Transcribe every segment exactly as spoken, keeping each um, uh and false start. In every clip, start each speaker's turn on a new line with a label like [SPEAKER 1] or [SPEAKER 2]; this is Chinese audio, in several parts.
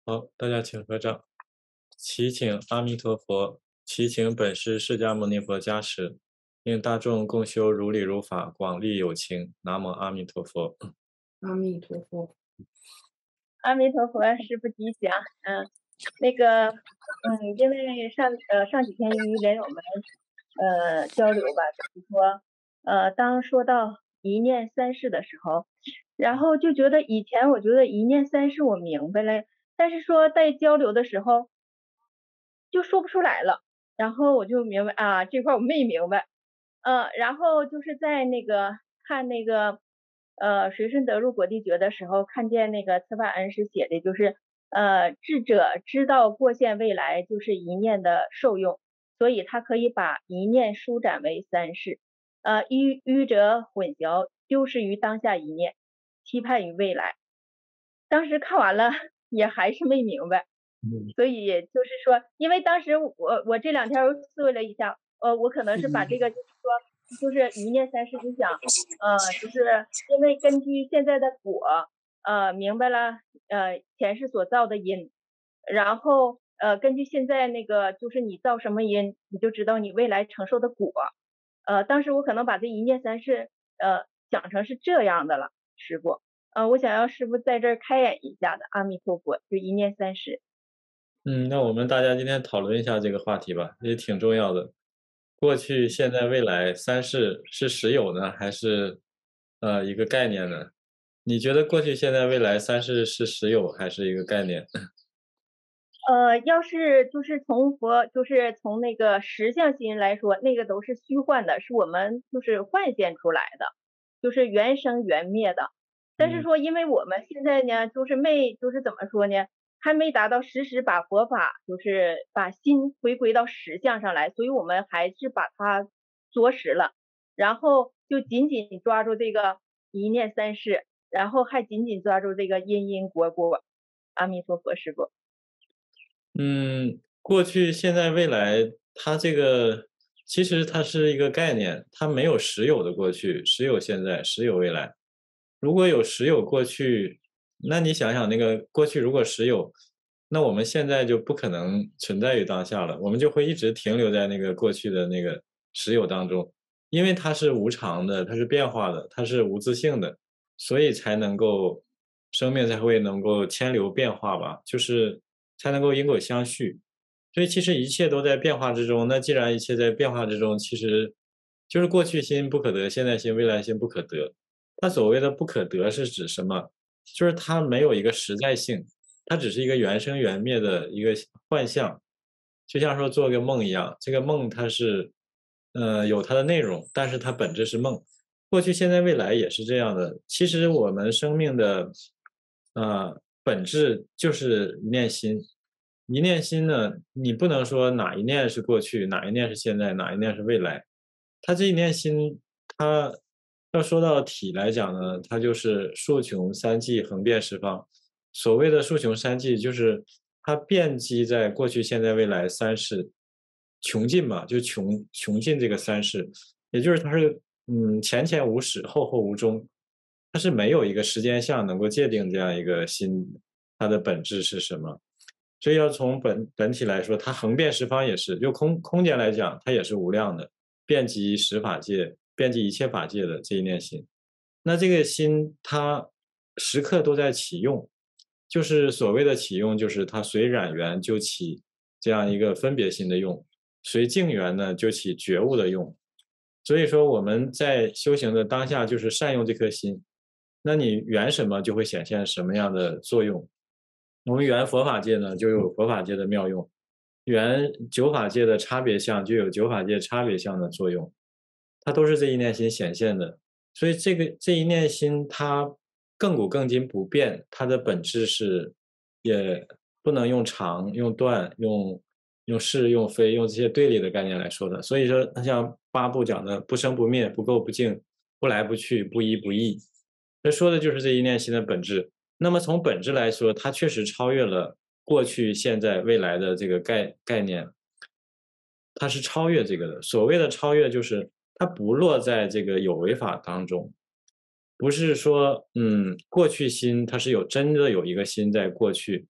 [SPEAKER 1] 好，大家请合掌。祈请阿弥陀佛，祈请本师释迦牟尼佛加持，令大众共修如理如法，广利有情。南无阿弥陀佛。
[SPEAKER 2] 阿弥陀佛。
[SPEAKER 3] 阿弥陀佛，师父吉祥。嗯，那个，嗯，因为上呃上几天与人友们呃交流吧，就是说，呃，当说到一念三世的时候，然后就觉得以前我觉得一念三世我明白了，但是说在交流的时候就说不出来了，然后我就明白啊这块我没明白，呃，然后就是在那个看那个呃随顺得入果地觉的时候，看见那个慈法恩师写的就是呃智者知道过现未来就是一念的受用，所以他可以把一念舒展为三世，呃愚愚者混淆丢失于当下一念，期盼于未来。当时看完了也还是没明白，所以就是说，因为当时我我这两天思维了一下，呃，我可能是把这个就是说，就是一念三世，就想，呃，就是因为根据现在的果，呃，明白了，呃，前世所造的因，然后呃，根据现在那个就是你造什么因，你就知道你未来承受的果，呃，当时我可能把这一念三世，呃，想成是这样的了，师傅。呃，我想要师傅在这儿开演一下的，阿弥陀佛，就一念三世。
[SPEAKER 1] 嗯，那我们大家今天讨论一下这个话题吧，也挺重要的。过去、现在、未来三世是实有呢，还是呃一个概念呢？你觉得过去、现在、未来三世是实有还是一个概念？
[SPEAKER 3] 呃，要是就是从佛，就是从那个实相心来说，那个都是虚幻的，是我们就是幻现出来的，就是缘生缘灭的。但是说，因为我们现在呢，就是没，就是怎么说呢，还没达到实时把佛法，就是把心回归到实相上来，所以我们还是把它着实了，然后就紧紧抓住这个一念三世，然后还紧紧抓住这个因因果果。阿弥陀佛，师父。
[SPEAKER 1] 嗯，过去、现在、未来，它这个其实它是一个概念，它没有实有的过去，实有现在，实有未来。如果有实有过去，那你想想那个过去如果实有，那我们现在就不可能存在于当下了，我们就会一直停留在那个过去的那个实有当中，因为它是无常的，它是变化的，它是无自性的，所以才能够生命才会能够迁流变化吧，就是才能够因果相续。所以其实一切都在变化之中，那既然一切在变化之中，其实就是过去心不可得，现在心、未来心不可得。它所谓的不可得是指什么？就是它没有一个实在性，它只是一个缘生缘灭的一个幻象，就像说做个梦一样，这个梦它是，呃，有它的内容，但是它本质是梦。过去、现在、未来也是这样的。其实我们生命的，呃，本质就是一念心。一念心呢，你不能说哪一念是过去，哪一念是现在，哪一念是未来。它这一念心，它要说到体来讲呢，它就是数穷三际，横遍十方。所谓的数穷三际，就是它遍及在过去、现在、未来三世，穷尽嘛，就穷穷尽这个三世，也就是它是嗯前前无始，后后无终，它是没有一个时间项能够界定这样一个心，它的本质是什么。所以要从本本体来说，它横遍十方也是，就空空间来讲，它也是无量的，遍及十法界，遍及一切法界的这一念心。那这个心它时刻都在启用，就是所谓的启用，就是它随染缘就起这样一个分别心的用，随境缘呢就起觉悟的用。所以说我们在修行的当下，就是善用这颗心，那你缘什么就会显现什么样的作用。我们缘佛法界呢，就有佛法界的妙用；缘九法界的差别相，就有九法界差别相的作用。它都是这一念心显现的。所以这个这一念心，它亘古亘今不变，它的本质是，也不能用常、用断、用用是、用非、用这些对立的概念来说的。所以说，像八部讲的不生不灭、不垢不净、不来不去、不依不异，这说的就是这一念心的本质。那么从本质来说，它确实超越了过去、现在、未来的这个概概念，它是超越这个的。所谓的超越，就是它不落在这个有为法当中，不是说，嗯，过去心它是有真的有一个心在过去，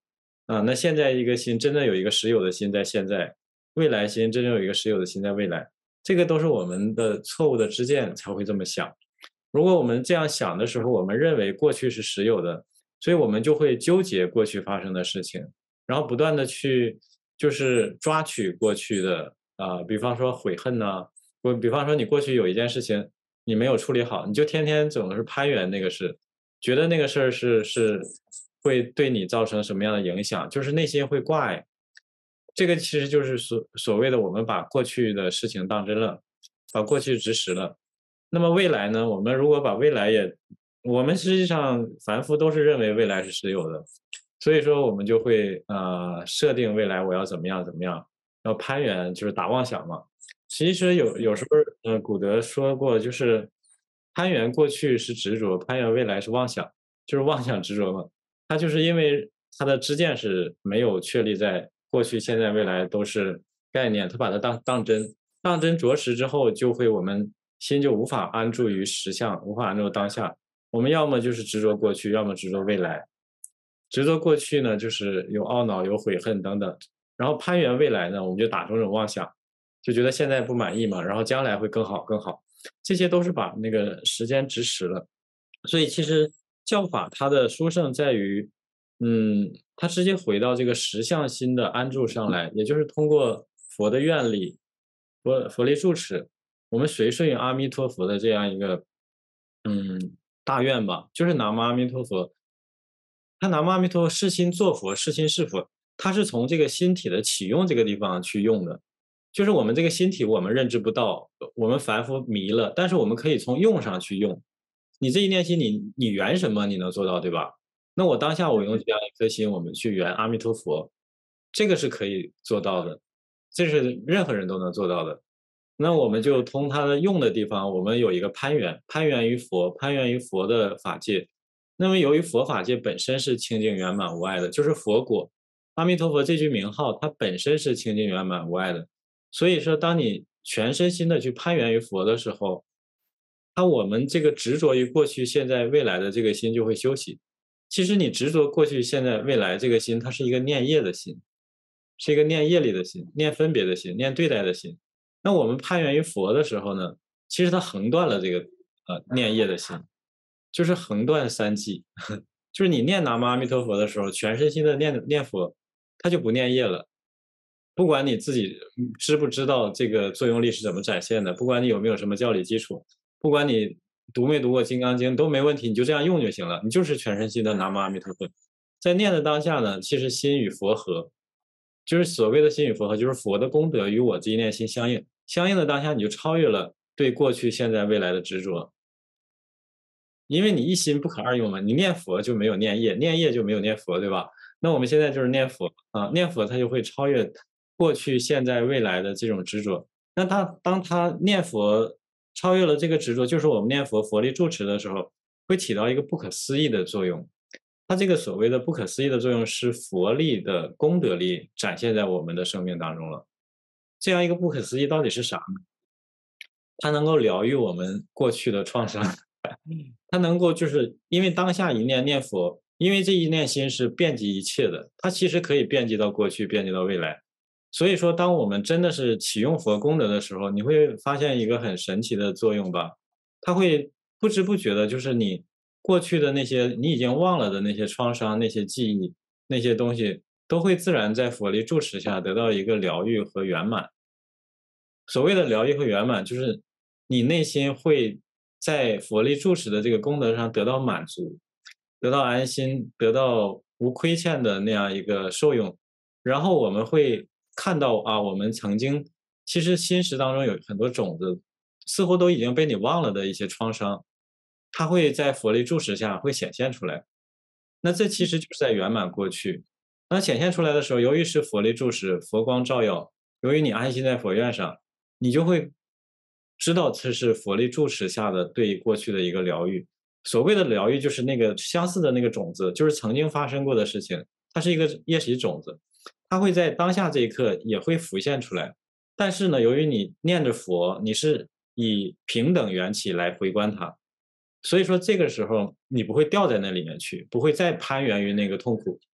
[SPEAKER 1] 啊，那现在一个心真的有一个实有的心在现在，未来心真正有一个实有的心在未来，这个都是我们的错误的知见才会这么想。如果我们这样想的时候，我们认为过去是实有的，所以我们就会纠结过去发生的事情，然后不断的去就是抓取过去的啊、呃比方说悔恨呐、我比方说你过去有一件事情你没有处理好，你就天天总是攀援那个事，觉得那个事儿是是会对你造成什么样的影响，就是内心会挂碍。这个其实就是所所谓的我们把过去的事情当真了，把过去执实了。那么未来呢？我们如果把未来也，我们实际上凡夫都是认为未来是实有的，所以说我们就会呃设定未来我要怎么样怎么样，要攀援就是打妄想嘛。其实有有时候，呃，古德说过，就是攀援过去是执着，攀援未来是妄想，就是妄想执着嘛。他就是因为他的知见是没有确立在过去、现在、未来都是概念，他把它当当真，当真着实之后，就会我们心就无法安住于实相，无法安住当下。我们要么就是执着过去，要么执着未来。执着过去呢，就是有懊恼、有悔恨等等，然后攀援未来呢，我们就打种种妄想，就觉得现在不满意嘛，然后将来会更好更好，这些都是把那个时间直实了。所以其实教法它的殊胜在于，嗯，它直接回到这个实相心的安住上来，也就是通过佛的愿力，佛佛力住持，我们随顺于阿弥陀佛的这样一个，嗯，大愿吧，就是南无阿弥陀佛。他南无阿弥陀佛是心作佛，是心是佛，他是从这个心体的启用这个地方去用的。就是我们这个心体，我们认知不到，我们凡夫迷了，但是我们可以从用上去用。你这一念心你，你圆什么，你能做到，对吧？那我当下我用这样一颗心，我们去圆阿弥陀佛，这个是可以做到的，这是任何人都能做到的。那我们就通它的用的地方，我们有一个攀缘，攀缘于佛，攀缘于佛的法界。那么由于佛法界本身是清净圆满无碍的，就是佛果。阿弥陀佛这句名号，它本身是清净圆满无碍的。所以说，当你全身心的去攀缘于佛的时候，那我们这个执着于过去、现在、未来的这个心就会休息。其实你执着过去、现在、未来这个心，它是一个念业的心，是一个念业力的心，念分别的心，念对待的心。那我们攀缘于佛的时候呢，其实它横断了这个呃念业的心，就是横断三际。就是你念南无阿弥陀佛的时候，全身心的念念佛，它就不念业了。不管你自己知不知道这个作用力是怎么展现的，不管你有没有什么教理基础，不管你读没读过《金刚经》都没问题，你就这样用就行了。你就是全身心的南无阿弥陀佛，在念的当下呢，其实心与佛合，就是所谓的心与佛合，就是佛的功德与我这一念心相应，相应的当下你就超越了对过去、现在、未来的执着，因为你一心不可二用嘛，你念佛就没有念业，念业就没有念佛，对吧？那我们现在就是念佛啊，念佛它就会超越过去、现在、未来的这种执着。那他当他念佛超越了这个执着，就是我们念佛佛力住持的时候，会起到一个不可思议的作用。它这个所谓的不可思议的作用，是佛力的功德力展现在我们的生命当中了。这样一个不可思议到底是啥呢？它能够疗愈我们过去的创伤，它能够就是因为当下一念念佛，因为这一念心是遍及一切的，它其实可以遍及到过去，遍及到未来。所以说，当我们真的是启用佛功德的时候，你会发现一个很神奇的作用吧？它会不知不觉的，就是你过去的那些你已经忘了的那些创伤、那些记忆、那些东西，都会自然在佛力住持下得到一个疗愈和圆满。所谓的疗愈和圆满，就是你内心会在佛力住持的这个功德上得到满足，得到安心，得到无亏欠的那样一个受用。然后我们会看到啊，我们曾经其实心识当中有很多种子，似乎都已经被你忘了的一些创伤，它会在佛力住持下会显现出来。那这其实就是在圆满过去。当显现出来的时候，由于是佛力住持，佛光照耀，由于你安心在佛院上，你就会知道这是佛力住持下的对过去的一个疗愈。所谓的疗愈，就是那个相似的那个种子，就是曾经发生过的事情，它是一个业习种子，它会在当下这一刻也会浮现出来。但是呢，由于你念着佛，你是以平等缘起来回观它，所以说这个时候你不会掉在那里面去，不会再攀援于那个痛苦，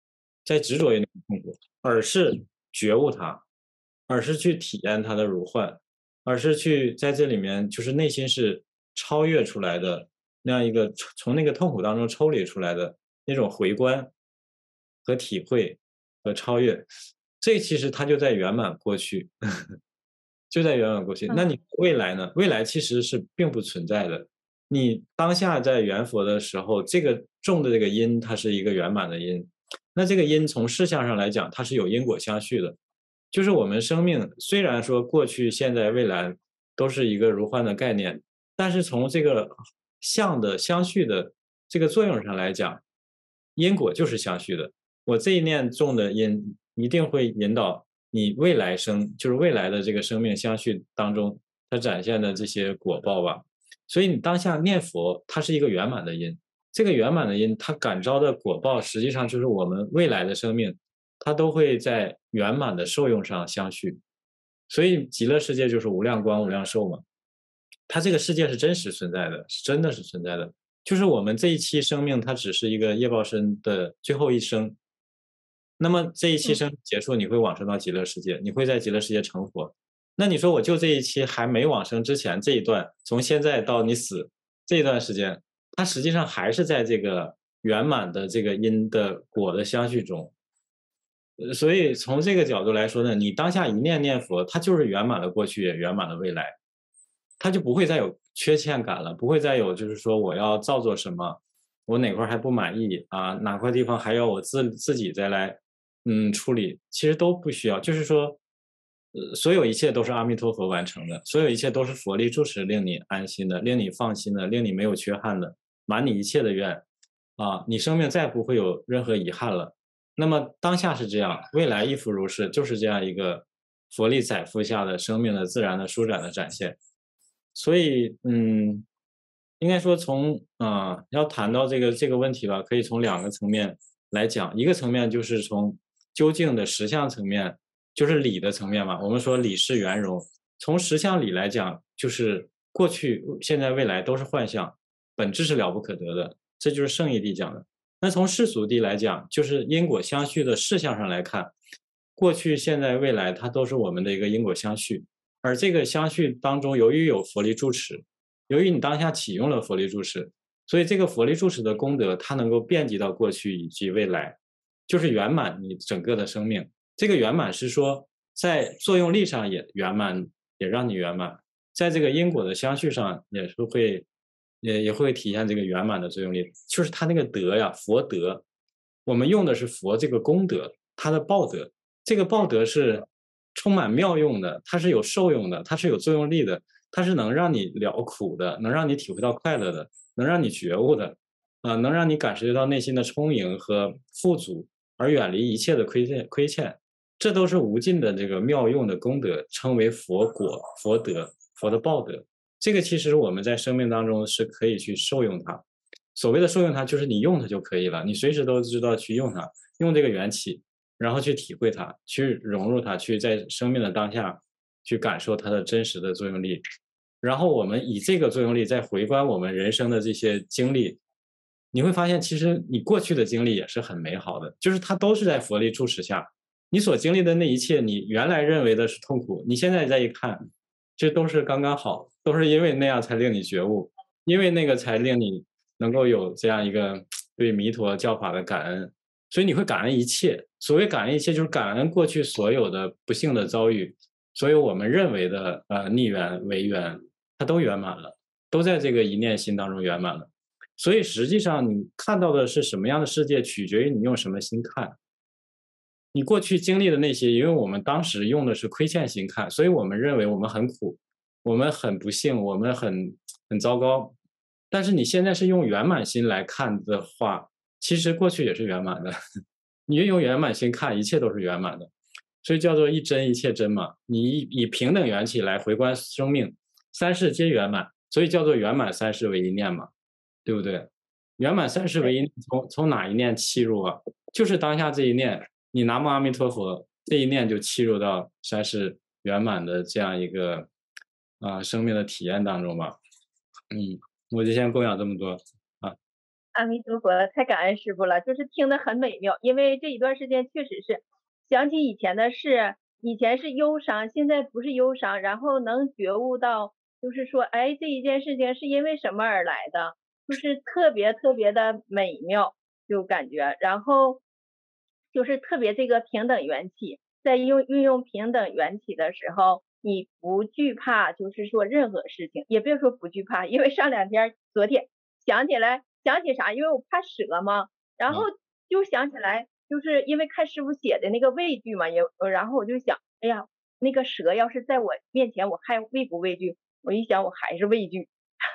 [SPEAKER 1] 在执着于那种痛苦，而是觉悟它，而是去体验它的如幻，而是去在这里面就是内心是超越出来的那样一个从那个痛苦当中抽离出来的那种回观和体会和超越，这其实它就在圆满过去。就在圆满过去。那
[SPEAKER 3] 嗯
[SPEAKER 1] 你未来呢？未来其实是并不存在的。你当下在圆佛的时候，这个种的这个因，它是一个圆满的因。那这个因从事项上来讲，它是有因果相续的。就是我们生命虽然说过去、现在、未来都是一个如幻的概念，但是从这个相的相续的这个作用上来讲，因果就是相续的。我这一念种的因，一定会引导你未来生，就是未来的这个生命相续当中，它展现的这些果报吧。所以你当下念佛，它是一个圆满的因。这个圆满的因，它感召的果报，实际上就是我们未来的生命，它都会在圆满的受用上相续。所以极乐世界就是无量光、无量寿嘛。它这个世界是真实存在的，是真的是存在的。就是我们这一期生命，它只是一个业报身的最后一生。那么这一期
[SPEAKER 3] 嗯
[SPEAKER 1] 生结束，你会往生到极乐世界，你会在极乐世界成佛。那你说我就这一期还没往生之前这一段，从现在到你死这一段时间，它实际上还是在这个圆满的这个因的果的相续中。呃所以从这个角度来说呢，你当下一念念佛，它就是圆满的过去，也圆满的未来。他就不会再有缺欠感了，不会再有就是说我要造作什么，我哪块还不满意啊，哪块地方还要我自自己再来嗯处理，其实都不需要。就是说，呃，所有一切都是阿弥陀佛完成的，所有一切都是佛力住持令你安心的，令你放心的，令你没有缺憾的，满你一切的愿啊，你生命再不会有任何遗憾了。那么当下是这样，未来亦复如是，就是这样一个佛力载赋下的生命的自然的舒展的展现。所以，嗯，应该说从啊、呃要谈到这个这个问题吧，可以从两个层面来讲。一个层面就是从究竟的实相层面，就是理的层面嘛。我们说理是圆融，从实相理来讲，就是过去、现在、未来都是幻象，本质是了不可得的。这就是圣义地讲的。那从世俗地来讲，就是因果相续的事项上来看，过去、现在、未来，它都是我们的一个因果相续。而这个相续当中，由于有佛力住持，由于你当下启用了佛力住持，所以这个佛力住持的功德，它能够遍及到过去以及未来，就是圆满你整个的生命。这个圆满是说，在作用力上也圆满，也让你圆满，在这个因果的相续上也是会，也也会体现这个圆满的作用力，就是它那个德呀，佛德，我们用的是佛这个功德，它的报德，这个报德是充满妙用的，它是有受用的，它是有作用力的，它是能让你了苦的，能让你体会到快乐的，能让你觉悟的，啊、呃能让你感受到内心的充盈和富足，而远离一切的亏欠亏欠，这都是无尽的这个妙用的功德，称为佛果、佛德、佛的报德。这个其实我们在生命当中是可以去受用它。所谓的受用它，就是你用它就可以了，你随时都知道去用它，用这个缘起，然后去体会它，去融入它，去在生命的当下去感受它的真实的作用力。然后我们以这个作用力再回观我们人生的这些经历，你会发现，其实你过去的经历也是很美好的，就是它都是在佛力住持下，你所经历的那一切，你原来认为的是痛苦，你现在再一看，这都是刚刚好，都是因为那样才令你觉悟，因为那个才令你能够有这样一个对弥陀教法的感恩，所以你会感恩一切。所谓感恩一切，就是感恩过去所有的不幸的遭遇，所有我们认为的呃逆缘违缘，它都圆满了，都在这个一念心当中圆满了。所以实际上你看到的是什么样的世界，取决于你用什么心看。你过去经历的那些，因为我们当时用的是亏欠心看，所以我们认为我们很苦，我们很不幸，我们很很糟糕。但是你现在是用圆满心来看的话，其实过去也是圆满的。你用圆满心看，一切都是圆满的，所以叫做一真一切真嘛。你以以平等缘起来回观生命，三世皆圆满，所以叫做圆满三世为一念嘛，对不对？圆满三世为一念，从从哪一念契入啊？就是当下这一念。你南无阿弥陀佛这一念就契入到三世圆满的这样一个啊、呃、生命的体验当中吧。嗯，我就先供养这么多啊。
[SPEAKER 3] 阿弥陀佛，太感恩师傅了，就是听得很美妙。因为这一段时间确实是想起以前的事，以前是忧伤，现在不是忧伤，然后能觉悟到，就是说，哎，这一件事情是因为什么而来的，就是特别特别的美妙，就感觉，然后就是特别这个平等缘起，在用运用平等缘起的时候，你不惧怕，就是说任何事情，也别说不惧怕，因为上两天昨天想起来想起啥，因为我怕蛇嘛，然后就想起来，就是因为看师傅写的那个畏惧嘛，也然后我就想，哎呀，那个蛇要是在我面前，我还畏不畏惧？我一想，我还是畏惧。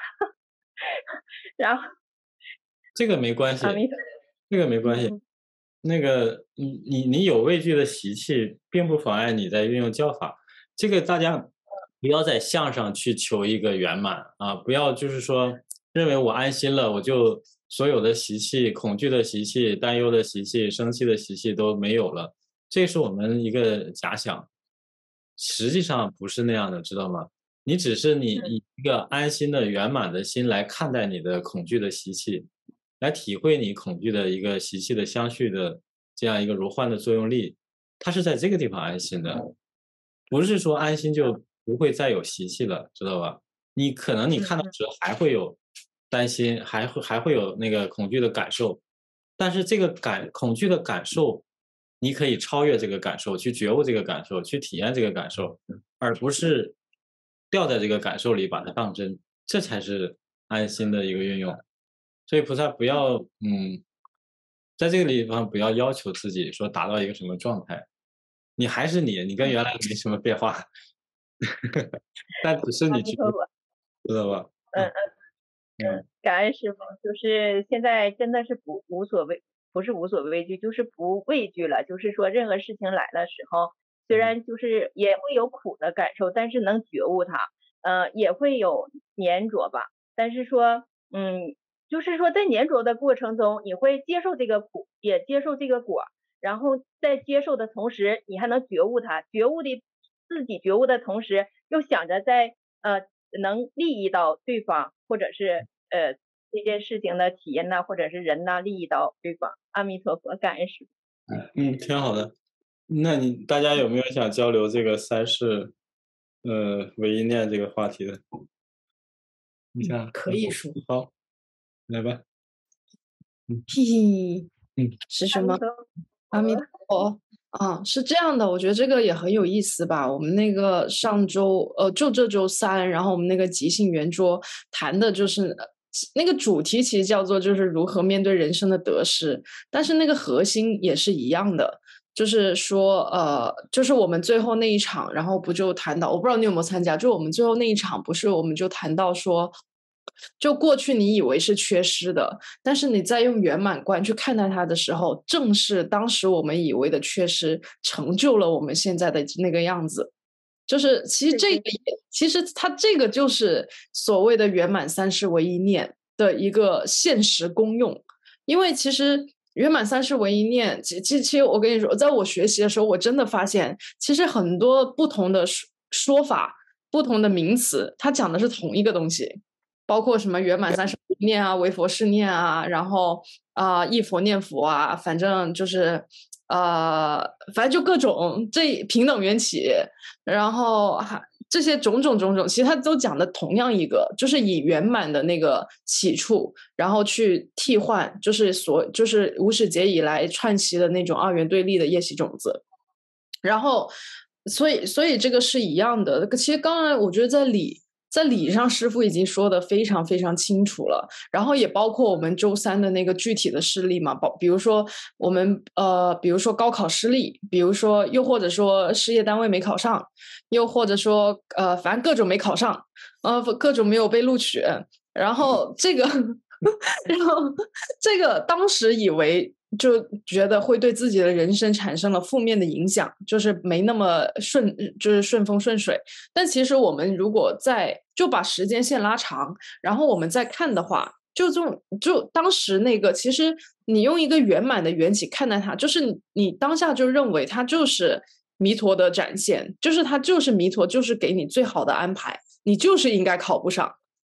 [SPEAKER 3] 然后
[SPEAKER 1] 这个没关系
[SPEAKER 3] 阿弥陀佛，
[SPEAKER 1] 这个没关系。
[SPEAKER 3] 嗯
[SPEAKER 1] 那个你你你有畏惧的习气，并不妨碍你在运用教法。这个大家不要在相上去求一个圆满啊，不要就是说认为我安心了，我就所有的习气、恐惧的习气、担忧的习气、生气的习气都没有了，这是我们一个假想，实际上不是那样的，知道吗？你只是你
[SPEAKER 3] 嗯
[SPEAKER 1] 以一个安心的圆满的心来看待你的恐惧的习气，来体会你恐惧的一个习气的相续的这样一个如幻的作用力，它是在这个地方安心的，不是说安心就不会再有习气了，知道吧？你可能你看到
[SPEAKER 3] 嗯
[SPEAKER 1] 蛇还会有担心，还会还会有那个恐惧的感受，但是这个感恐惧的感受，你可以超越这个感受，去觉悟这个感受，去体验这个感受，而不是掉在这个感受里把它当真，这才是安心的一个运用。所以菩萨不要嗯，在这个地方不要要求自己说达到一个什么状态，你还是你，你跟原来没什么变化，但只是
[SPEAKER 3] 阿
[SPEAKER 1] 你觉得
[SPEAKER 3] 弥陀佛，
[SPEAKER 1] 知道吧？
[SPEAKER 3] 嗯嗯嗯，感恩师傅，就是现在真的是不无所谓，不是无所畏惧，就是不畏惧了。就是说，任何事情来的时候，虽然就是也会有苦的感受，但是能觉悟它，呃，也会有粘着吧。但是说，嗯，就是说在粘着的过程中，你会接受这个苦，也接受这个果，然后在接受的同时，你还能觉悟它，觉悟的自己觉悟的同时，又想着在呃能利益到对方，或者是呃这件事情的体验呐，或者是人呐，利益到对方。阿弥陀佛，感恩师父。
[SPEAKER 1] 嗯，挺好的。那你大家有没有想交流这个三世，呃，唯一念这个话题的？你看，
[SPEAKER 2] 可以说。
[SPEAKER 1] 好，来吧。
[SPEAKER 2] 嘿嘿，
[SPEAKER 1] 嗯
[SPEAKER 2] 师兄们，
[SPEAKER 3] 阿弥陀佛，
[SPEAKER 2] 阿弥陀佛。啊，是这样的，我觉得这个也很有意思吧。我们那个上周，呃，就这周三，然后我们那个即兴圆桌谈的就是呃那个主题，其实叫做就是如何面对人生的得失，但是那个核心也是一样的，就是说，呃，就是我们最后那一场，然后不就谈到，我不知道你有没有参加，就我们最后那一场，不是我们就谈到说，就过去你以为是缺失的，但是你在用圆满观去看待它的时候，正是当时我们以为的缺失，成就了我们现在的那个样子。就是其实这个也，其实它这个就是所谓的圆满三世唯一念的一个现实功用。因为其实圆满三世唯一念，其其其实我跟你说，在我学习的时候，我真的发现，其实很多不同的说说法、不同的名词，它讲的是同一个东西。包括什么圆满三世唯一念啊、唯佛是念啊，然后啊、呃、忆佛念佛啊，反正就是呃，反正就各种这平等缘起，然后还这些种种种种，其实它都讲的同样一个，就是以圆满的那个起处，然后去替换，就是所就是无始劫以来串习的那种二元对立的业习种子，然后所以所以这个是一样的。其实刚才我觉得在理。在理上，师父已经说的非常非常清楚了，然后也包括我们周三的那个具体的事例嘛，包比如说我们呃，比如说高考失利，比如说又或者说事业单位没考上，又或者说呃，反正各种没考上，呃，各种没有被录取，然后这个，然后这个当时以为。就觉得会对自己的人生产生了负面的影响，就是没那么顺，就是顺风顺水。但其实我们如果再就把时间线拉长，然后我们再看的话，就这种就当时那个，其实你用一个圆满的缘起看待它，就是你你当下就认为它就是弥陀的展现，就是它就是弥陀，就是给你最好的安排，你就是应该考不上。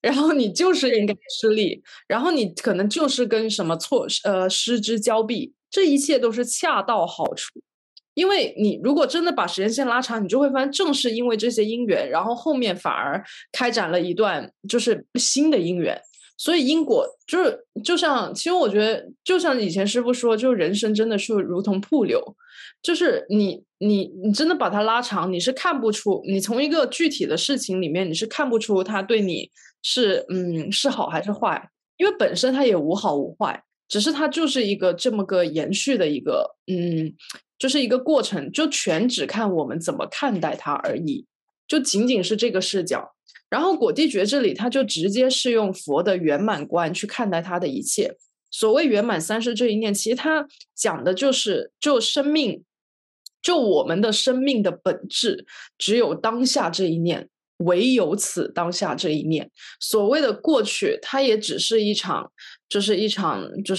[SPEAKER 2] 然后你就是应该吃力，然后你可能就是跟什么错呃失之交臂，这一切都是恰到好处。因为你如果真的把时间线拉长，你就会发现，正是因为这些因缘，然后后面反而开展了一段就是新的因缘。所以因果就是就像，其实我觉得就像以前师傅说，就人生真的是如同瀑流，就是你你你真的把它拉长，你是看不出，你从一个具体的事情里面，你是看不出它对你是嗯是好还是坏，因为本身它也无好无坏，只是它就是一个这么个延续的一个嗯。就是一个过程，就全只看我们怎么看待它而已，就仅仅是这个视角。然后果地诀这里，它就直接是用佛的圆满观去看待它的一切。所谓圆满三世这一念，其实它讲的就是就生命，就我们的生命的本质，只有当下这一念，唯有此当下这一念。所谓的过去，它也只是一场，就是一场，就是。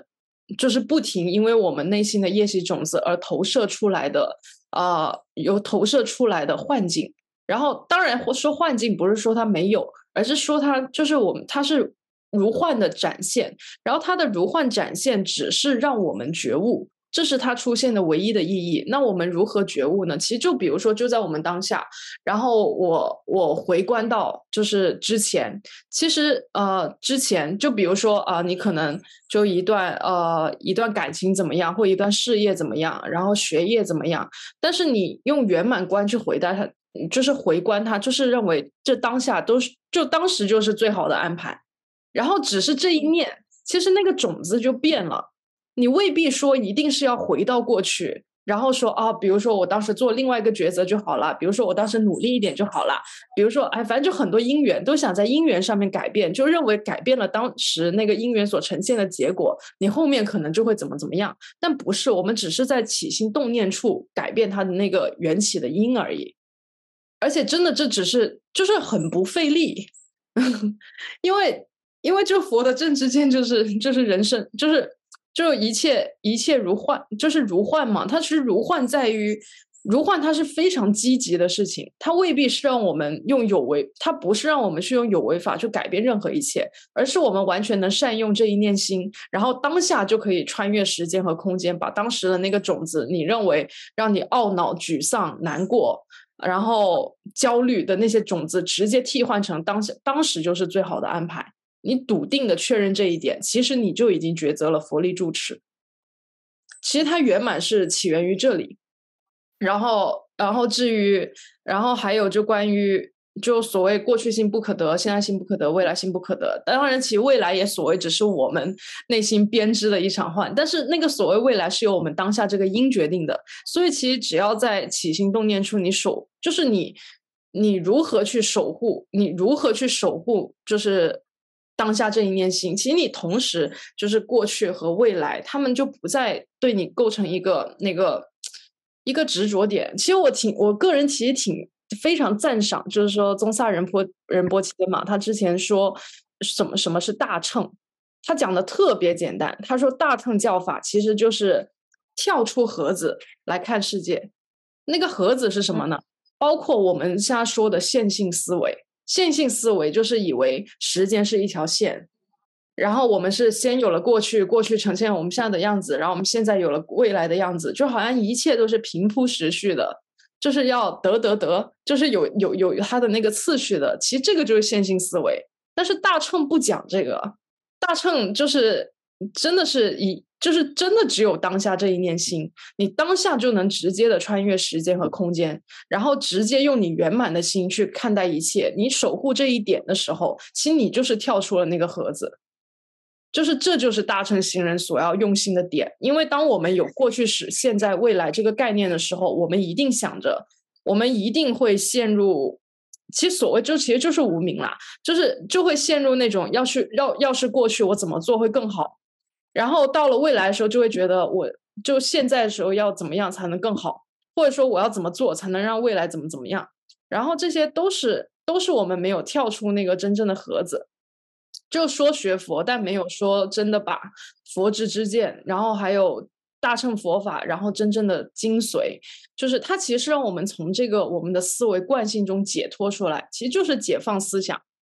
[SPEAKER 2] 就是不停因为我们内心的业习种子而投射出来的啊、呃，有投射出来的幻境。然后当然说幻境不是说它没有，而是说它就是我们它是如幻的展现，然后它的如幻展现只是让我们觉悟，这是它出现的唯一的意义。那我们如何觉悟呢？其实就比如说就在我们当下，然后我我回观到就是之前，其实呃之前就比如说啊、呃，你可能就一段呃一段感情怎么样，或一段事业怎么样，然后学业怎么样，但是你用圆满观去回答它，就是回观它，就是认为这当下都是就当时就是最好的安排，然后只是这一念，其实那个种子就变了。你未必说一定是要回到过去，然后说啊，比如说我当时做另外一个抉择就好了，比如说我当时努力一点就好了，比如说哎，反正就很多因缘都想在因缘上面改变，就认为改变了当时那个因缘所呈现的结果，你后面可能就会怎么怎么样。但不是，我们只是在起心动念处改变它的那个缘起的因而已。而且真的这只是就是很不费力，因为因为就佛的正知见就是就是人生就是就一切一切如幻，就是如幻嘛。它其实如幻在于如幻，它是非常积极的事情，它未必是让我们用有为，它不是让我们去用有为法去改变任何一切，而是我们完全能善用这一念心，然后当下就可以穿越时间和空间，把当时的那个种子，你认为让你懊恼、沮丧、难过，然后焦虑的那些种子，直接替换成当时当时就是最好的安排。你笃定的确认这一点，其实你就已经抉择了佛力住持。其实它圆满是起源于这里，然后，然后至于，然后还有就关于就所谓过去性不可得，现在性不可得，未来性不可得。当然，其实未来也所谓只是我们内心编织的一场幻，但是那个所谓未来是由我们当下这个因决定的。所以，其实只要在起心动念处，你守，就是你你如何去守护，你如何去守护，就是当下这一念心。其实你同时就是过去和未来，他们就不再对你构成一个那个一个执着点。其实我挺，我个人其实挺非常赞赏，就是说宗萨仁波仁波切嘛，他之前说什么什么是大乘，他讲的特别简单。他说大乘教法其实就是跳出盒子来看世界。那个盒子是什么呢？包括我们现在说的线性思维。线性思维就是以为时间是一条线，然后我们是先有了过去，过去呈现我们现在的样子，然后我们现在有了未来的样子，就好像一切都是平铺时序的，就是要得得得，就是有有有它的那个次序的。其实这个就是线性思维，但是大乘不讲这个，大乘就是真的是以就是真的只有当下这一念心，你当下就能直接的穿越时间和空间，然后直接用你圆满的心去看待一切。你守护这一点的时候，其实你就是跳出了那个盒子，就是这就是大乘行人所要用心的点。因为当我们有过去史、现在、未来这个概念的时候，我们一定想着，我们一定会陷入。其实所谓就其实就是无明啦，就是就会陷入那种要去要要是过去我怎么做会更好。然后到了未来的时候，就会觉得我就现在的时候要怎么样才能更好，或者说我要怎么做才能让未来怎么怎么样。然后这些都是都是我们没有跳出那个真正的盒子，就说学佛，但没有说真的把佛之之见，然后还有大乘佛法，然后真正的精髓，就是它其实是让我们从这个我们的思维惯性中解脱出来，其实就是解放思想。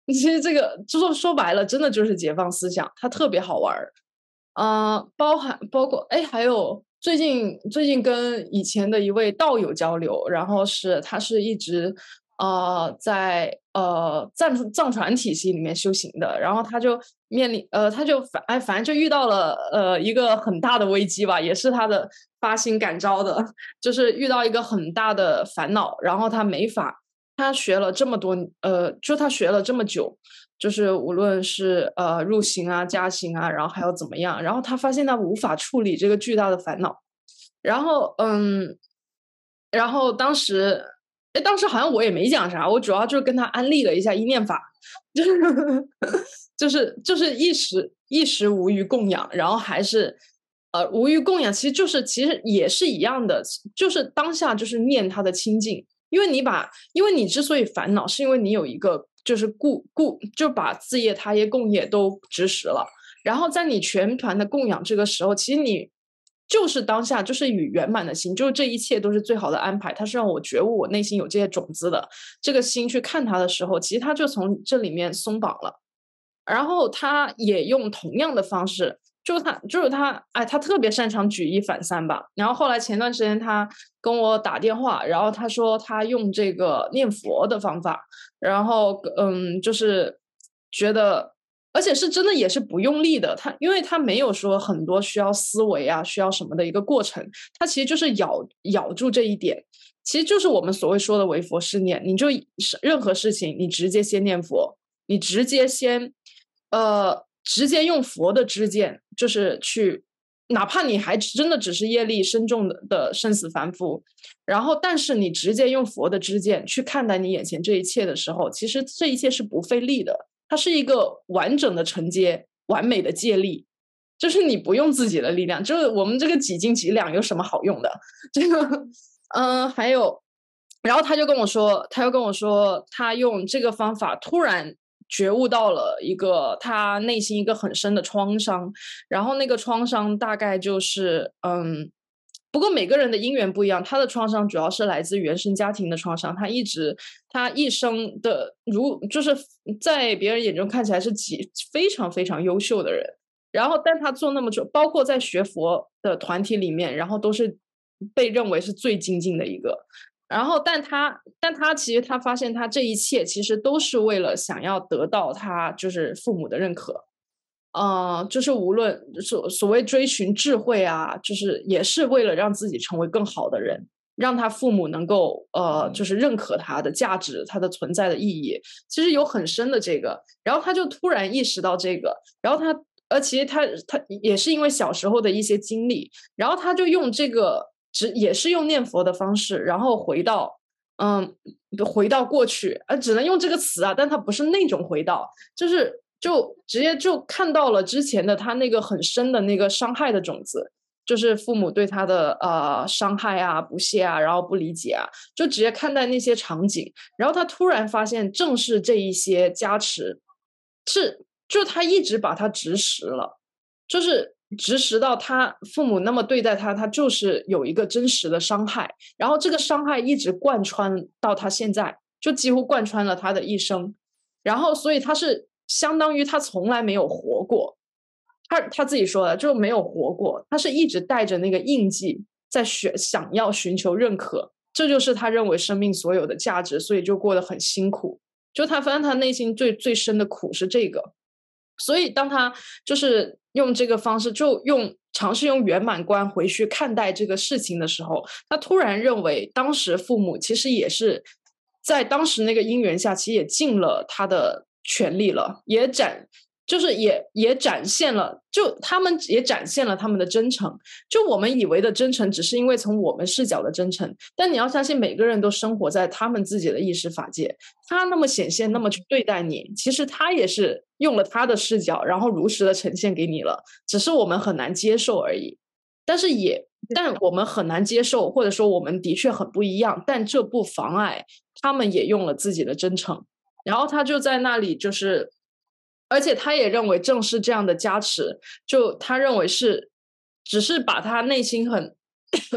[SPEAKER 2] 其实这个就说说白了，真的就是解放思想，它特别好玩儿。呃，包含包括哎，还有最近最近跟以前的一位道友交流，然后是他是一直呃在呃藏藏传体系里面修行的，然后他就面临呃他就反哎反正就遇到了呃一个很大的危机吧，也是他的发心感召的，就是遇到一个很大的烦恼，然后他没法。他学了这么多，呃，就他学了这么久，就是无论是呃入刑啊、加刑啊，然后还有怎么样，然后他发现他无法处理这个巨大的烦恼，然后嗯，然后当时，哎，当时好像我也没讲啥，我主要就是跟他安利了一下意念法，就是就是就是一时一时无余供养，然后还是呃无余供养，其实就是其实也是一样的，就是当下就是念他的清净。因为你把，因为你之所以烦恼，是因为你有一个就是故故就把自业、他业、共业都执实了，然后在你全团的供养这个时候，其实你就是当下就是与圆满的心，就是这一切都是最好的安排，它是让我觉悟我内心有这些种子的这个心去看它的时候，其实它就从这里面松绑了。然后他也用同样的方式，就是他就是他，哎，他特别擅长举一反三吧。然后后来前段时间他跟我打电话，然后他说他用这个念佛的方法，然后嗯，就是觉得，而且是真的也是不用力的。他因为他没有说很多需要思维啊，需要什么的一个过程，他其实就是咬咬住这一点。其实就是我们所谓说的唯佛是念，你就任何事情你直接先念佛，你直接先呃，直接用佛的知见，就是去，哪怕你还真的只是业力深重的的生死凡夫，然后但是你直接用佛的知见去看待你眼前这一切的时候，其实这一切是不费力的，它是一个完整的承接，完美的借力。就是你不用自己的力量，就是我们这个几斤几两有什么好用的？这个，嗯、呃，还有，然后他就跟我说，他又跟我说，他用这个方法突然觉悟到了一个他内心一个很深的创伤，然后那个创伤大概就是嗯。不过每个人的因缘不一样，他的创伤主要是来自原生家庭的创伤。他一直，他一生的如就是在别人眼中看起来是极非常非常优秀的人，然后但他做那么久，包括在学佛的团体里面，然后都是被认为是最精进的一个。然后，但他，但他其实他发现，他这一切其实都是为了想要得到他就是父母的认可，呃，就是无论所所谓追寻智慧啊，就是也是为了让自己成为更好的人，让他父母能够呃，就是认可他的价值，他的存在的意义，其实有很深的这个。然后他就突然意识到这个，然后他，而且他他也是因为小时候的一些经历，然后他就用这个。只也是用念佛的方式，然后回到，嗯，回到过去，呃，只能用这个词啊，但它不是那种回到，就是就直接就看到了之前的他那个很深的那个伤害的种子，就是父母对他的呃伤害啊、不屑啊，然后不理解啊，就直接看待那些场景，然后他突然发现，正是这一些加持，是就他一直把它直实了。就是直识到他父母那么对待他，他就是有一个真实的伤害，然后这个伤害一直贯穿到他现在，就几乎贯穿了他的一生，然后所以他是相当于他从来没有活过，他他自己说的就没有活过，他是一直带着那个印记在寻想要寻求认可，这就是他认为生命所有的价值，所以就过得很辛苦，就他发现他内心最最深的苦是这个。所以当他就是用这个方式，就用尝试用圆满观回去看待这个事情的时候，他突然认为当时父母其实也是在当时那个因缘下，其实也尽了他的全力了，也展就是也也展现了，就他们也展现了他们的真诚。就我们以为的真诚，只是因为从我们视角的真诚，但你要相信每个人都生活在他们自己的意识法界，他那么显现，那么去对待你，其实他也是用了他的视角，然后如实的呈现给你了，只是我们很难接受而已。但是也，但我们很难接受，或者说我们的确很不一样，但这不妨碍他们也用了自己的真诚。然后他就在那里就是。而且他也认为正是这样的加持，就他认为是，只是把他内心很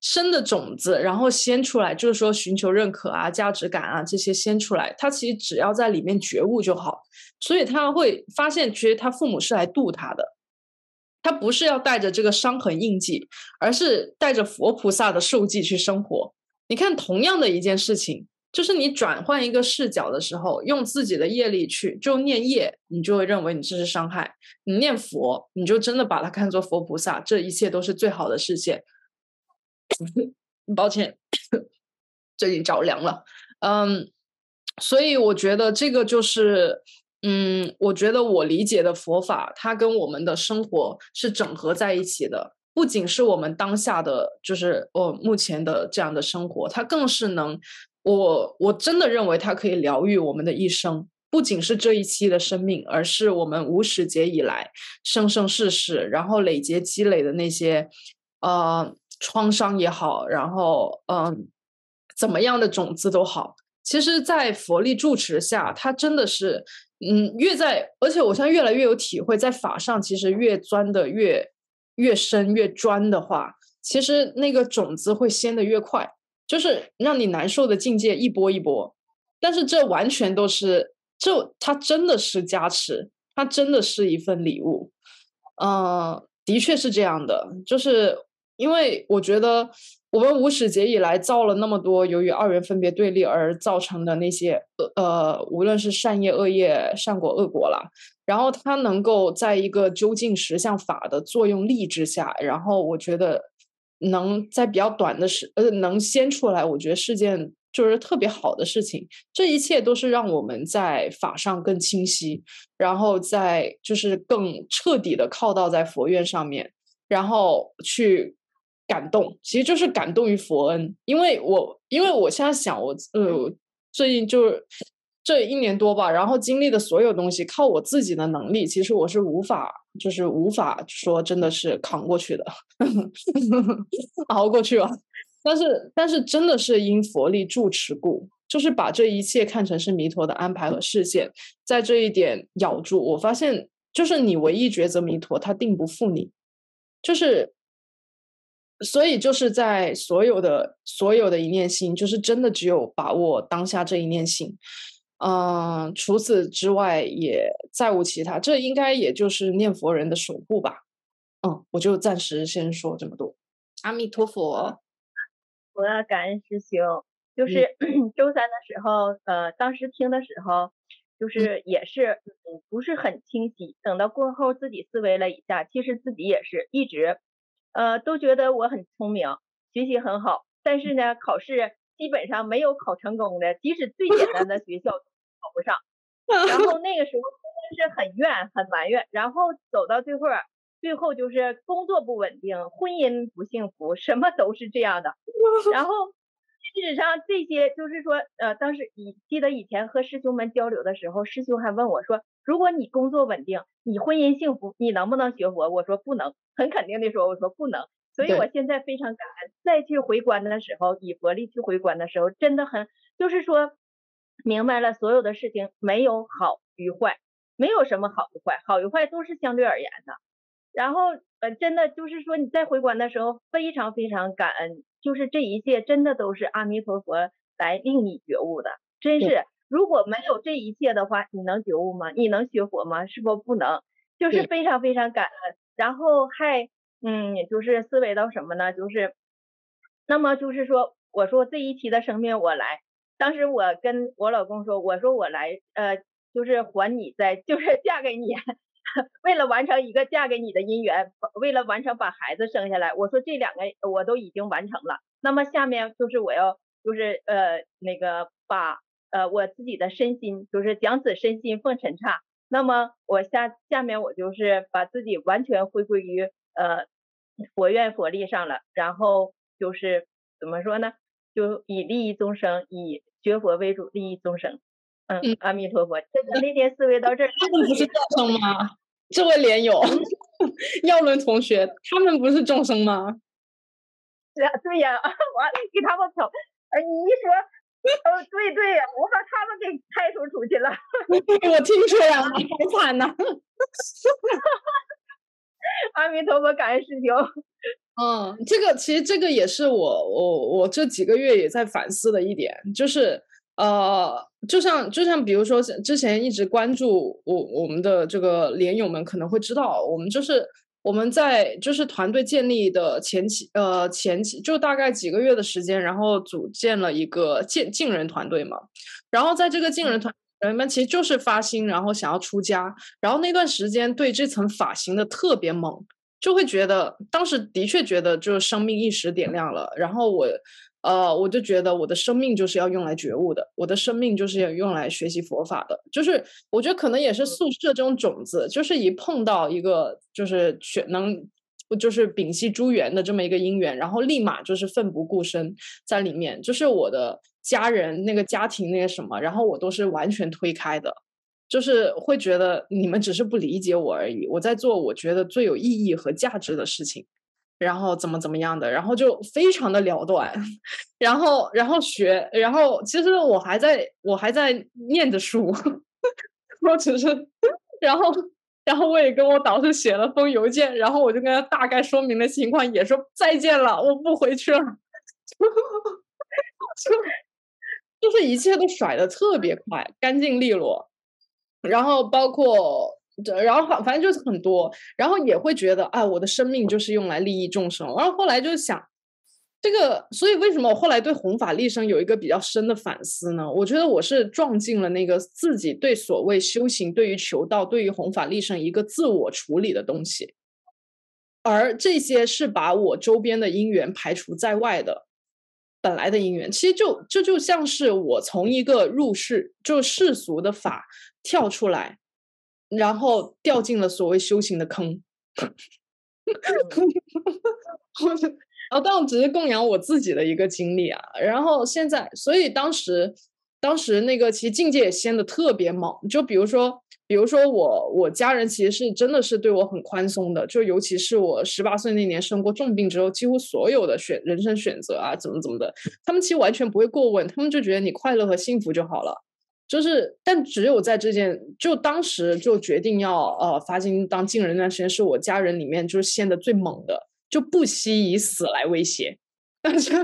[SPEAKER 2] 生的种子，然后先出来，就是说寻求认可啊、价值感啊这些先出来，他其实只要在里面觉悟就好，所以他会发现，其实他父母是来度他的，他不是要带着这个伤痕印记，而是带着佛菩萨的受记去生活。你看，同样的一件事情，就是你转换一个视角的时候，用自己的业力去就念业，你就会认为你这是伤害；你念佛，你就真的把它看作佛菩萨，这一切都是最好的视线。抱歉，最近着凉了。嗯，所以我觉得这个就是，嗯，我觉得我理解的佛法，它跟我们的生活是整合在一起的。不仅是我们当下的，就是我目前的这样的生活，它更是能，我我真的认为它可以疗愈我们的一生。不仅是这一期的生命，而是我们无始劫以来生生世世，然后累劫积累的那些，呃。创伤也好，然后嗯，怎么样的种子都好，其实在佛力住持下，它真的是嗯，越在，而且我现在越来越有体会，在法上其实越钻的越越深越专的话，其实那个种子会掀得越快，就是让你难受的境界一波一波，但是这完全都是，这它真的是加持，它真的是一份礼物。嗯，的确是这样的，就是因为我觉得我们无始劫以来造了那么多由于二元分别对立而造成的那些呃，无论是善业恶业、善果恶果啦，然后它能够在一个究竟实相法的作用力之下，然后我觉得能在比较短的时呃能先出来，我觉得是件就是特别好的事情。这一切都是让我们在法上更清晰，然后在就是更彻底的靠到在佛院上面，然后去感动，其实就是感动于佛恩。因为我因为我现在想我呃最近就是这一年多吧，然后经历的所有东西，靠我自己的能力，其实我是无法就是无法说真的是扛过去的，熬过去了。但是但是真的是因佛力住持故，就是把这一切看成是弥陀的安排和视线，在这一点咬住。我发现就是你唯一抉择弥陀，他定不负你，就是所以就是在所有的所有的一念心，就是真的只有把握当下这一念心。嗯，除此之外也再无其他，这应该也就是念佛人的守护吧。嗯，我就暂时先说这么多。阿弥陀佛。
[SPEAKER 3] 我要感恩师兄，就是、嗯、周三的时候，呃，当时听的时候，就是也是、嗯、不是很清晰。等到过后自己思维了一下，其实自己也是一直，呃，都觉得我很聪明，学习很好，但是呢，考试基本上没有考成功的，即使最简单的学校都考不上。然后那个时候真的是很怨，很埋怨，然后走到最后。最后就是工作不稳定，婚姻不幸福，什么都是这样的。然后事实上这些就是说，呃，当时以记得以前和师兄们交流的时候，师兄还问我说，如果你工作稳定，你婚姻幸福，你能不能学佛？我说不能，很肯定的说，我说不能。所以我现在非常感恩，再去回观的时候，以佛力去回观的时候，真的很就是说明白了所有的事情没有好与坏，没有什么好与坏，好与坏都是相对而言的。然后呃，真的就是说你在回观的时候非常非常感恩，就是这一切真的都是阿弥陀佛来令你觉悟的，真是如果没有这一切的话，你能觉悟吗？你能学佛吗？是否不能？就是非常非常感恩。然后还嗯，就是思维到什么呢？就是那么就是说，我说这一期的生命我来，当时我跟我老公说，我说我来呃，就是还你在，就是嫁给你。为了完成一个嫁给你的姻缘，为了完成把孩子生下来，我说这两个我都已经完成了。那么下面就是我要就是呃那个把呃我自己的身心就是将此身心奉尘刹。那么我下下面我就是把自己完全回归于呃佛愿佛力上了，然后就是怎么说呢？就以利益众生，以学佛为主，利益众生。嗯，嗯阿弥陀佛。真的那天思维到这儿，
[SPEAKER 2] 他们不是众生吗？这位莲友，耀伦同学，他们不是众生吗？
[SPEAKER 3] 是啊，对呀，完了给他们捧，呃，你一说，哦，对对呀，我把他们给开除出去了。
[SPEAKER 2] 我听出来了，好惨呐！
[SPEAKER 3] 阿弥陀佛，感恩师兄。
[SPEAKER 2] 嗯，这个其实这个也是我我我这几个月也在反思的一点，就是呃，就像就像比如说之前一直关注我我们的这个连友们可能会知道，我们就是我们在就是团队建立的前期呃前期就大概几个月的时间，然后组建了一个进进人团队嘛，然后在这个进人团。人们其实就是发心，然后想要出家，然后那段时间对这层法行的特别猛，就会觉得当时的确觉得就是生命一时点亮了，然后我，呃，我就觉得我的生命就是要用来觉悟的，我的生命就是要用来学习佛法的，就是我觉得可能也是宿舍这种种子，就是一碰到一个就是全能。就是屏息诸缘的这么一个因缘，然后立马就是奋不顾身在里面，就是我的家人那个家庭那个什么，然后我都是完全推开的，就是会觉得你们只是不理解我而已，我在做我觉得最有意义和价值的事情，然后怎么怎么样的，然后就非常的了断，然后然后学，然后其实我还在我还在念着书，我只是，然后然后我也跟我导师写了封邮件，然后我就跟他大概说明了情况，也说再见了，我不回去了，就就是一切都甩的特别快，干净利落。然后包括然后反正就是很多，然后也会觉得，哎，我的生命就是用来利益众生。然后后来就想，这个，所以为什么我后来对弘法利生有一个比较深的反思呢？我觉得我是撞进了那个自己对所谓修行、对于求道、对于弘法利生一个自我处理的东西，而这些是把我周边的因缘排除在外的。本来的因缘，其实就这就像是我从一个入世就世俗的法跳出来，然后掉进了所谓修行的坑。然后但我只是供养我自己的一个经历啊，然后现在，所以当时，当时那个其实境界也掀的特别猛，就比如说，比如说我我家人其实是真的是对我很宽松的，就尤其是我十八岁那年生过重病之后，几乎所有的选人生选择啊，怎么怎么的，他们其实完全不会过问，他们就觉得你快乐和幸福就好了。就是，但只有在这件，就当时就决定要呃发心当净人那段时间，是我家人里面就是掀的最猛的，就不惜以死来威胁。但是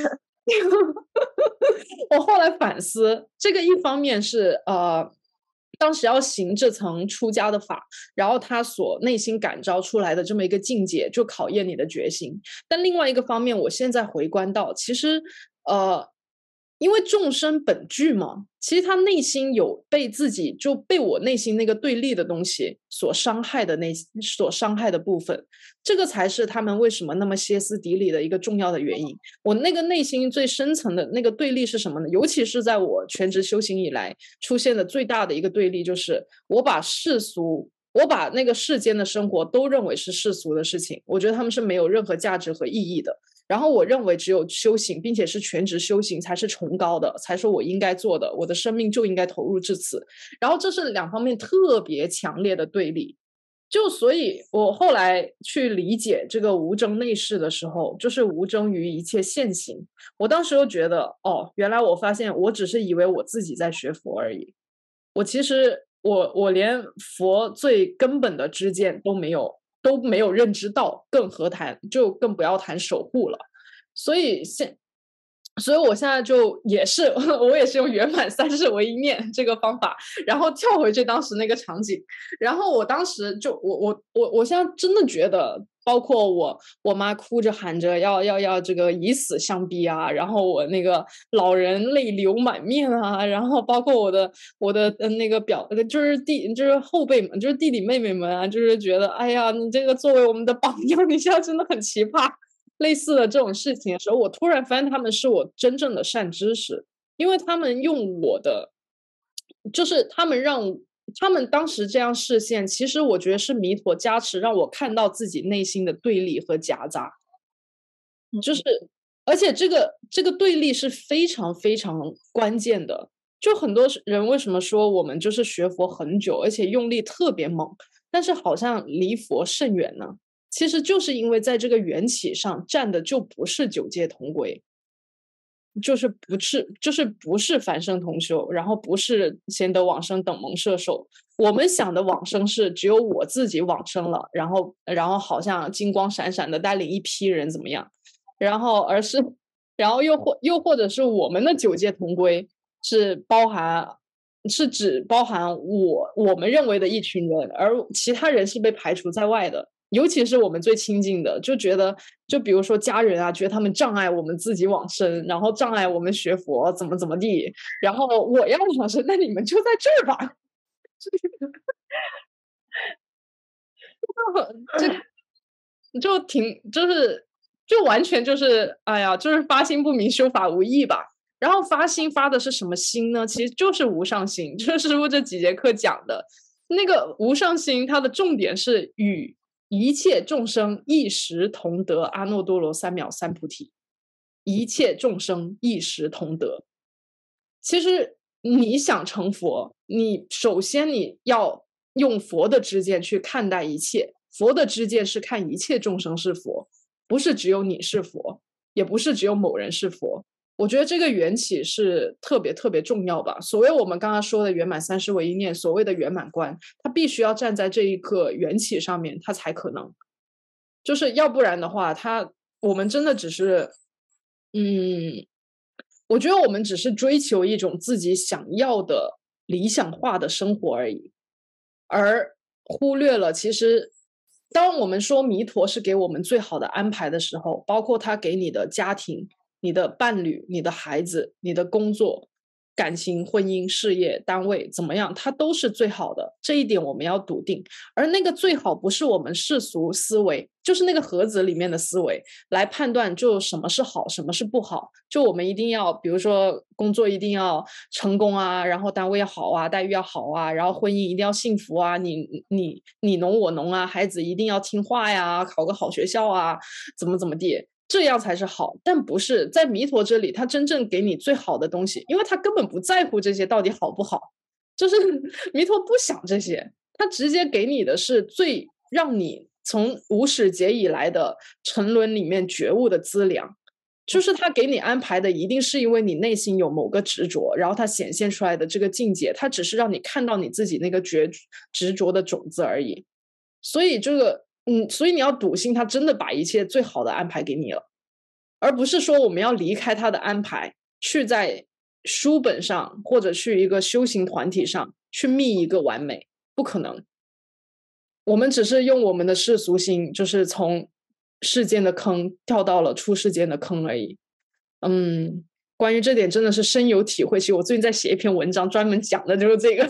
[SPEAKER 2] 我后来反思，这个一方面是呃，当时要行这层出家的法，然后他所内心感召出来的这么一个境界，就考验你的决心。但另外一个方面，我现在回观到，其实呃，因为众生本具嘛，其实他内心有被自己就被我内心那个对立的东西所伤害的那所伤害的部分，这个才是他们为什么那么歇斯底里的一个重要的原因。我那个内心最深层的那个对立是什么呢？尤其是在我全职修行以来出现的最大的一个对立，就是我把世俗。我把那个世间的生活都认为是世俗的事情，我觉得他们是没有任何价值和意义的。然后我认为只有修行，并且是全职修行才是崇高的，才是我应该做的，我的生命就应该投入至此。然后这是两方面特别强烈的对立。就所以，我后来去理解这个无争内视的时候，就是无争于一切现行。我当时又觉得，哦，原来我发现我只是以为我自己在学佛而已，我其实我我连佛最根本的知见都没有都没有认知到，更何谈就更不要谈守护了。所以现所以我现在就也是我也是用圆满三世为一念这个方法，然后跳回去当时那个场景，然后我当时就我我我我现在真的觉得，包括我我妈哭着喊着要要要这个以死相逼啊，然后我那个老人泪流满面啊，然后包括我的我的呃那个表就是弟就是后辈们就是弟弟妹妹们啊，就是觉得哎呀你这个作为我们的榜样，你现在真的很奇葩。类似的这种事情的时候，我突然发现他们是我真正的善知识，因为他们用我的，就是他们让他们当时这样视线，其实我觉得是弥陀加持，让我看到自己内心的对立和夹杂，就是而且这个这个对立是非常非常关键的。就很多人为什么说我们就是学佛很久，而且用力特别猛，但是好像离佛甚远呢？其实就是因为在这个缘起上站的就不是九界同轨， 就是不是就是不是凡圣同修，然后不是先得往生等蒙摄受。我们想的往生是只有我自己往生了，然后然后好像金光闪闪的带领一批人怎么样，然后而是然后又或又或者是我们的九界同归是包含是指包含我我们认为的一群人，而其他人是被排除在外的。尤其是我们最亲近的，就觉得就比如说家人啊，觉得他们障碍我们自己往生，然后障碍我们学佛怎么怎么地，然后我要往生，那你们就在这儿吧。这就挺就是就完全就是哎呀，就是发心不明，修法无益吧。然后发心发的是什么心呢？其实就是无上心，就是师父这几节课讲的那个无上心，它的重点是与一切众生一时同得阿耨多罗三藐三菩提，一切众生一时同得。其实你想成佛，你首先你要用佛的知见去看待一切，佛的知见是看一切众生是佛，不是只有你是佛，也不是只有某人是佛。我觉得这个缘起是特别特别重要吧。所谓我们刚刚说的圆满三世唯一念，所谓的圆满观，它必须要站在这一个缘起上面，它才可能。就是要不然的话，它我们真的只是，嗯，我觉得我们只是追求一种自己想要的理想化的生活而已，而忽略了其实。当我们说弥陀是给我们最好的安排的时候，包括他给你的家庭、你的伴侣、你的孩子、你的工作、感情、婚姻、事业、单位怎么样，它都是最好的，这一点我们要笃定。而那个最好不是我们世俗思维，就是那个盒子里面的思维来判断就什么是好，什么是不好。就我们一定要比如说工作一定要成功啊，然后单位要好啊，待遇要好啊，然后婚姻一定要幸福啊，你你你侬我侬啊，孩子一定要听话呀，考个好学校啊，怎么怎么地，这样才是好。但不是在弥陀这里，他真正给你最好的东西，因为他根本不在乎这些到底好不好，就是弥陀不想这些，他直接给你的是最让你从无始劫以来的沉沦里面觉悟的资粮。就是他给你安排的一定是因为你内心有某个执着，然后他显现出来的这个境界，他只是让你看到你自己那个觉执着的种子而已。所以这个嗯，所以你要笃信他真的把一切最好的安排给你了，而不是说我们要离开他的安排，去在书本上或者去一个修行团体上去觅一个完美，不可能。我们只是用我们的世俗心，就是从世间的坑跳到了出世间的坑而已。嗯，关于这点真的是深有体会。其实我最近在写一篇文章，专门讲的就是这个。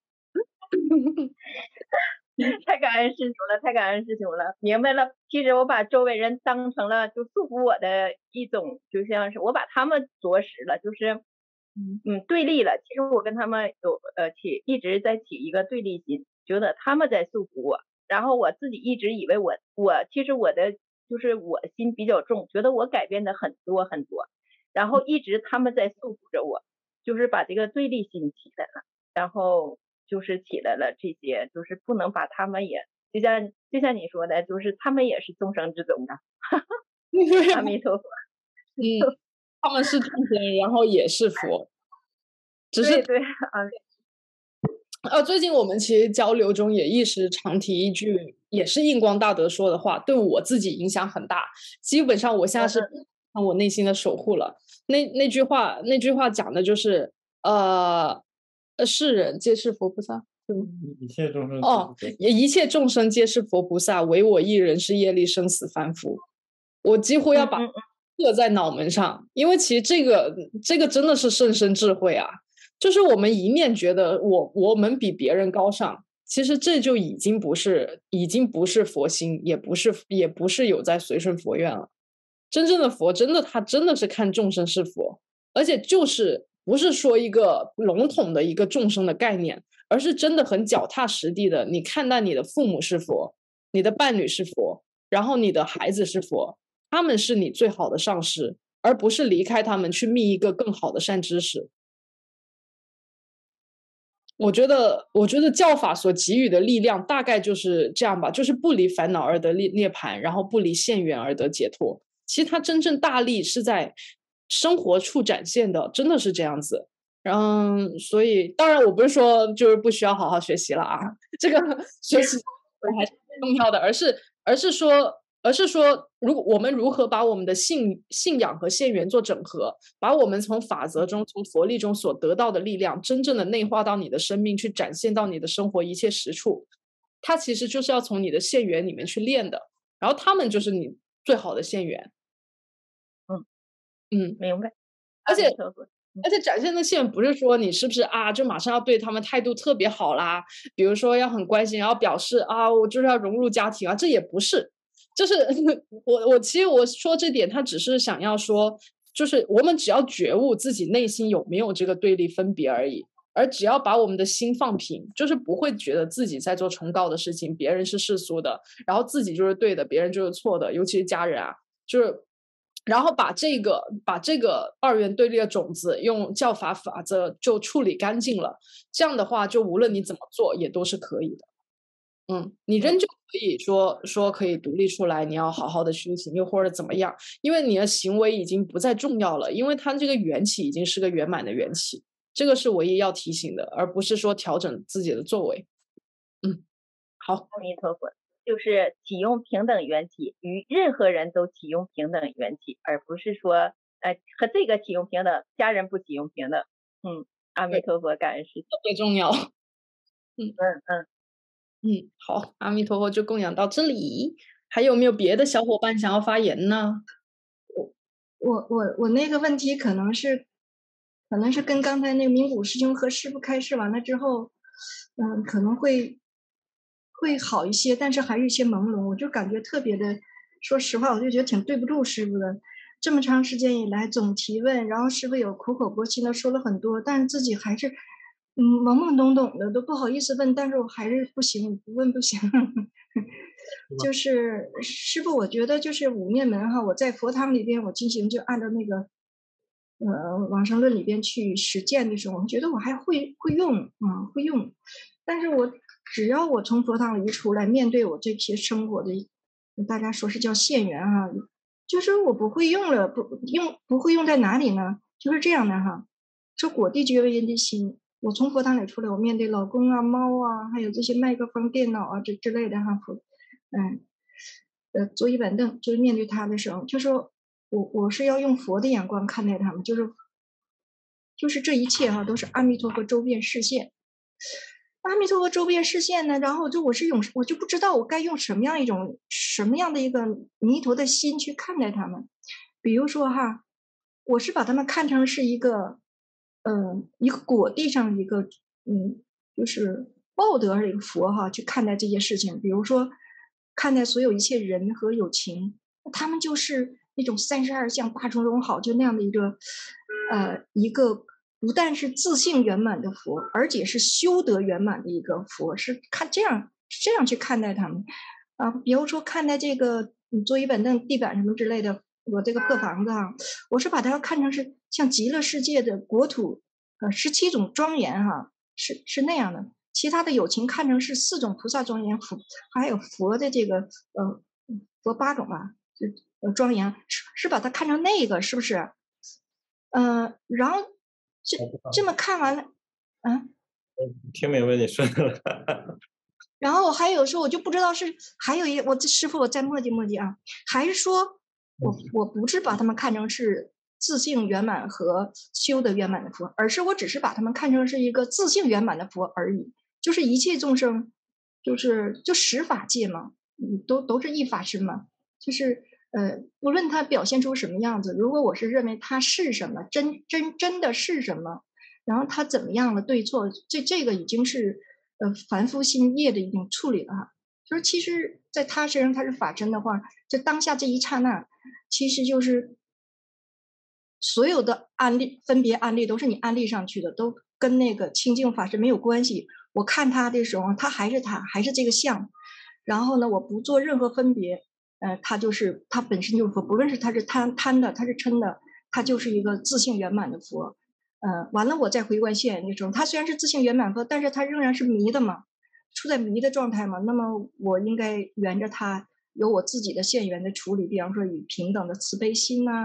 [SPEAKER 3] 太感恩师兄了，太感恩师兄了，明白了。其实我把周围人当成了就束缚我的一种，就像是我把他们着实了，就是嗯嗯对立了。其实我跟他们有呃起一直在起一个对立心，觉得他们在束缚我，然后我自己一直以为我我其实我的就是我心比较重，觉得我改变的很多很多，然后一直他们在束缚着我，就是把这个对立心起来了，然后就是起来了这些，就是不能把他们也就像就像你说的，就是他们也是众生之中的。阿弥陀佛。
[SPEAKER 2] 嗯，他们是众生，然后也是佛，只是
[SPEAKER 3] 对对啊。
[SPEAKER 2] 呃，最近我们其实交流中也一时常提一句，也是印光大德说的话，对我自己影响很大。基本上我现在是看我内心的守护了。那那句话，那句话讲的就是，呃，世人皆是佛菩萨，
[SPEAKER 1] 一切众生
[SPEAKER 2] 哦，一切众生皆是佛菩萨，唯我一人是业力生死凡夫。我几乎要把刻在脑门上，因为其实这个这个真的是甚深智慧啊。就是我们一面觉得我我们比别人高尚，其实这就已经不是已经不是佛心，也不是也不是有在随顺佛愿了。真正的佛，真的他真的是看众生是佛，而且就是不是说一个笼统的一个众生的概念，而是真的很脚踏实地的，你看待你的父母是佛，你的伴侣是佛，然后你的孩子是佛，他们是你最好的上师，而不是离开他们去觅一个更好的善知识。我觉得，我觉得教法所给予的力量大概就是这样吧，就是不离烦恼而得涅槃，然后不离现缘而得解脱。其实它真正大力是在生活处展现的，真的是这样子。嗯，所以当然我不是说就是不需要好好学习了啊，这个学习还是重要的，而是而是说而是说，如果我们如何把我们的信信仰和现缘做整合，把我们从法则中、从佛力中所得到的力量，真正的内化到你的生命，去展现到你的生活一切实处，它其实就是要从你的现缘里面去练的，然后他们就是你最好的现缘。
[SPEAKER 3] 嗯
[SPEAKER 2] 嗯，
[SPEAKER 3] 明白。
[SPEAKER 2] 而且
[SPEAKER 3] 阿弥陀佛。
[SPEAKER 2] 而且展现的线不是说你是不是啊，就马上要对他们态度特别好啦，比如说要很关心，然后表示啊，我就是要融入家庭啊，这也不是。就是我我其实我说这点，他只是想要说，就是我们只要觉悟自己内心有没有这个对立分别而已，而只要把我们的心放平，就是不会觉得自己在做崇高的事情，别人是世俗的，然后自己就是对的，别人就是错的，尤其是家人啊，就是。然后把这个把这个二元对立的种子用教法法则就处理干净了，这样的话，就无论你怎么做也都是可以的。嗯，你仍旧可以说说可以独立出来，你要好好的修行，又或者怎么样，因为你的行为已经不再重要了，因为它这个缘起已经是个圆满的缘起，这个是唯一要提醒的，而不是说调整自己的作为。嗯，好，
[SPEAKER 3] 阿弥陀佛。就是启用平等缘起，与任何人都启用平等缘起，而不是说，呃，和这个启用平等，家人不启用平等。嗯，阿弥陀佛，感恩师父。
[SPEAKER 2] 特别重要。
[SPEAKER 3] 嗯嗯嗯
[SPEAKER 2] 嗯，好，阿弥陀佛就供养到这里，还有没有别的小伙伴想要发言呢？
[SPEAKER 4] 我我我那个问题可能是，可能是跟刚才那个名古师兄和师傅开示完了之后，嗯，可能会会好一些，但是还有一些朦胧，我就感觉特别的，说实话，我就觉得挺对不住师傅的。这么长时间以来总提问，然后师傅有苦口婆心的说了很多，但是自己还是嗯懵懵懂懂的，都不好意思问，但是我还是不行，不问不行。就是师傅，我觉得就是五念门哈，我在佛堂里边我进行就按照那个呃往生论里边去实践的时候，我觉得我还会会用啊会用，但是我只要我从佛堂里一出来，面对我这些生活的，大家说是叫现缘哈，就是我不会用了，不用不会用在哪里呢？就是这样的哈，说果地觉为人的心。我从佛堂里出来，我面对老公啊、猫啊，还有这些麦克风、电脑啊这之类的哈，嗯，呃，桌椅板凳，就是面对他的时候，就说我我是要用佛的眼光看待他们，就是就是这一切哈、都是阿弥陀佛周遍视线。阿弥陀佛周遍视线呢，然后就我是用我就不知道我该用什么样一种什么样的一个弥陀的心去看待他们。比如说哈，我是把他们看成是一个，嗯，一个果地上一个，嗯，就是报德的一个佛哈，去看待这些事情。比如说，看待所有一切人和有情，他们就是那种三十二相八种种好，就那样的一个，呃，一个不但是自性圆满的佛，而且是修德圆满的一个佛，是看这样这样去看待他们。啊，比如说看待这个嗯桌椅板凳、地板什么之类的，我这个破房子啊，我是把它看成是像极乐世界的国土，呃，十七种庄严哈、是是那样的。其他的有情看成是四种菩萨庄严，佛还有佛的这个呃佛八种吧，就呃庄严，是是把它看成那个是不是？嗯、呃，然后这这么看完了，嗯。
[SPEAKER 1] 听明白你说的了。
[SPEAKER 4] 然后还有时候我就不知道是还有一我这师傅我再磨叽磨叽啊，还是说我我不是把他们看成是自性圆满和修得圆满的佛，而是我只是把他们看成是一个自性圆满的佛而已。就是一切众生，就是就十法界嘛，嗯，都都是一法身嘛，就是呃，无论他表现出什么样子，如果我是认为他是什么，真真真的是什么，然后他怎么样的对错，这这个已经是呃凡夫心业的一种处理了哈。就是其实在他身上他是法身的话，这当下这一刹那，其实就是所有的案例分别案例都是你安利上去的，都跟那个清净法师没有关系。我看他的时候，他还是他，还是这个相。然后呢，我不做任何分别，呃，他就是他本身就是佛，不论是他是贪贪的，他是嗔的，他就是一个自性圆满的佛。呃，完了我再回观现眼的时候，他虽然是自性圆满佛，但是他仍然是迷的嘛，处在迷的状态嘛。那么我应该圆着他，有我自己的现缘的处理，比方说以平等的慈悲心呐、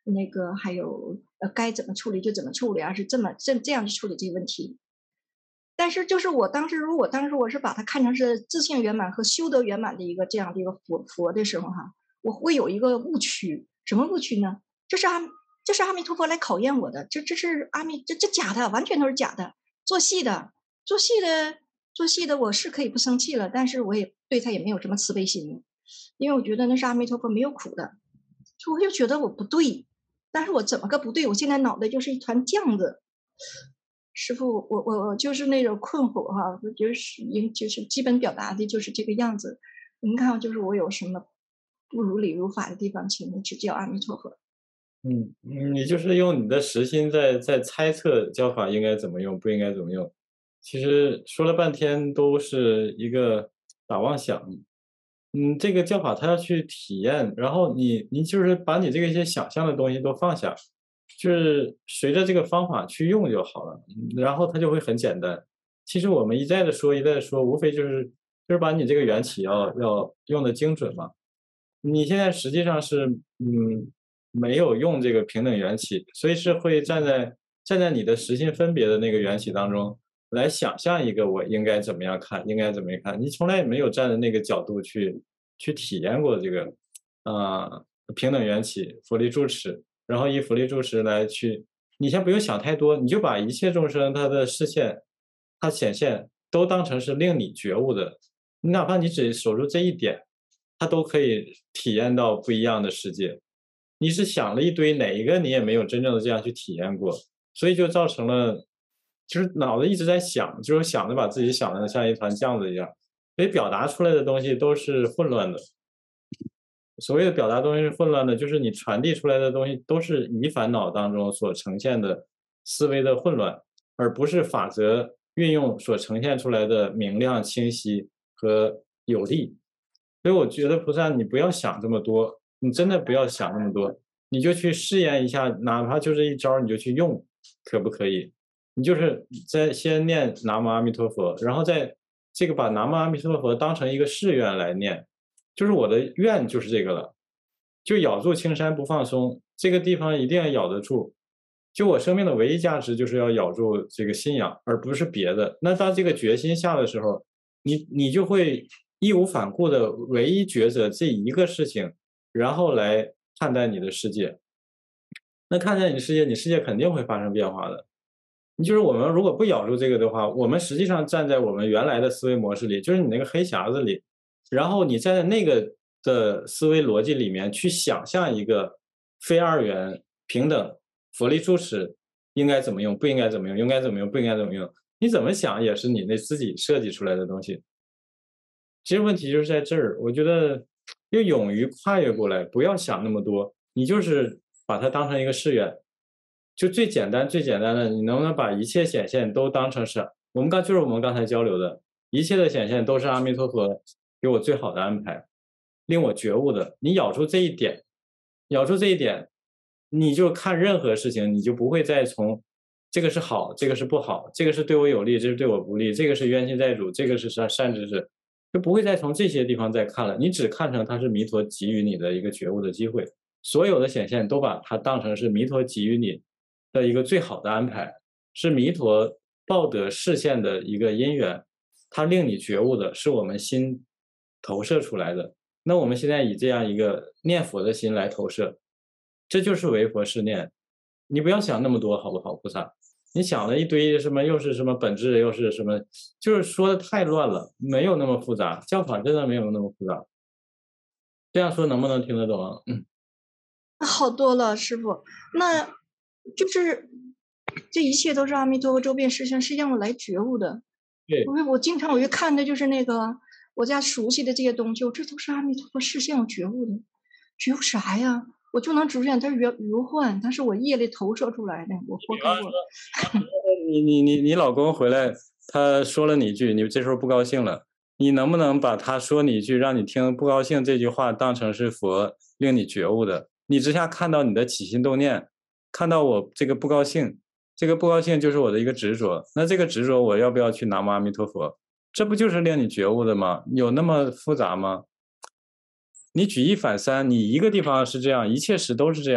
[SPEAKER 4] 那个还有呃该怎么处理就怎么处理，而是这么这这样去处理这个问题。但是就是我当时如果当时我是把它看成是自性圆满和修德圆满的一个这样的一个佛佛的时候哈，我会有一个误区，什么误区呢？这是阿这是阿弥陀佛来考验我的，这这是阿弥这这假的，完全都是假的，做戏的，做戏的做戏的我是可以不生气了，但是我也对他也没有什么慈悲心了，因为我觉得那是阿弥陀佛没有苦的，所以我就觉得我不对，但是我怎么个不对？我现在脑袋就是一团浆子。师傅，我我我就是那种困惑哈，我就是应就是基本表达的就是这个样子。您看，就是我有什么不如理如法的地方，请您指教，阿弥陀佛。
[SPEAKER 1] 嗯嗯，你就是用你的实心在在猜测教法应该怎么用，不应该怎么用。其实说了半天都是一个打妄想。嗯，这个教法它要去体验，然后你你就是把你这个一些想象的东西都放下，就是随着这个方法去用就好了，嗯然后它就会很简单。其实我们一再的说一再的说，无非就是就是把你这个缘起要要用的精准嘛。你现在实际上是嗯没有用这个平等缘起，所以是会站在站在你的实心分别的那个缘起当中来想象一个我应该怎么样看，应该怎么样看。你从来也没有站在那个角度去去体验过这个啊、平等缘起、佛力住持，然后以佛力住持来去，你先不用想太多，你就把一切众生他的视线、他显现都当成是令你觉悟的，你哪怕你只守住这一点，他都可以体验到不一样的世界。你是想了一堆，哪一个你也没有真正的这样去体验过，所以就造成了，就是脑子一直在想，就是想着把自己想的像一团浆子一样，所以表达出来的东西都是混乱的。所谓的表达东西是混乱的，就是你传递出来的东西都是以烦恼当中所呈现的思维的混乱，而不是法则运用所呈现出来的明亮、清晰和有力。所以我觉得菩萨，你不要想这么多，你真的不要想那么多，你就去试验一下，哪怕就这一招，你就去用，可不可以？你就是在先念南无阿弥陀佛，然后再这个把南无阿弥陀佛当成一个誓愿来念，就是我的愿就是这个了，就咬住青山不放松，这个地方一定要咬得住。就我生命的唯一价值就是要咬住这个信仰，而不是别的。那当这个决心下的时候，你你就会义无反顾的唯一抉择这一个事情，然后来看待你的世界。那看待你的世界，你世界肯定会发生变化的。你就是我们如果不咬住这个的话，我们实际上站在我们原来的思维模式里，就是你那个黑匣子里，然后你站在那个的思维逻辑里面去想象一个非二元平等佛力住持应该怎么用，不应该怎么用，应该怎么用，不应该怎么用，你怎么想也是你那自己设计出来的东西。其实问题就是在这儿，我觉得要勇于跨越过来，不要想那么多，你就是把它当成一个誓愿，就最简单最简单的，你能不能把一切显现都当成是我们刚就是我们刚才交流的，一切的显现都是阿弥陀佛给我最好的安排，令我觉悟的。你咬住这一点，咬住这一点，你就看任何事情，你就不会再从这个是好，这个是不好，这个是对我有利，这是对我不利，这个是冤亲债主，这个是善善知识，就不会再从这些地方再看了。你只看成它是弥陀给予你的一个觉悟的机会，所有的显现都把它当成是弥陀给予你的一个最好的安排，是弥陀报得视线的一个因缘，它令你觉悟的是我们心投射出来的。那我们现在以这样一个念佛的心来投射，这就是为佛是念。你不要想那么多，好不好，菩萨？你想了一堆什么，又是什么本质，又是什么，就是说的太乱了，没有那么复杂，教法真的没有那么复杂。这样说能不能听得懂啊？嗯，
[SPEAKER 4] 好多了，师傅，那就是这一切都是阿弥陀佛周遍事项，是让我来觉悟的。
[SPEAKER 1] 对，
[SPEAKER 4] 我我经常我就看的就是那个我家熟悉的这些东西，我这都是阿弥陀佛视线我觉悟的，觉悟啥呀？我就能逐渐它是如如幻，它是我业力投射出来的，我活该我。
[SPEAKER 1] 你你你你老公回来，他说了你一句，你这时候不高兴了，你能不能把他说你一句让你听不高兴这句话当成是佛令你觉悟的？你之下看到你的起心动念，看到我这个不高兴，这个不高兴就是我的一个执着，那这个执着我要不要去南无阿弥陀佛？这不就是令你觉悟的吗？有那么复杂吗？你举一反三，你一个地方是这样，一切时都是这样，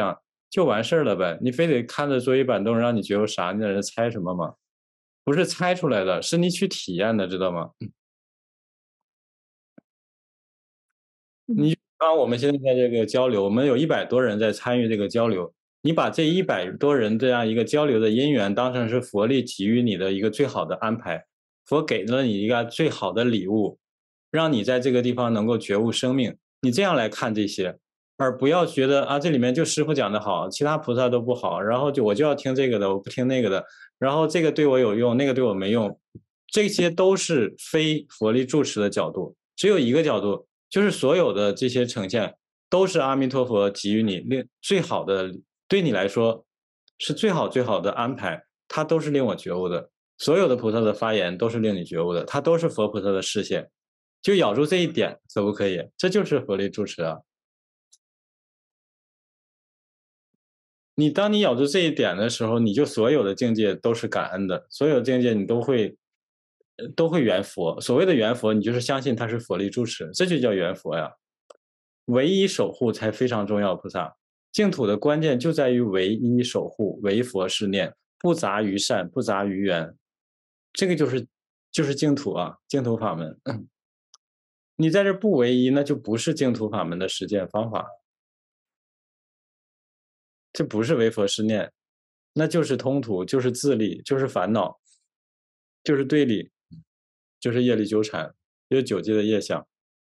[SPEAKER 1] 就完事儿了呗。你非得看着桌椅板凳让你觉悟啥？你在这猜什么吗？不是猜出来的，是你去体验的，知道吗？你当我们现在在这个交流，我们有一百多人在参与这个交流，你把这一百多人这样一个交流的因缘当成是佛力给予你的一个最好的安排，佛给了你一个最好的礼物，让你在这个地方能够觉悟生命。你这样来看这些，而不要觉得啊，这里面就师父讲的好，其他菩萨都不好，然后就我就要听这个的，我不听那个的，然后这个对我有用，那个对我没用，这些都是非佛力住持的角度，只有一个角度，就是所有的这些呈现都是阿弥陀佛给予你最好的，对你来说是最好最好的安排，它都是令我觉悟的。所有的菩萨的发言都是令你觉悟的，它都是佛菩萨的视线。就咬住这一点，可不可以？这就是佛力住持啊！你当你咬住这一点的时候，你就所有的境界都是感恩的，所有境界你都会都会圆佛。所谓的圆佛，你就是相信它是佛力住持，这就叫圆佛呀。唯一守护才非常重要，菩萨净土的关键就在于唯一守护，唯佛是念，不杂于善，不杂于缘，这个就是就是净土啊，净土法门。你在这不唯一，那就不是净土法门的实践方法，这不是唯佛是念，那就是通途，就是自利，就是烦恼，就是对立，就是业力纠缠，就是九界的业相。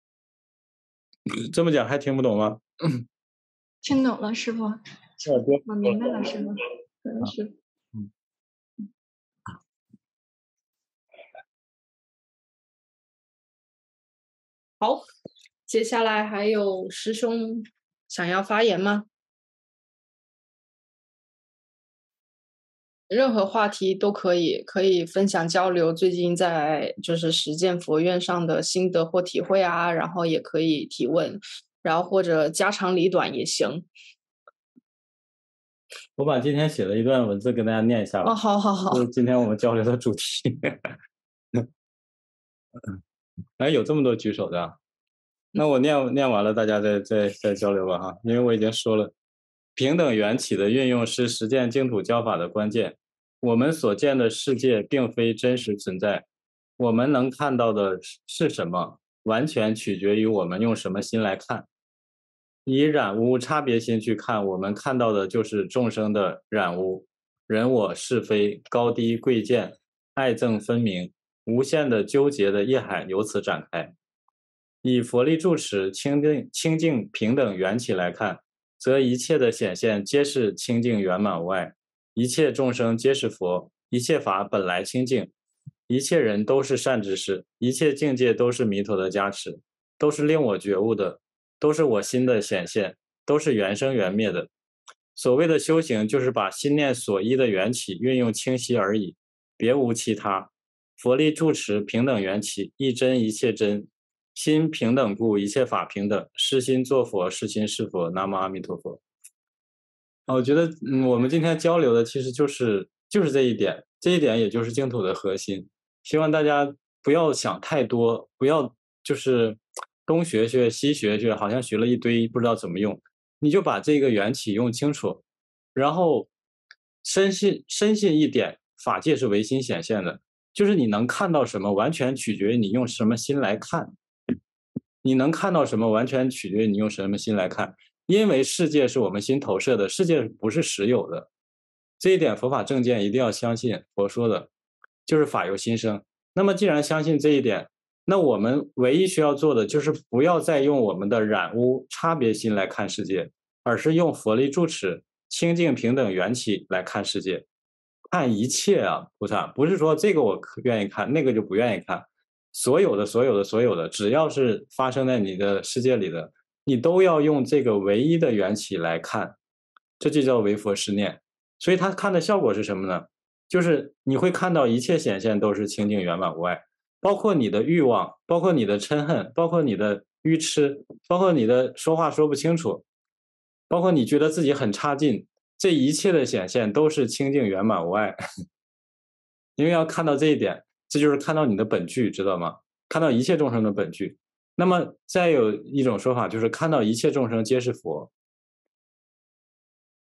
[SPEAKER 1] 这么讲还听不懂吗？
[SPEAKER 4] 听懂了，师傅，我明白了，师傅，嗯，是。
[SPEAKER 2] 好，接下来还有师兄想要发言吗？任何话题都可以，可以分享交流。最近在就是实践佛院上的心得或体会啊，然后也可以提问，然后或者家长里短也行。
[SPEAKER 1] 我把今天写的一段文字跟大家念一下吧。
[SPEAKER 2] 哦，好好好。
[SPEAKER 1] 就是今天我们交流的主题。哎，有这么多举手的啊？那我念念完了，大家再再再交流吧哈，因为我已经说了，平等缘起的运用是实践净土教法的关键。我们所见的世界并非真实存在，我们能看到的是什么，完全取决于我们用什么心来看。以染污差别心去看，我们看到的就是众生的染污，人我是非、高低贵贱、爱憎分明，无限的纠结的业海由此展开。以佛力住持清净清净平等缘起来看，则一切的显现皆是清净圆满无碍，一切众生皆是佛，一切法本来清净，一切人都是善知识，一切境界都是弥陀的加持，都是令我觉悟的，都是我心的显现，都是缘生缘灭的。所谓的修行，就是把心念所依的缘起运用清晰而已，别无其他。佛力住持平等缘起，一真一切真，心平等故，一切法平等。是心作佛，是心是佛。南无阿弥陀佛。我觉得，嗯，我们今天交流的其实就是就是这一点，这一点也就是净土的核心。希望大家不要想太多，不要就是东学学西学学，好像学了一堆不知道怎么用。你就把这个缘起用清楚，然后深信深信一点，法界是唯心显现的，就是你能看到什么，完全取决于你用什么心来看。你能看到什么，完全取决于你用什么心来看。因为世界是我们心投射的，世界不是实有的。这一点佛法正见一定要相信，佛说的就是法由心生。那么既然相信这一点，那我们唯一需要做的就是不要再用我们的染污差别心来看世界，而是用佛力住持清净平等缘起来看世界。看一切啊，菩萨不是说这个我愿意看，那个就不愿意看，所有的所有的所有的，只要是发生在你的世界里的，你都要用这个唯一的缘起来看，这就叫唯佛是念。所以他看的效果是什么呢？就是你会看到一切显现都是清净圆满无碍，包括你的欲望，包括你的嗔恨，包括你的愚痴，包括你的说话说不清楚，包括你觉得自己很差劲，这一切的显现都是清净圆满无碍。因为要看到这一点，这就是看到你的本具，知道吗？看到一切众生的本具。那么再有一种说法，就是看到一切众生皆是佛。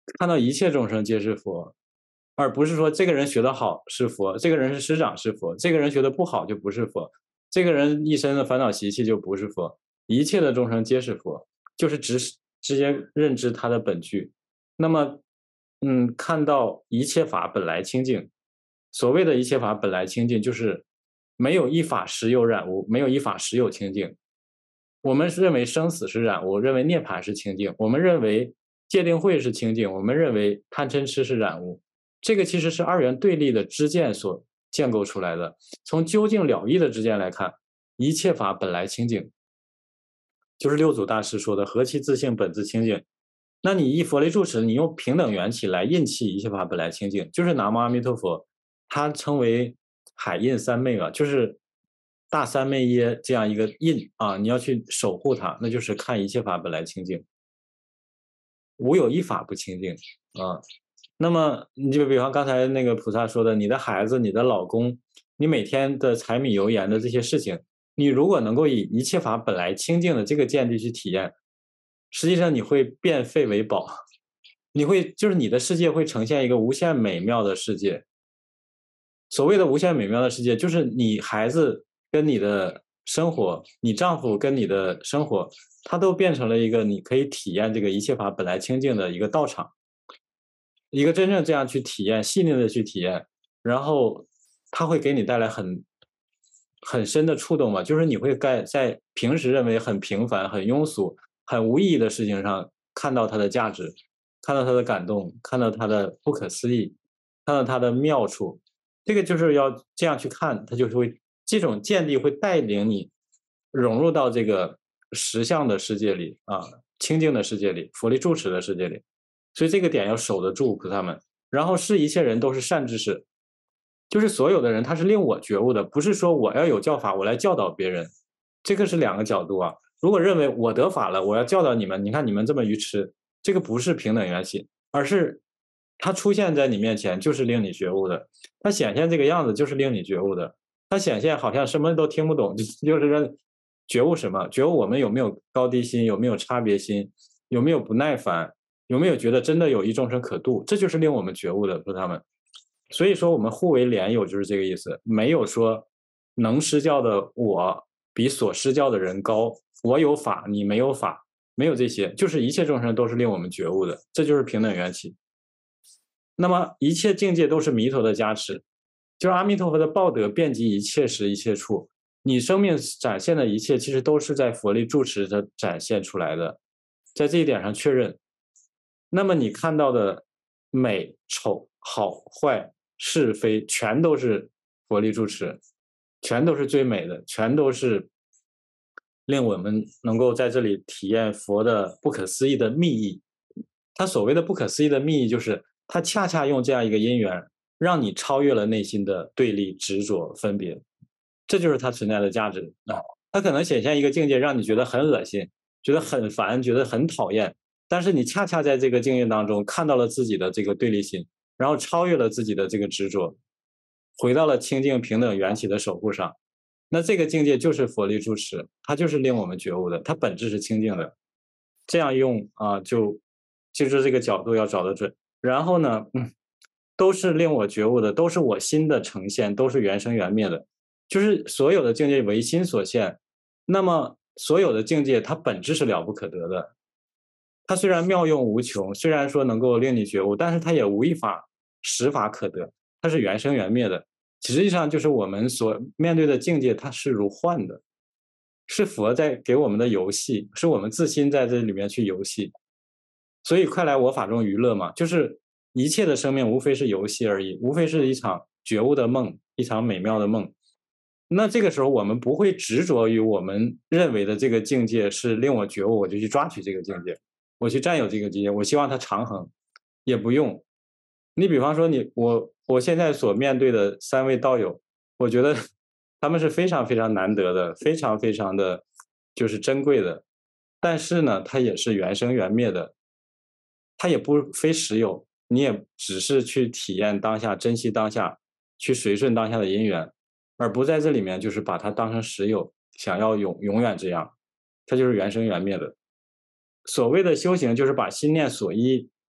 [SPEAKER 1] 看到一切众生皆是佛，而不是说这个人学得好是佛，这个人是师长是佛，这个人学得不好就不是佛，这个人一身的烦恼习气就不是佛。一切的众生皆是佛，就是直直接认知他的本具。那么，嗯，看到一切法本来清净。所谓的一切法本来清净，就是没有一法实有染污，没有一法实有清净。我们认为生死是染污，认为涅槃是清净，我们认为戒定慧是清净，我们认为贪嗔痴是染污。这个其实是二元对立的知见所建构出来的。从究竟了义的知见来看，一切法本来清净，就是六祖大师说的何其自性本自清净。那你以佛力住持，你用平等缘起来印气一切法本来清净，就是南无阿弥陀佛，它称为海印三昧嘛，就是大三昧耶这样一个印啊，你要去守护它，那就是看一切法本来清净，无有一法不清净啊。那么你就比方刚才那个菩萨说的，你的孩子、你的老公，你每天的柴米油盐的这些事情，你如果能够以一切法本来清净的这个见地去体验，实际上你会变废为宝，你会就是你的世界会呈现一个无限美妙的世界。所谓的无限美妙的世界，就是你孩子跟你的生活，你丈夫跟你的生活，它都变成了一个你可以体验这个一切法本来清净的一个道场，一个真正这样去体验、细腻的去体验，然后它会给你带来很很深的触动嘛，就是你会在在平时认为很平凡、很庸俗、很无意义的事情上看到它的价值，看到它的感动，看到它的不可思议，看到它的妙处。这个就是要这样去看，它就是会这种见地会带领你融入到这个实相的世界里啊，清净的世界里，佛力住持的世界里。所以这个点要守得住，菩萨们。然后是一切人都是善知识，就是所有的人他是令我觉悟的，不是说我要有教法我来教导别人，这个是两个角度啊。如果认为我得法了，我要教导你们，你看你们这么愚痴，这个不是平等缘起，而是它出现在你面前就是令你觉悟的，它显现这个样子就是令你觉悟的，它显现好像什么都听不懂，就是说觉悟什么？觉悟我们有没有高低心，有没有差别心，有没有不耐烦，有没有觉得真的有一众生可度，这就是令我们觉悟的，说他们。所以说我们互为莲友就是这个意思，没有说能施教的我比所施教的人高，我有法你没有法，没有这些，就是一切众生都是令我们觉悟的，这就是平等缘起。那么一切境界都是弥陀的加持，就是阿弥陀佛的报德遍及一切时一切处，你生命展现的一切其实都是在佛力住持的展现出来的，在这一点上确认。那么你看到的美丑好坏是非全都是佛力住持，全都是最美的，全都是令我们能够在这里体验佛的不可思议的密意。他所谓的不可思议的密意，就是他恰恰用这样一个因缘让你超越了内心的对立执着分别，这就是它存在的价值啊。它可能显现一个境界让你觉得很恶心，觉得很烦，觉得很讨厌，但是你恰恰在这个境界当中看到了自己的这个对立心，然后超越了自己的这个执着，回到了清净平等缘起的守护上。那这个境界就是佛力住持，它就是令我们觉悟的，它本质是清净的。这样用啊，就就是这个角度要找得准。然后呢，嗯，都是令我觉悟的，都是我心的呈现，都是缘生缘灭的，就是所有的境界为心所现。那么所有的境界它本质是了不可得的，它虽然妙用无穷，虽然说能够令你觉悟，但是它也无一法实法可得，它是缘生缘灭的。实际上就是我们所面对的境界，它是如幻的，是佛在给我们的游戏，是我们自心在这里面去游戏。所以快来我法中娱乐嘛，就是一切的生命无非是游戏而已，无非是一场觉悟的梦，一场美妙的梦。那这个时候我们不会执着于我们认为的这个境界是令我觉悟，我就去抓取这个境界，我去占有这个境界，我希望它长恒，也不用。你比方说你我我现在所面对的三位道友，我觉得他们是非常非常难得的，非常非常的就是珍贵的，但是呢它也是缘生缘灭的，它也不非实有，你也只是去体验当下，珍惜当下，去随顺当下的因缘，而不在这里面就是把它当成实有，想要永永远这样，它就是缘生缘灭的。所谓的修行就是把心念所依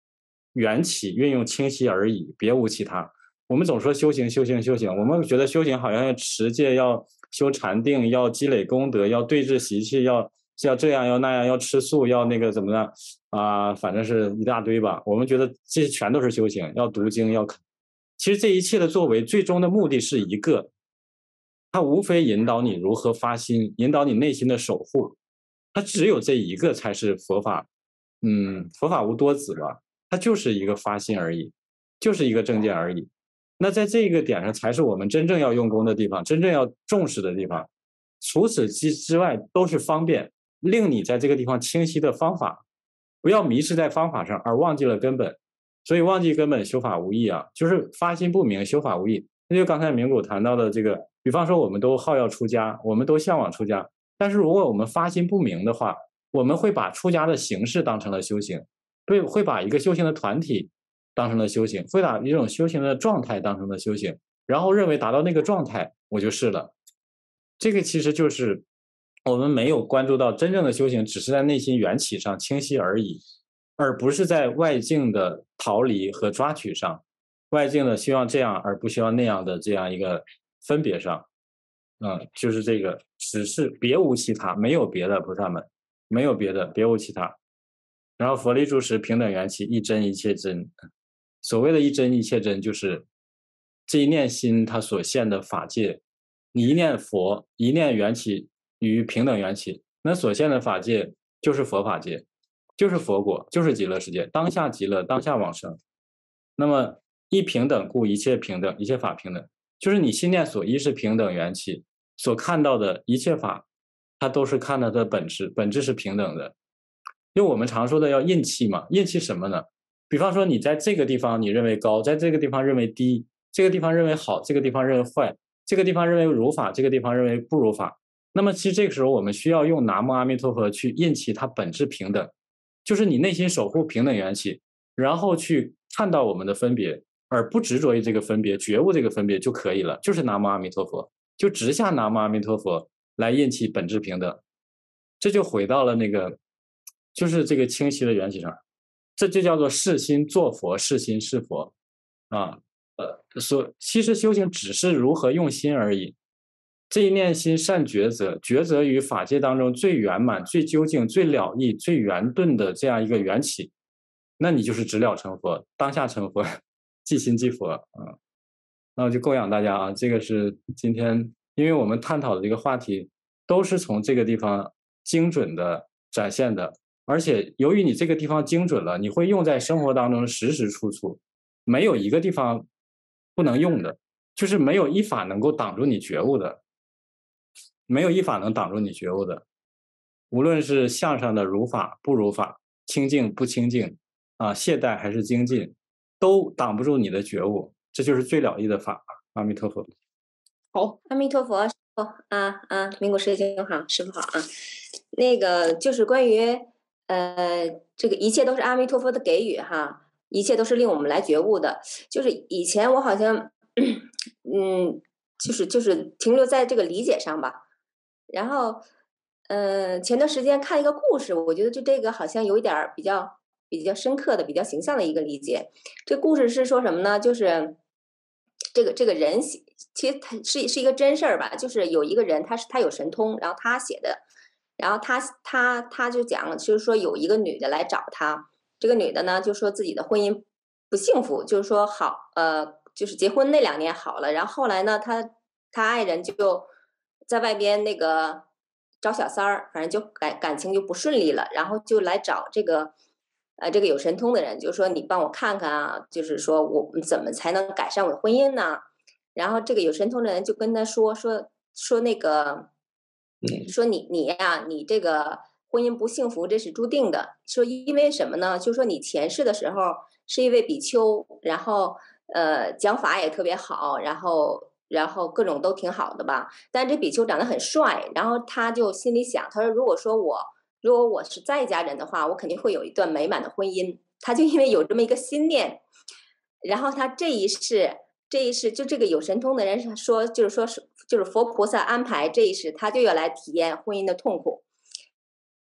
[SPEAKER 5] 缘起运用清晰而已，别无其他。我们总说修行修行修行，我们觉得修行好像要持戒，要修禅定，要积累功德，要对治习气，要要这样要那样，要吃素，要那个怎么样啊、呃？反正是一大堆吧。我们觉得这全都是修行，要读经，要看。其实这一切的作为，最终的目的是一个，它无非引导你如何发心，引导你内心的守护。它只有这一个才是佛法。嗯，佛法无多子吧，它就是一个发心而已，就是一个正见而已。那在这个点上，才是我们真正要用功的地方，真正要重视的地方。除此之之外，都是方便，令你在这个地方清晰的方法，不要迷失在方法上，而忘记了根本。所以忘记根本，修法无益啊，就是发心不明，修法无益。那就刚才明谷谈到的这个，比方说我们都好要出家，我们都向往出家，但是如果我们发心不明的话，我们会把出家的形式当成了修行，对，会把一个修行的团体当成了修行，会把一种修行的状态当成了修行，然后认为达到那个状态我就是了。这个其实就是我们没有关注到真正的修行，只是在内心缘起上清晰而已，而不是在外境的逃离和抓取上，外境的希望这样而不希望那样的这样一个分别上。嗯，就是这个，只是别无其他，没有别的，菩萨们没有别的，别无其他。然后佛力住持平等缘起，一真一切真。所谓的一真一切真，就是这一念心它所现的法界，你一念佛，一念缘起于平等缘起，那所现的法界就是佛法界，就是佛果，就是极乐世界，当下极乐，当下往生。那么一平等故一切平等，一切法平等，就是你心念所依是平等缘起，所看到的一切法，它都是看到它的本质，本质是平等的。因为我们常说的要印气嘛，印气什么呢？比方说你在这个地方你认为高，在这个地方认为低，这个地方认为好，这个地方认为坏，这个地方认为如法，这个地方认为不如法。那么其实这个时候我们需要用南无阿弥陀佛去印气它本质平等，就是你内心守护平等缘起，然后去看到我们的分别，而不执着于这个分别，觉悟这个分别就可以了，就是南无阿弥陀佛，就直下南无阿弥陀佛来印气本质平等。这就回到了那个就是这个清晰的缘起上，这就叫做是心作佛，是心是佛啊。呃，所其实修行只是如何用心而已。这一念心善抉择，抉择于法界当中最圆满、最究竟、最了义、最圆顿的这样一个缘起，那你就是直了成佛，当下成佛，即心即佛啊。那我就供养大家啊，这个是今天因为我们探讨的这个话题都是从这个地方精准的展现的，而且由于你这个地方精准了，你会用在生活当中时时处处，没有一个地方不能用的，就是没有一法能够挡住你觉悟的，没有一法能挡住你觉悟的，无论是向上的如法不如法，清净不清净啊，懈怠还是精进，都挡不住你的觉悟，这就是最了义的法。阿弥陀佛。
[SPEAKER 2] 好，
[SPEAKER 6] 阿弥陀佛。哦啊啊，明果师兄好，师父好啊。那个就是关于呃，这个一切都是阿弥陀佛的给予哈，一切都是令我们来觉悟的。就是以前我好像嗯，就是就是停留在这个理解上吧。然后呃，前段时间看一个故事，我觉得就这个好像有一点比较比较深刻的、比较形象的一个理解。这故事是说什么呢？就是这个这个人其实他是是一个真事儿吧，就是有一个人他是他有神通，然后他写的，然后他他他就讲，就是说有一个女的来找他，这个女的呢就说自己的婚姻不幸福，就是说好呃就是结婚那两年好了，然后后来呢他他爱人就在外边那个找小三儿，反正就感感情就不顺利了，然后就来找这个呃这个有神通的人，就说你帮我看看啊，就是说我怎么才能改善我的婚姻呢？然后这个有神通的人就跟他说说说那个，说你你呀，你这个婚姻不幸福，这是注定的。说因为什么呢？就说你前世的时候是一位比丘，然后呃讲法也特别好，然后然后各种都挺好的吧。但这比丘长得很帅，然后他就心里想，他说如果说我如果我是在家人的话，我肯定会有一段美满的婚姻。他就因为有这么一个心念，然后他这一世。这一世就这个有神通的人说，就是说是就是佛菩萨安排这一世他就要来体验婚姻的痛苦。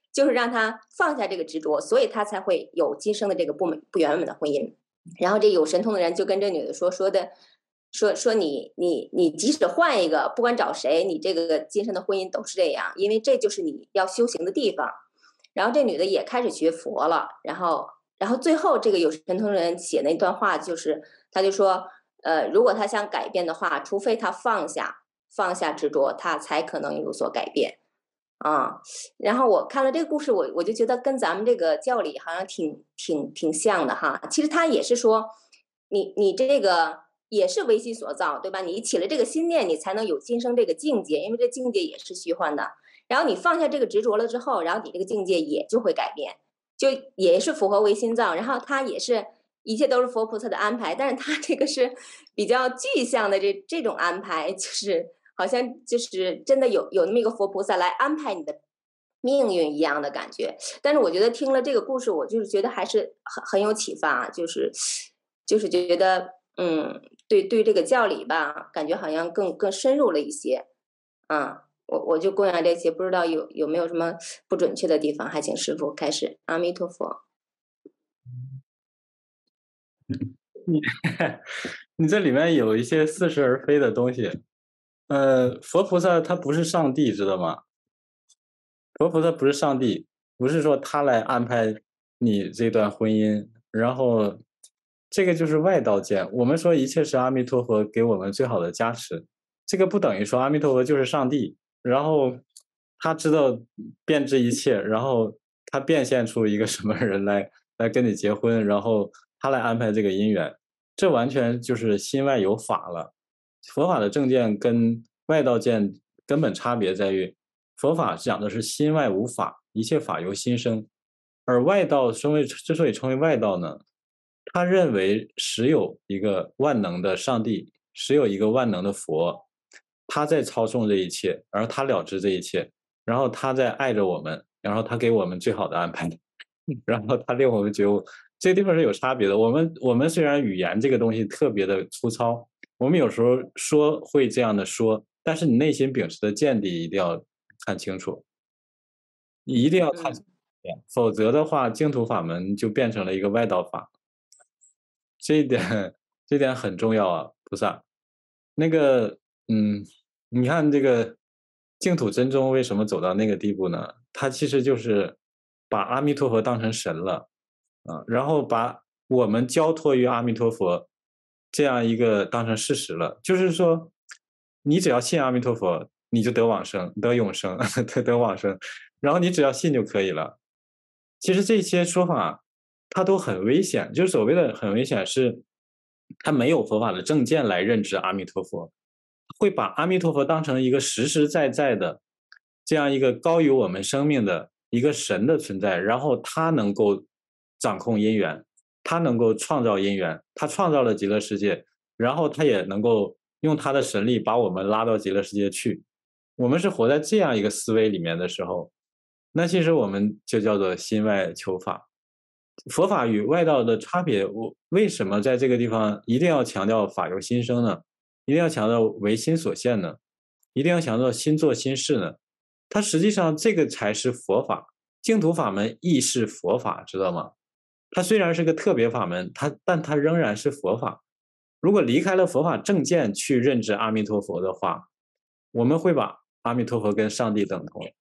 [SPEAKER 6] 就是让他放下这个执着，所以他才会有今生的这个不美不圆满的婚姻。然后这有神通的人就跟这女的说说的。说说你你你即使换一个，不管找谁，你这个今生的婚姻都是这样，因为这就是你要修行的地方。然后这女的也开始学佛了，然后然后最后这个有神通人写那段话，就是他就说，呃，如果他想改变的话，除非他放下放下执着，他才可能有所改变啊。然后我看了这个故事，我我就觉得跟咱们这个教理好像挺挺挺像的哈。其实他也是说，你你这个。也是为心所造，对吧？你起了这个心念，你才能有今生这个境界，因为这境界也是虚幻的。然后你放下这个执着了之后，然后你这个境界也就会改变，就也是符合唯心造。然后它也是一切都是佛菩萨的安排，但是它这个是比较具象的这这种安排，就是好像就是真的有有那么一个佛菩萨来安排你的命运一样的感觉。但是我觉得听了这个故事，我就是觉得还是很很有启发，就是就是觉得嗯。对对，这个教理吧，感觉好像更更深入了一些，啊，我我就供养这些，不知道有有没有什么不准确的地方，还请师父开始。阿弥陀佛。
[SPEAKER 5] 你你这里面有一些似是而非的东西，呃，佛菩萨他不是上帝，知道吗？佛菩萨不是上帝，不是说他来安排你这段婚姻，然后。这个就是外道见，我们说一切是阿弥陀佛给我们最好的加持，这个不等于说阿弥陀佛就是上帝，然后他知道遍知一切，然后他变现出一个什么人来来跟你结婚，然后他来安排这个姻缘，这完全就是心外有法了。佛法的正见跟外道见根本差别在于，佛法讲的是心外无法，一切法由心生，而外道称为之所以称为外道呢，他认为实有一个万能的上帝，实有一个万能的佛，他在操纵这一切，而他了知这一切，然后他在爱着我们，然后他给我们最好的安排，然后他令我们觉悟。这个地方是有差别的。我们我们虽然语言这个东西特别的粗糙，我们有时候说会这样的说，但是你内心秉持的见地一定要看清楚，你一定要看清楚，否则的话，净土法门就变成了一个外道法。这一点，这一点很重要啊，菩萨。那个，嗯，你看这个净土真宗为什么走到那个地步呢？他其实就是把阿弥陀佛当成神了，啊，然后把我们交托于阿弥陀佛这样一个当成事实了。就是说，你只要信阿弥陀佛，你就得往生，得永生，得得往生，然后你只要信就可以了。其实这些说法。它都很危险，就是所谓的很危险是，它没有佛法的正见来认知阿弥陀佛，会把阿弥陀佛当成一个实实在在的这样一个高于我们生命的一个神的存在，然后他能够掌控因缘，他能够创造因缘，他创造了极乐世界，然后他也能够用他的神力把我们拉到极乐世界去。我们是活在这样一个思维里面的时候，那其实我们就叫做心外求法。佛法与外道的差别，我为什么在这个地方一定要强调法由心生呢？一定要强调唯心所现呢？一定要强调心作心事呢？它实际上这个才是佛法，净土法门亦是佛法，知道吗？它虽然是个特别法门，它但它仍然是佛法。如果离开了佛法正见去认知阿弥陀佛的话，我们会把阿弥陀佛跟上帝等同，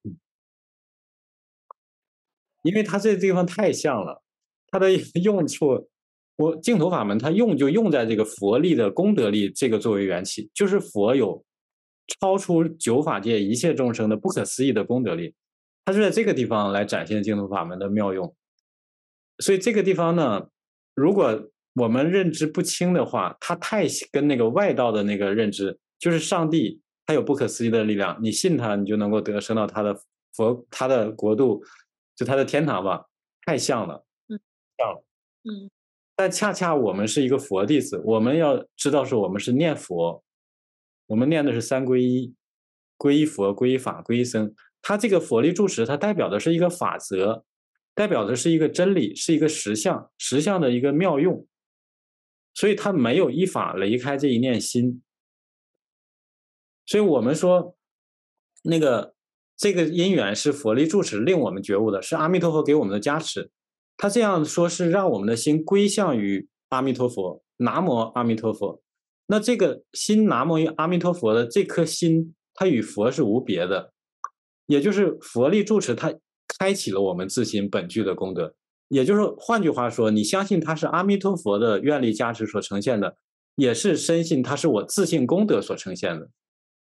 [SPEAKER 5] 因为它这个地方太像了。它的用处，我净土法门它用就用在这个佛力的功德力这个作为缘起，就是佛有超出九法界一切众生的不可思议的功德力，它是在这个地方来展现净土法门的妙用。所以这个地方呢，如果我们认知不清的话，它太跟那个外道的那个认知，就是上帝他有不可思议的力量，你信他，你就能够得升到他的佛他的国度，就他的天堂吧，太像了。
[SPEAKER 2] 嗯，
[SPEAKER 5] 但恰恰我们是一个佛弟子，我们要知道是我们是念佛，我们念的是三皈依，皈依佛、皈依法、皈依僧。它这个佛力住持，它代表的是一个法则，代表的是一个真理，是一个实相，实相的一个妙用。所以它没有一法离开这一念心。所以我们说，那个这个因缘是佛力住持令我们觉悟的，是阿弥陀佛给我们的加持。他这样说是让我们的心归向于阿弥陀佛，南无阿弥陀佛。那这个心南无阿弥陀佛的这颗心，它与佛是无别的，也就是佛力住持，它开启了我们自心本具的功德。也就是换句话说，你相信它是阿弥陀佛的愿力加持所呈现的，也是深信它是我自信功德所呈现的。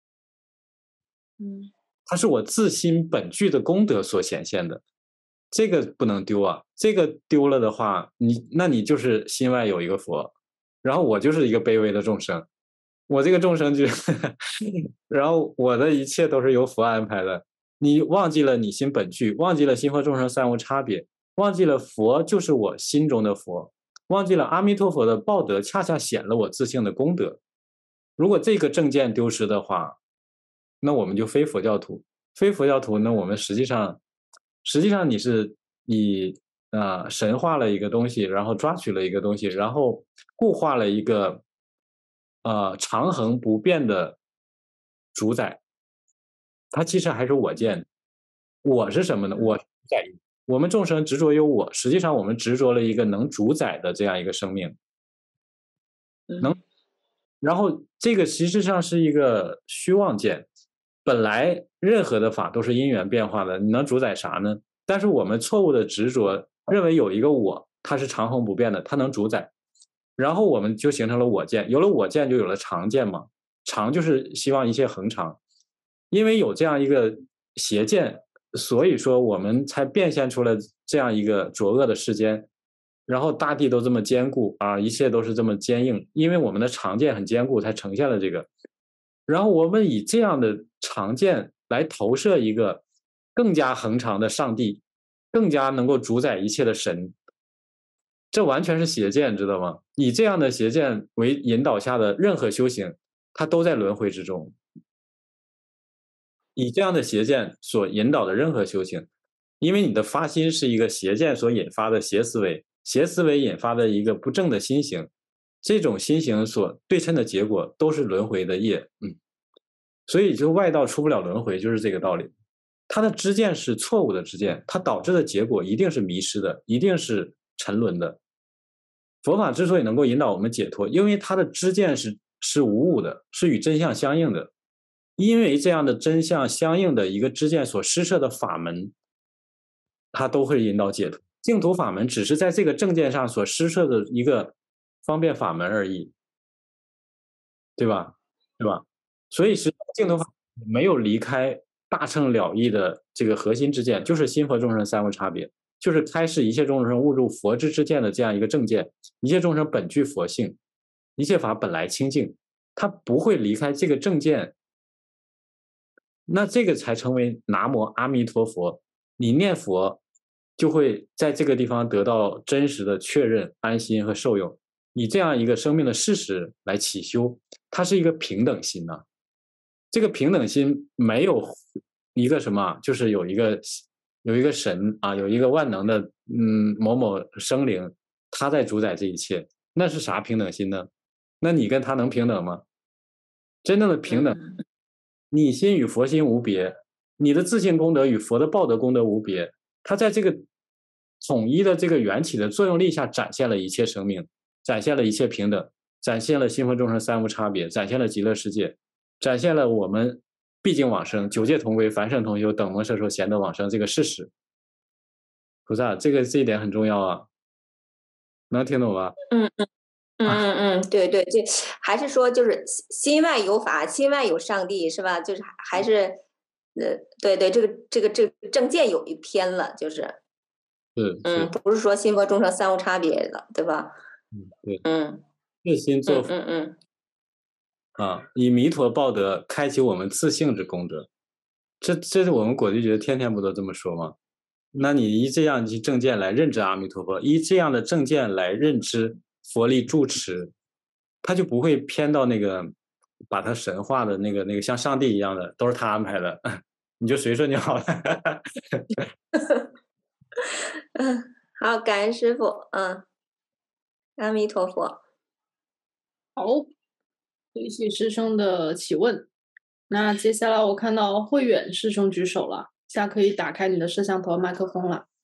[SPEAKER 6] 嗯，
[SPEAKER 5] 它是我自心本具的功德所显现的，这个不能丢啊！这个丢了的话，你那你就是心外有一个佛，然后我就是一个卑微的众生，我这个众生就，然后我的一切都是由佛安排的。你忘记了你心本具，忘记了心和众生三无差别，忘记了佛就是我心中的佛，忘记了阿弥陀佛的报德恰恰显了我自性的功德。如果这个正见丢失的话，那我们就非佛教徒，非佛教徒，那我们实际上，实际上你是以啊、呃、神化了一个东西，然后抓取了一个东西，然后固化了一个呃长恒不变的主宰，它其实还是我见。我是什么呢？我在于我们众生执着有我，实际上我们执着了一个能主宰的这样一个生命，能，然后这个实际上是一个虚妄见。本来任何的法都是因缘变化的，你能主宰啥呢？但是我们错误的执着，认为有一个我，它是长恒不变的，它能主宰，然后我们就形成了我见，有了我见就有了常见嘛，常就是希望一切恒常，因为有这样一个邪见，所以说我们才变现出了这样一个浊恶的世间，然后大地都这么坚固啊，一切都是这么坚硬，因为我们的常见很坚固，才呈现了这个。然后我们以这样的常见来投射一个更加恒常的上帝，更加能够主宰一切的神，这完全是邪见，知道吗？以这样的邪见为引导下的任何修行，它都在轮回之中。以这样的邪见所引导的任何修行，因为你的发心是一个邪见所引发的邪思维，邪思维引发的一个不正的心行，这种心行所对称的结果都是轮回的业，嗯，所以就外道出不了轮回，就是这个道理。他的知见是错误的知见，它导致的结果一定是迷失的，一定是沉沦的。佛法之所以能够引导我们解脱，因为它的知见是是无误的，是与真相相应的。因为这样的真相相应的一个知见所施设的法门，它都会引导解脱。净土法门只是在这个正见上所施设的一个方便法门而已，对吧？对吧？所以实际上净土法没有离开大乘了义的这个核心之见，就是心佛众生三无差别，就是开示一切众生悟入佛之之见的这样一个正见。一切众生本具佛性，一切法本来清净，它不会离开这个正见。那这个才成为南无阿弥陀佛。你念佛就会在这个地方得到真实的确认、安心和受用。以这样一个生命的事实来起修，它是一个平等心呐、啊。这个平等心没有一个什么，就是有一个有一个神啊，有一个万能的嗯某某生灵，他在主宰这一切，那是啥平等心呢？那你跟他能平等吗？真正的平等，你心与佛心无别，你的自信功德与佛的报德功德无别，它在这个统一的这个缘起的作用力下展现了一切生命，展现了一切平等，展现了心佛众生三无差别，展现了极乐世界，展现了我们毕竟往生、九界同归、凡圣同修、等蒙摄受、贤德往生这个事实。菩萨，这个这一点很重要啊，能听懂吧？
[SPEAKER 6] 嗯嗯嗯嗯嗯，对对，这还是说就是心外有法，心外有上帝，是吧？就是还是呃，对对，这个这个这个正见有一偏了，就是，
[SPEAKER 5] 是
[SPEAKER 6] 嗯，不是说心佛众生三无差别的，对吧？
[SPEAKER 5] 嗯，对，
[SPEAKER 6] 嗯，
[SPEAKER 5] 自心作佛，
[SPEAKER 6] 嗯嗯
[SPEAKER 5] 嗯啊，以弥陀报德开启我们自性之功德，这这是我们果地觉得天天不都这么说吗？那你以这样的正见来认知阿弥陀佛，以这样的正见来认知佛力住持，他就不会偏到那个把他神化的那个那个像上帝一样的，都是他安排的，你就随顺就好了。
[SPEAKER 6] 嗯，好，感恩师父，嗯，阿弥陀佛。
[SPEAKER 2] 好，谢谢师兄的提问。 那接下来我看到慧远师兄举手了，现在可以打开你的摄像头麦克风了。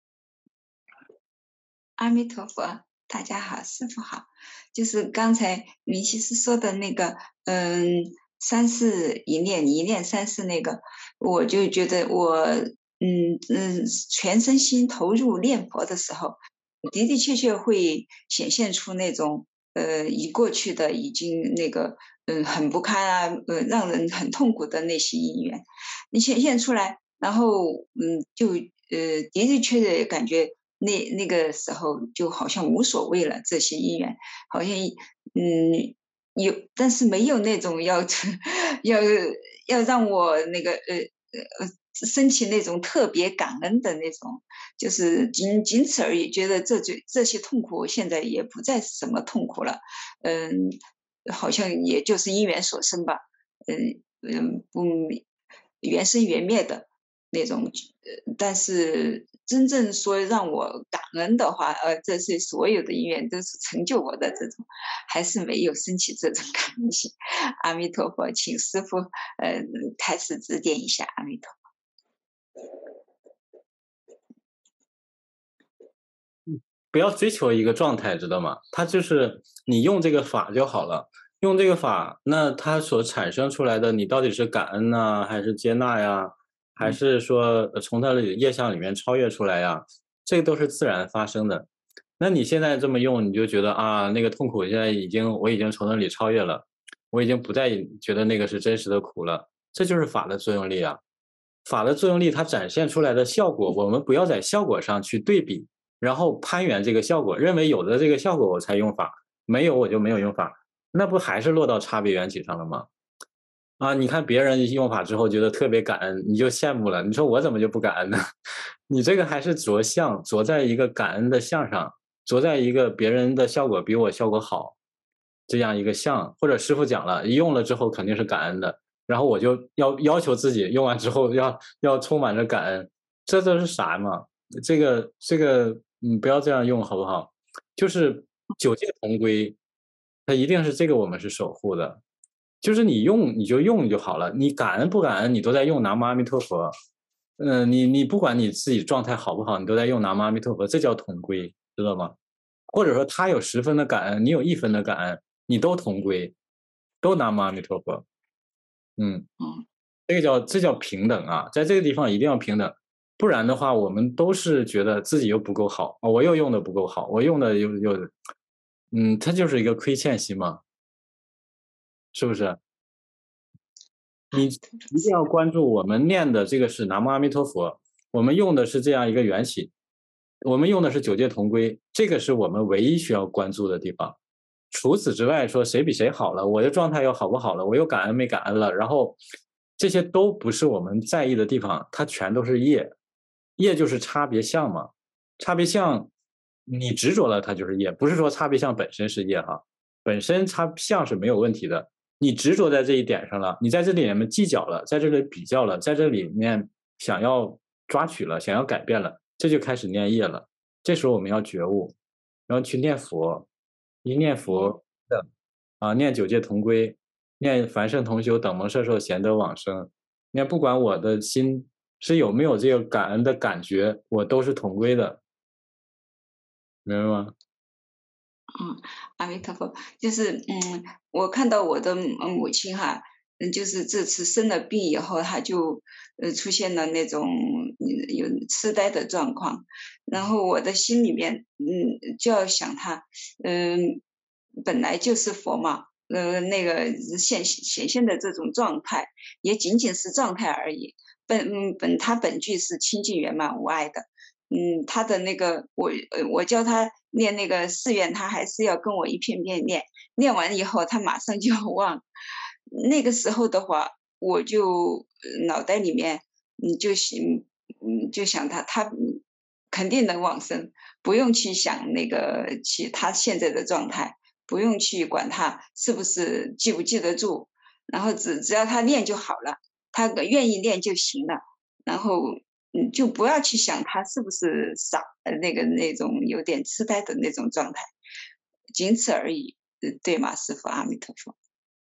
[SPEAKER 7] 阿弥陀佛，大家好，师父好。就是刚才明西师说的那个，嗯，三世一念，一念三世那个，我就觉得我，嗯嗯，全身心投入念佛的时候，的的确确会显现出那种，呃，已过去的已经那个，嗯，很不堪啊，呃，让人很痛苦的那些因缘，你显现出来，然后，嗯，就，呃，的的确确感觉。那那个时候就好像无所谓了，这些因缘好像嗯有，但是没有那种要要要让我那个呃呃升起那种特别感恩的那种，就是仅仅此而已。觉得这这这些痛苦现在也不再是什么痛苦了，嗯，好像也就是因缘所生吧，嗯嗯不缘生缘灭的那种，呃但是。真正说让我感恩的话，呃，这些所有的因缘都是成就我的这种，还是没有升起这种感恩心。阿弥陀佛，请师父呃开始指点一下。阿弥陀
[SPEAKER 5] 佛。不要追求一个状态，知道吗？它就是你用这个法就好了。用这个法，那它所产生出来的，你到底是感恩呢，还是接纳呀？还是说从它的业相里面超越出来呀？这个都是自然发生的。那你现在这么用，你就觉得啊，那个痛苦现在已经我已经从那里超越了，我已经不再觉得那个是真实的苦了。这就是法的作用力啊。法的作用力它展现出来的效果，我们不要在效果上去对比，然后攀援这个效果，认为有的这个效果我才用法，没有我就没有用法，那不还是落到差别缘起上了吗？啊，你看别人用法之后觉得特别感恩，你就羡慕了。你说我怎么就不感恩呢？你这个还是着相，着在一个感恩的相上，着在一个别人的效果比我效果好这样一个相，或者师父讲了，用了之后肯定是感恩的，然后我就要要求自己用完之后要要充满着感恩，这都是啥嘛？这个这个嗯，不要这样用好不好？就是九界同归，它一定是这个我们是守护的。就是你用你就用就好了，你感恩不感恩你都在用南无阿弥陀佛，嗯、呃，你你不管你自己状态好不好，你都在用南无阿弥陀佛，这叫同归，知道吗？或者说他有十分的感恩，你有一分的感恩，你都同归，都南无阿弥陀佛，嗯，这个叫这叫平等啊，在这个地方一定要平等，不然的话我们都是觉得自己又不够好，我又用的不够好，我用的又又，嗯，它就是一个亏欠心嘛。是不是？你一定要关注我们念的这个是南无阿弥陀佛，我们用的是这样一个缘起，我们用的是九界同归，这个是我们唯一需要关注的地方。除此之外，说谁比谁好了，我的状态又好不好了，我又感恩没感恩了，然后这些都不是我们在意的地方，它全都是业，业就是差别相嘛，差别相你执着了它就是业，不是说差别相本身是业哈，本身差相是没有问题的。你执着在这一点上了，你在这里面计较了，在这里比较了，在这里面想要抓取了，想要改变了，这就开始念业了。这时候我们要觉悟，然后去念佛，一念佛的啊，念九界同归，念凡圣同修等蒙摄受贤德往生，念不管我的心是有没有这个感恩的感觉，我都是同归的，明白吗？
[SPEAKER 7] 嗯，阿弥陀佛，就是嗯，我看到我的母亲哈，嗯，就是这次生了病以后，她就呃出现了那种有痴呆的状况，然后我的心里面嗯就要想她，嗯，本来就是佛嘛，呃，那个显显现的这种状态，也仅仅是状态而已，本嗯本他本具是清净圆满无碍的。嗯，他的那个我呃，我教他念那个誓愿，他还是要跟我一遍遍念，念完以后他马上就要忘。那个时候的话，我就脑袋里面你就想嗯就想他他肯定能往生，不用去想那个其他现在的状态，不用去管他是不是记不记得住，然后只只要他念就好了，他愿意念就行了，然后。嗯，就不要去想他是不是傻，呃，那个那种有点痴呆的那种状态，仅此而已，对吗？师父，阿弥陀佛。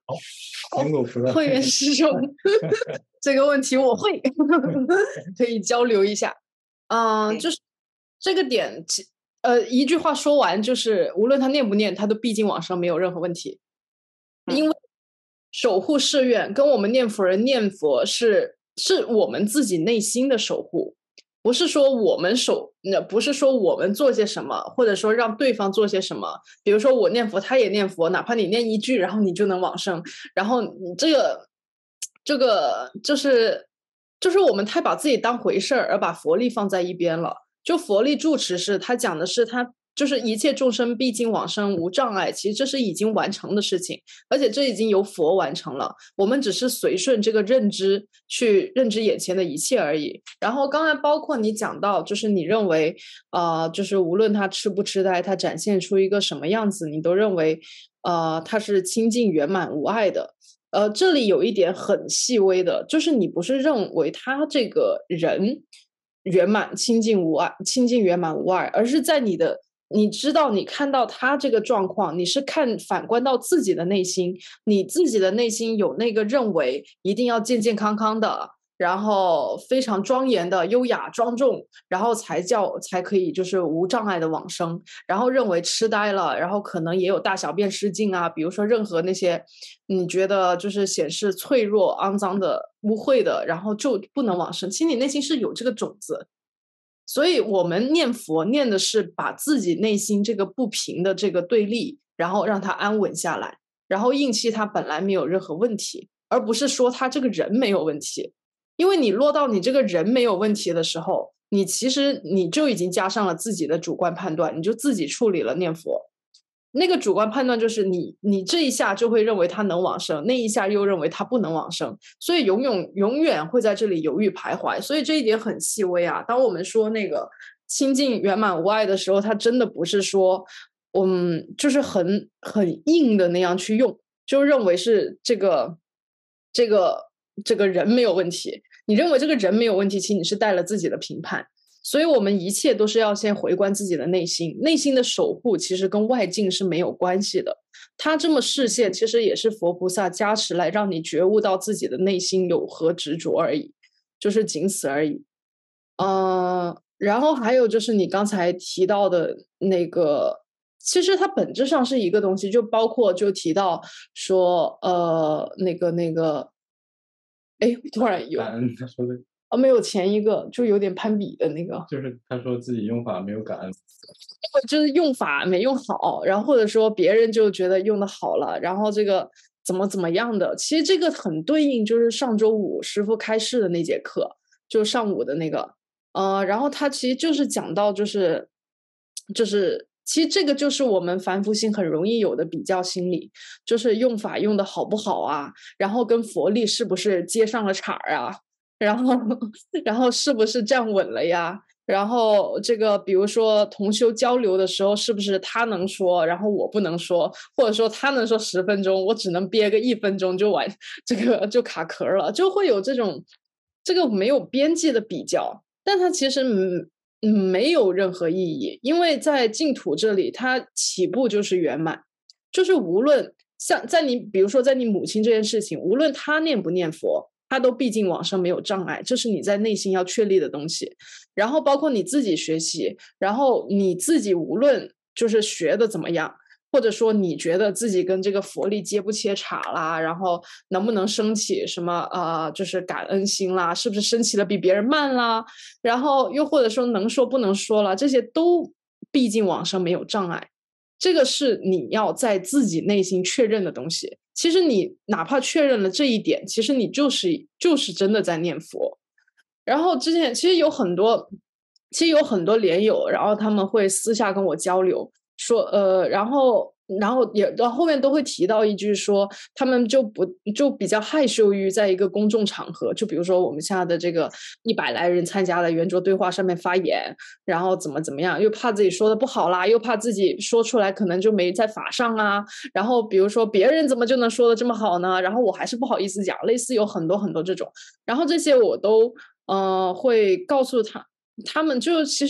[SPEAKER 1] 苹果菩萨
[SPEAKER 2] 慧远师兄，这个问题我会可以交流一下。嗯、呃，就是这个点，呃，一句话说完，就是无论他念不念，他都毕竟往生没有任何问题，因为守护誓愿跟我们念佛人念佛是是我们自己内心的守护。不是说我们守，不是说我们做些什么，或者说让对方做些什么。比如说我念佛，他也念佛，哪怕你念一句，然后你就能往生。然后你这个，这个就是就是我们太把自己当回事儿，而把佛力放在一边了。就佛力住持是他讲的是他。就是一切众生毕竟往生无障碍，其实这是已经完成的事情，而且这已经由佛完成了，我们只是随顺这个认知去认知眼前的一切而已。然后刚才包括你讲到，就是你认为呃，就是无论他痴不痴呆，他展现出一个什么样子，你都认为呃，他是清净圆满无碍的。呃，这里有一点很细微的，就是你不是认为他这个人圆满清净无碍，清净圆满无碍，而是在你的你知道你看到他这个状况，你是看反观到自己的内心，你自己的内心有那个认为一定要健健康康的，然后非常庄严的优雅庄重，然后才叫才可以就是无障碍的往生，然后认为痴呆了，然后可能也有大小便失禁啊，比如说任何那些你觉得就是显示脆弱肮脏的污秽的，然后就不能往生。其实你内心是有这个种子，所以我们念佛念的是把自己内心这个不平的这个对立，然后让它安稳下来，然后硬气它本来没有任何问题，而不是说他这个人没有问题。因为你落到你这个人没有问题的时候，你其实你就已经加上了自己的主观判断，你就自己处理了念佛。那个主观判断就是你你这一下就会认为他能往生，那一下又认为他不能往生，所以永远永远会在这里犹豫徘徊。所以这一点很细微啊。当我们说那个清净圆满无碍的时候，它真的不是说嗯就是很很硬的那样去用，就认为是这个这个这个人没有问题。你认为这个人没有问题，其实你是带了自己的评判。所以我们一切都是要先回观自己的内心，内心的守护其实跟外境是没有关系的。他这么示现，其实也是佛菩萨加持来让你觉悟到自己的内心有何执着而已，就是仅此而已。嗯、呃，然后还有就是你刚才提到的那个，其实它本质上是一个东西，就包括就提到说，呃，那个那个，哎，突然有。
[SPEAKER 1] 感恩他说的
[SPEAKER 2] 啊，没有前一个就有点攀比的那个，
[SPEAKER 1] 就是他说自己用法没有感恩，
[SPEAKER 2] 就是用法没用好，然后或者说别人就觉得用的好了，然后这个怎么怎么样的，其实这个很对应就是上周五师父开示的那节课，就上午的那个，呃，然后他其实就是讲到就是就是其实这个就是我们凡夫心很容易有的比较心理，就是用法用的好不好啊，然后跟佛力是不是接上了茬儿啊，然后然后是不是站稳了呀，然后这个比如说同修交流的时候，是不是他能说然后我不能说，或者说他能说十分钟我只能憋个一分钟就完，这个就卡壳了，就会有这种这个没有边际的比较。但它其实嗯嗯没有任何意义，因为在净土这里它起步就是圆满，就是无论像在你比如说在你母亲这件事情，无论她念不念佛，他都毕竟往生没有障碍，这是你在内心要确立的东西。然后包括你自己学习，然后你自己无论就是学的怎么样，或者说你觉得自己跟这个佛力接不接茬啦，然后能不能升起什么呃，就是感恩心啦，是不是升起了比别人慢啦，然后又或者说能说不能说啦，这些都毕竟往生没有障碍。这个是你要在自己内心确认的东西。其实你哪怕确认了这一点，其实你就是就是真的在念佛。然后之前其实有很多其实有很多莲友，然后他们会私下跟我交流说呃然后然后也到后面都会提到一句说他们就不就比较害羞于在一个公众场合，就比如说我们现在的这个一百来人参加了圆桌对话上面发言，然后怎么怎么样，又怕自己说的不好啦，又怕自己说出来可能就没在法上啊，然后比如说别人怎么就能说的这么好呢，然后我还是不好意思讲，类似有很多很多这种，然后这些我都呃会告诉他他们，就其实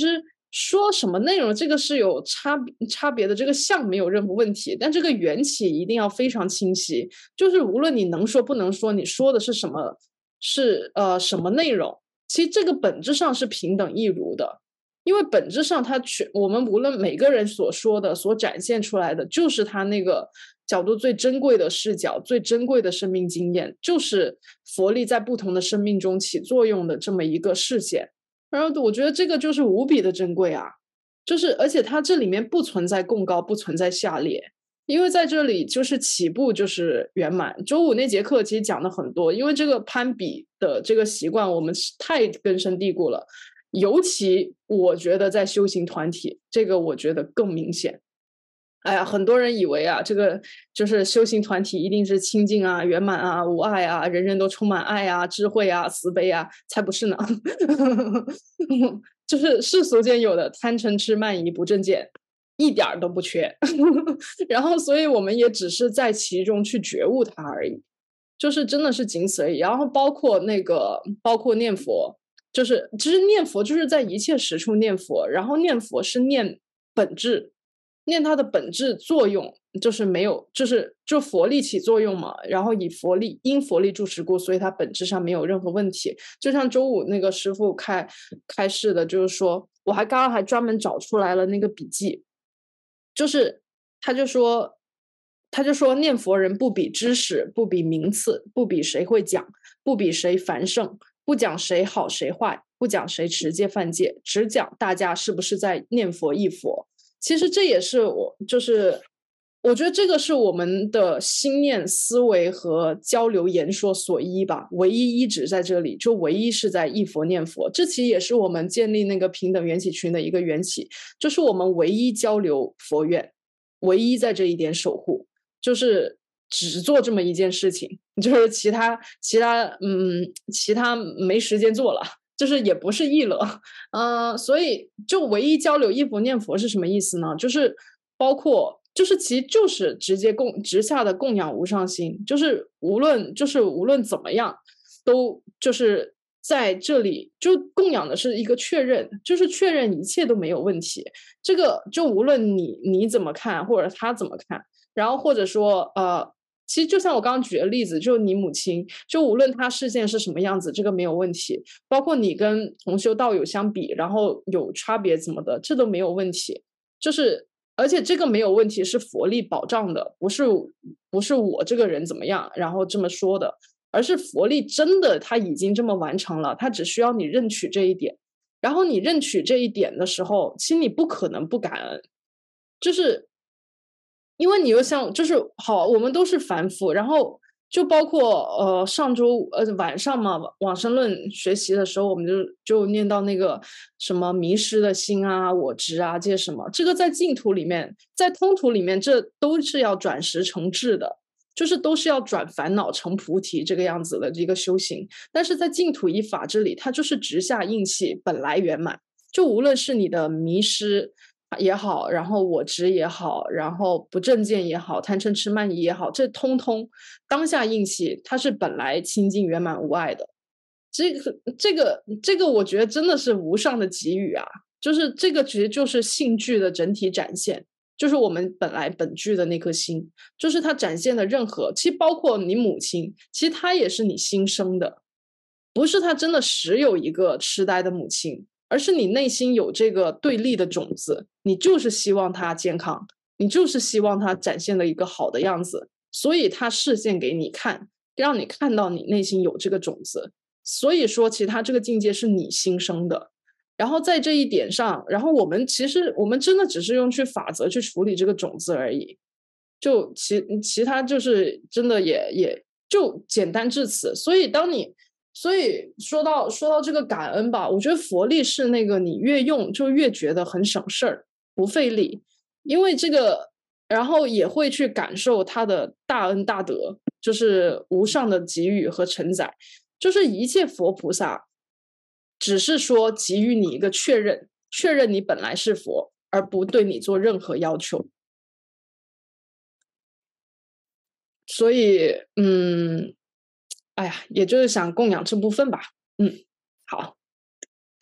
[SPEAKER 2] 说什么内容，这个是有差差别的，这个项没有任何问题，但这个缘起一定要非常清晰，就是无论你能说不能说，你说的是什么，是呃什么内容，其实这个本质上是平等一如的。因为本质上它全我们无论每个人所说的所展现出来的就是他那个角度最珍贵的视角，最珍贵的生命经验，就是佛力在不同的生命中起作用的这么一个视线。然后我觉得这个就是无比的珍贵啊，就是而且它这里面不存在共高，不存在下劣，因为在这里就是起步就是圆满。周五那节课其实讲的很多，因为这个攀比的这个习惯我们太根深蒂固了，尤其我觉得在修行团体，这个我觉得更明显。哎呀，很多人以为啊，这个就是修行团体一定是清净啊、圆满啊、无爱啊，人人都充满爱啊、智慧啊、慈悲啊，才不是呢。就是世俗间有的贪嗔痴慢疑不正见，一点儿都不缺。然后，所以我们也只是在其中去觉悟它而已，就是真的是仅此而已。然后包括那个，包括念佛。就是其实念佛就是在一切时处念佛，然后念佛是念本质，念它的本质作用，就是没有就是就佛力起作用嘛，然后以佛力因佛力住持故，所以它本质上没有任何问题。就像周五那个师父开开示的，就是说我还刚刚还专门找出来了那个笔记，就是他就说他就说念佛人不比知识，不比名次，不比谁会讲，不比谁繁盛，不讲谁好谁坏，不讲谁持戒犯戒，只讲大家是不是在念佛忆佛。其实这也是我就是我觉得这个是我们的心念思维和交流言说所依吧，唯一依止在这里，就唯一是在忆佛念佛。这其实也是我们建立那个平等缘起群的一个缘起，就是我们唯一交流佛愿，唯一在这一点守护，就是只做这么一件事情，就是其他其他嗯其他没时间做了，就是也不是意乐，嗯、呃，所以就唯一交流忆佛念佛是什么意思呢？就是包括就是其实就是直接供直下的供养无上心，就是无论就是无论怎么样，都就是在这里就供养的是一个确认，就是确认一切都没有问题。这个就无论你你怎么看，或者他怎么看。然后或者说呃其实就像我刚刚举的例子，就你母亲，就无论她视线是什么样子，这个没有问题，包括你跟同修道友相比，然后有差别怎么的，这都没有问题。就是而且这个没有问题是佛力保障的，不是不是我这个人怎么样然后这么说的，而是佛力真的他已经这么完成了，他只需要你认取这一点。然后你认取这一点的时候，其实你不可能不感恩，就是因为你又像就是好，我们都是凡夫，然后就包括呃上周呃晚上嘛，往生论学习的时候，我们就就念到那个什么迷失的心啊、我执啊这些什么，这个在净土里面，在通途里面，这都是要转识成智的，就是都是要转烦恼成菩提这个样子的一个修行。但是在净土一法这里，它就是直下应气，本来圆满，就无论是你的迷失也好，然后我执也好，然后不正见也好，贪嗔痴慢疑也好，这通通当下应气，它是本来清净圆满无碍的。这个这个这个，我觉得真的是无上的给予啊！就是这个，其实就是性具的整体展现，就是我们本来本具的那颗心，就是它展现的任何，其实包括你母亲，其实她也是你心生的，不是她真的实有一个痴呆的母亲。而是你内心有这个对立的种子，你就是希望他健康，你就是希望他展现了一个好的样子，所以他示现给你看，让你看到你内心有这个种子。所以说其实他这个境界是你心生的。然后在这一点上，然后我们其实我们真的只是用去法则去处理这个种子而已，就其其他就是真的也也就简单至此。所以当你所以说到说到这个感恩吧，我觉得佛力是那个你越用就越觉得很省事儿，不费力，因为这个，然后也会去感受他的大恩大德，就是无上的给予和承载，就是一切佛菩萨只是说给予你一个确认，确认你本来是佛，而不对你做任何要求。所以嗯哎呀，也就是想供养这部分吧。嗯，好。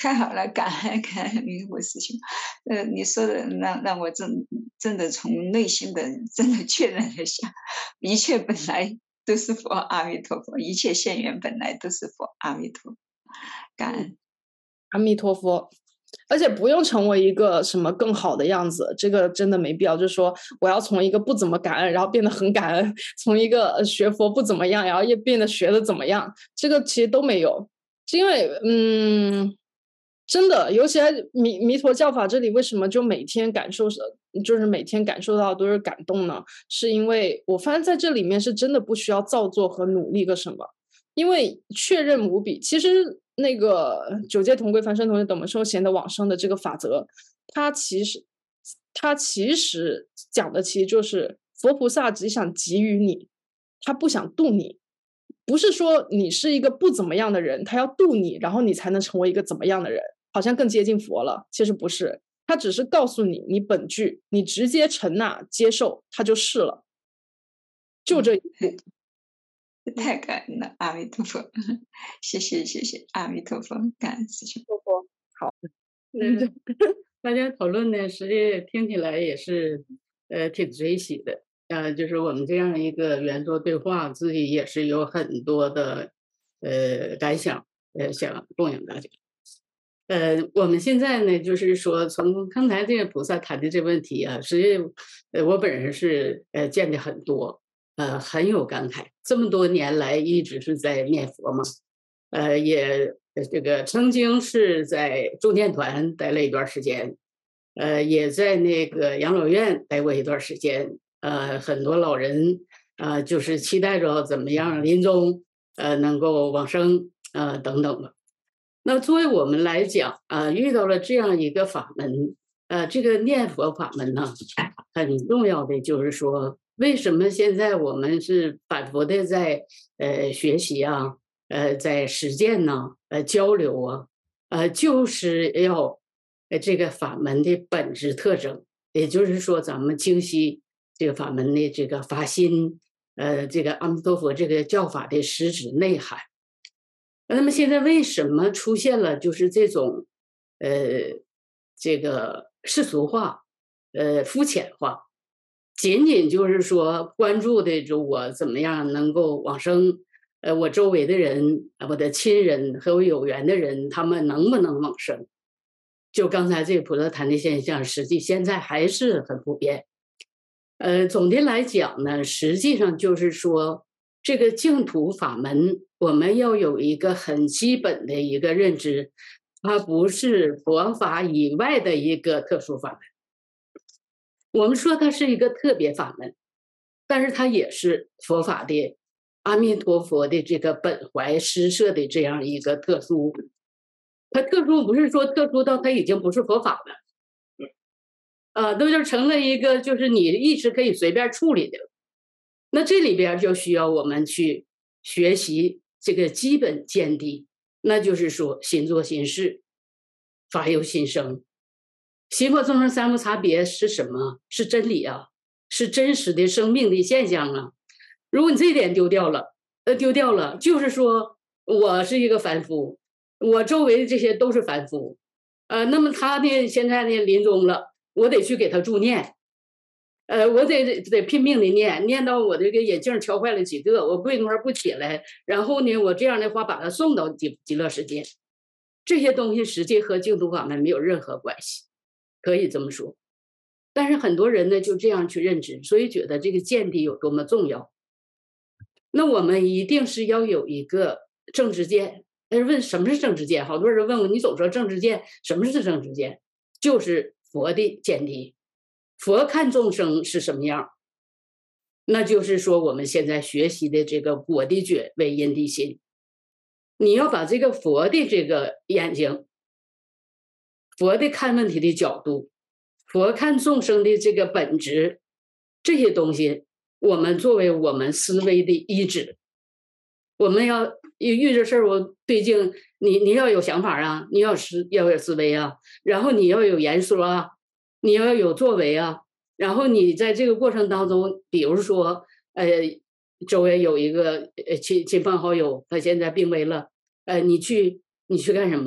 [SPEAKER 7] 太好了，感恩感恩明火师兄，呃，你说的让让我真真的从内心的真的确认了一下，一切本来都是佛，阿弥陀佛，一切现缘本来都是佛，阿弥陀佛，感恩，
[SPEAKER 2] 阿弥陀佛。而且不用成为一个什么更好的样子，这个真的没必要。就是说，我要从一个不怎么感恩，然后变得很感恩；从一个学佛不怎么样，然后也变得学的怎么样，这个其实都没有。是因为，嗯，真的，尤其在弥弥陀教法这里，为什么就每天感受，就是每天感受到都是感动呢？是因为我发现在这里面是真的不需要造作和努力个什么，因为确认无比。其实那个九界同归凡圣同学等们受贤的往生的这个法则，它其实它其实讲的其实就是佛菩萨只想给予你，他不想度你。不是说你是一个不怎么样的人，他要度你，然后你才能成为一个怎么样的人，好像更接近佛了。其实不是，他只是告诉你你本具，你直接承纳接受，他就是了，就这一步。
[SPEAKER 7] 太感恩了，阿弥陀佛，谢谢谢谢阿弥陀佛，感恩师兄。
[SPEAKER 2] 陀佛，好，
[SPEAKER 8] 嗯，大家讨论呢，实际听起来也是呃挺随喜的。呃，就是我们这样一个圆桌对话，自己也是有很多的呃感想，呃想供养大家。呃，我们现在呢，就是说从刚才这个菩萨谈的这个问题啊，实际呃我本人是呃见的很多，呃很有感慨。这么多年来一直是在念佛嘛，呃也这个曾经是在助念团待了一段时间，呃也在那个养老院待过一段时间。呃，很多老人呃，就是期待着怎么样临终呃能够往生呃等等的。那作为我们来讲啊、呃，遇到了这样一个法门，呃，这个念佛法门呢，很重要的就是说，为什么现在我们是反复的在呃学习啊，呃，在实践呢，呃交流啊，呃，就是要呃这个法门的本质特征，也就是说，咱们清晰这个法门的这个发心，呃，这个阿弥陀佛这个教法的实质内涵。那么现在为什么出现了就是这种，呃，这个世俗化，呃，肤浅化，仅仅就是说关注的就我怎么样能够往生，呃，我周围的人，我的亲人和我有缘的人，他们能不能往生？就刚才这个菩萨谈的现象，实际现在还是很普遍。呃，总的来讲呢，实际上就是说，这个净土法门，我们要有一个很基本的一个认知，它不是佛法以外的一个特殊法门。我们说它是一个特别法门，但是它也是佛法的阿弥陀佛的这个本怀施设的这样一个特殊。它特殊不是说特殊到它已经不是佛法了。啊，都就成了一个，就是你意识可以随便处理的。那这里边就需要我们去学习这个基本见地，那就是说心作心事，法由心生。心佛众生三无差别是什么？是真理啊，是真实的生命的现象啊。如果你这一点丢掉了，呃，丢掉了，就是说我是一个凡夫，我周围的这些都是凡夫，呃，那么他呢，现在呢临终了。我得去给他助念，呃，我得得拼命的念，念到我这个眼镜敲坏了几个，我跪那块不起来，然后呢，我这样的话把他送到极极乐世界。这些东西实际和净土法门没有任何关系，可以这么说。但是很多人呢就这样去认知，所以觉得这个见地有多么重要。那我们一定是要有一个正知见。问什么是正知见？好多人问我，你总说正知见，什么是正知见？就是佛的见地，佛看众生是什么样，那就是说我们现在学习的这个果地觉为因地心，你要把这个佛的这个眼睛，佛的看问题的角度，佛看众生的这个本质，这些东西我们作为我们思维的依止。我们要遇这事儿，我对镜，你你要有想法啊，你要思要有思维啊，然后你要有言说啊，你要有作为啊，然后你在这个过程当中，比如说，呃，周围有一个呃亲亲朋好友，他现在病危了，呃，你去你去干什么？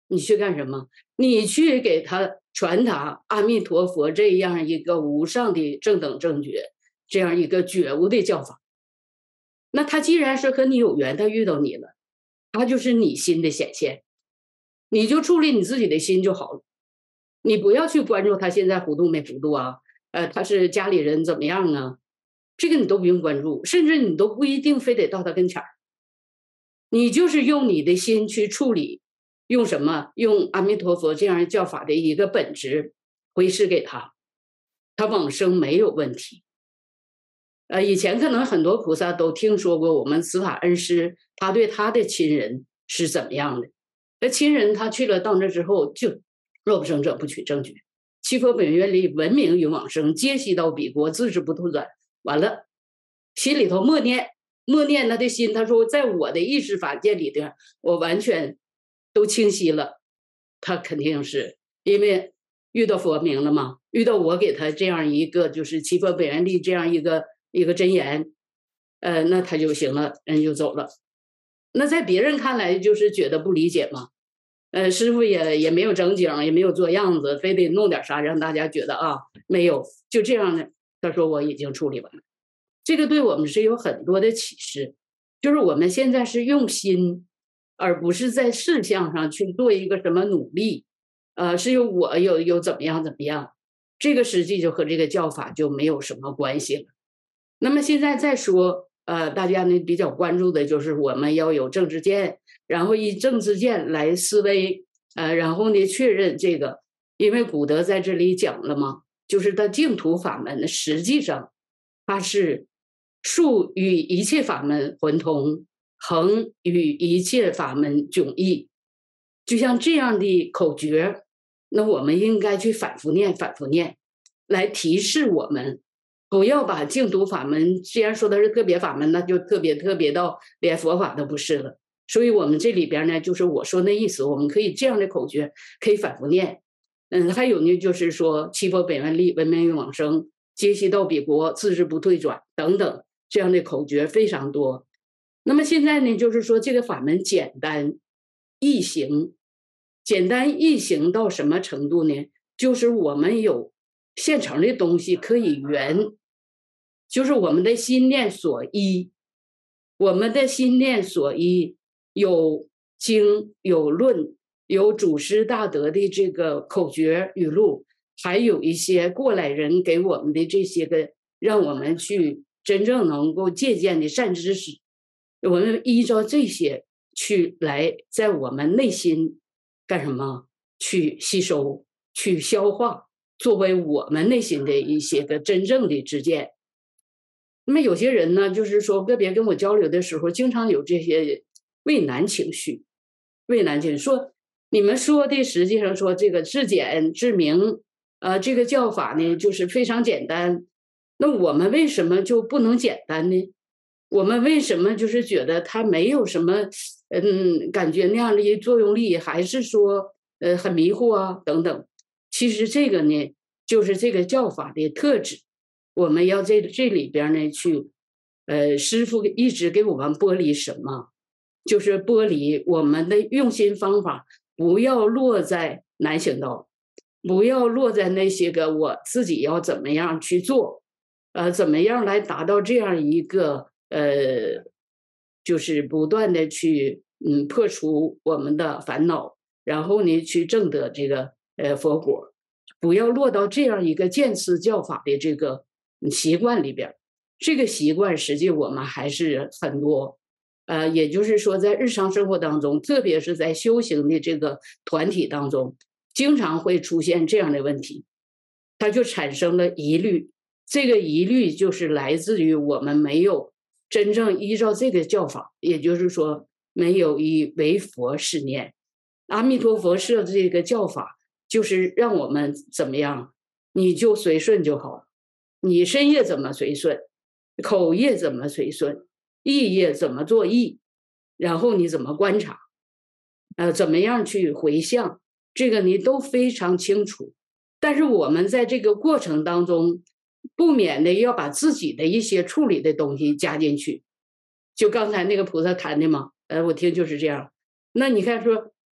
[SPEAKER 8] 你去干什么？你去给他传达阿弥陀佛这样一个无上的正等正觉，这样一个觉悟的教法。那他既然是和你有缘，他遇到你了，他就是你心的显现，你就处理你自己的心就好了。你不要去关注他现在糊涂没糊涂啊，呃，他是家里人怎么样啊，这个你都不用关注，甚至你都不一定非得到他跟前儿。你就是用你的心去处理，用什么？用阿弥陀佛这样教法的一个本质回施给他，他往生没有问题。呃，以前可能很多菩萨都听说过我们慈法恩师，他对他的亲人是怎么样的。那亲人他去了到那之后，就若不生者不取正觉，七佛本愿力，闻名于往生，皆悉到彼国，自是不退转。完了，心里头默念默念他的心，他说在我的意识法界里边，我完全都清晰了。他肯定是因为遇到佛名了嘛，遇到我给他这样一个就是七佛本愿力这样一个一个真言，呃，那他就行了，人就走了。那在别人看来就是觉得不理解嘛，呃，师傅也也没有整景，也没有做样子，非得弄点啥让大家觉得啊，没有，就这样的。他说我已经处理完了，这个对我们是有很多的启示，就是我们现在是用心，而不是在事项上去做一个什么努力，呃，是有我有有怎么样怎么样，这个实际就和这个教法就没有什么关系了。那么现在再说，呃，大家呢比较关注的就是我们要有正知见，然后以正知见来思维，呃，然后呢确认这个，因为古德在这里讲了嘛，就是他净土法门实际上它是竖与一切法门混同，横与一切法门迥异，就像这样的口诀，那我们应该去反复念反复念，来提示我们不要把净土法门，既然说的是特别法门，那就特别特别到连佛法都不是了。所以我们这里边呢，就是我说那意思，我们可以这样的口诀可以反复念。嗯，还有呢，就是说七佛本愿力，闻名于往生，皆悉到彼国，自是不退转等等这样的口诀非常多。那么现在呢，就是说这个法门简单易行，简单易行到什么程度呢？就是我们有现成的东西可以圆，就是我们的心念所依，我们的心念所依有经有论，有祖师大德的这个口诀语录，还有一些过来人给我们的这些个让我们去真正能够借鉴的善知识，我们依照这些去来在我们内心干什么？去吸收，去消化，作为我们内心的一些个真正的知见。那么有些人呢，就是说个别跟我交流的时候，经常有这些畏难情绪，畏难情绪说你们说的实际上说这个至简至明，呃，这个教法呢就是非常简单，那我们为什么就不能简单呢？我们为什么就是觉得它没有什么嗯感觉那样的作用力，还是说呃很迷糊啊等等？其实这个呢就是这个教法的特质，我们要在这里边呢去呃师父一直给我们剥离什么，就是剥离我们的用心方法不要落在难行道，不要落在那些个我自己要怎么样去做，呃怎么样来达到这样一个呃就是不断的去嗯破除我们的烦恼，然后呢去证得这个呃佛果，不要落到这样一个见思教法的这个习惯里边。这个习惯实际我们还是很多，呃，也就是说在日常生活当中，特别是在修行的这个团体当中，经常会出现这样的问题，它就产生了疑虑。这个疑虑就是来自于我们没有真正依照这个教法，也就是说没有以为佛是念。阿弥陀佛设这个教法就是让我们怎么样，你就随顺就好，你身业怎么随顺，口业怎么随顺，意业怎么做意，然后你怎么观察，呃，怎么样去回向，这个你都非常清楚。但是我们在这个过程当中，不免的要把自己的一些处理的东西加进去。就刚才那个菩萨谈的嘛，呃，我听就是这样。那你看说，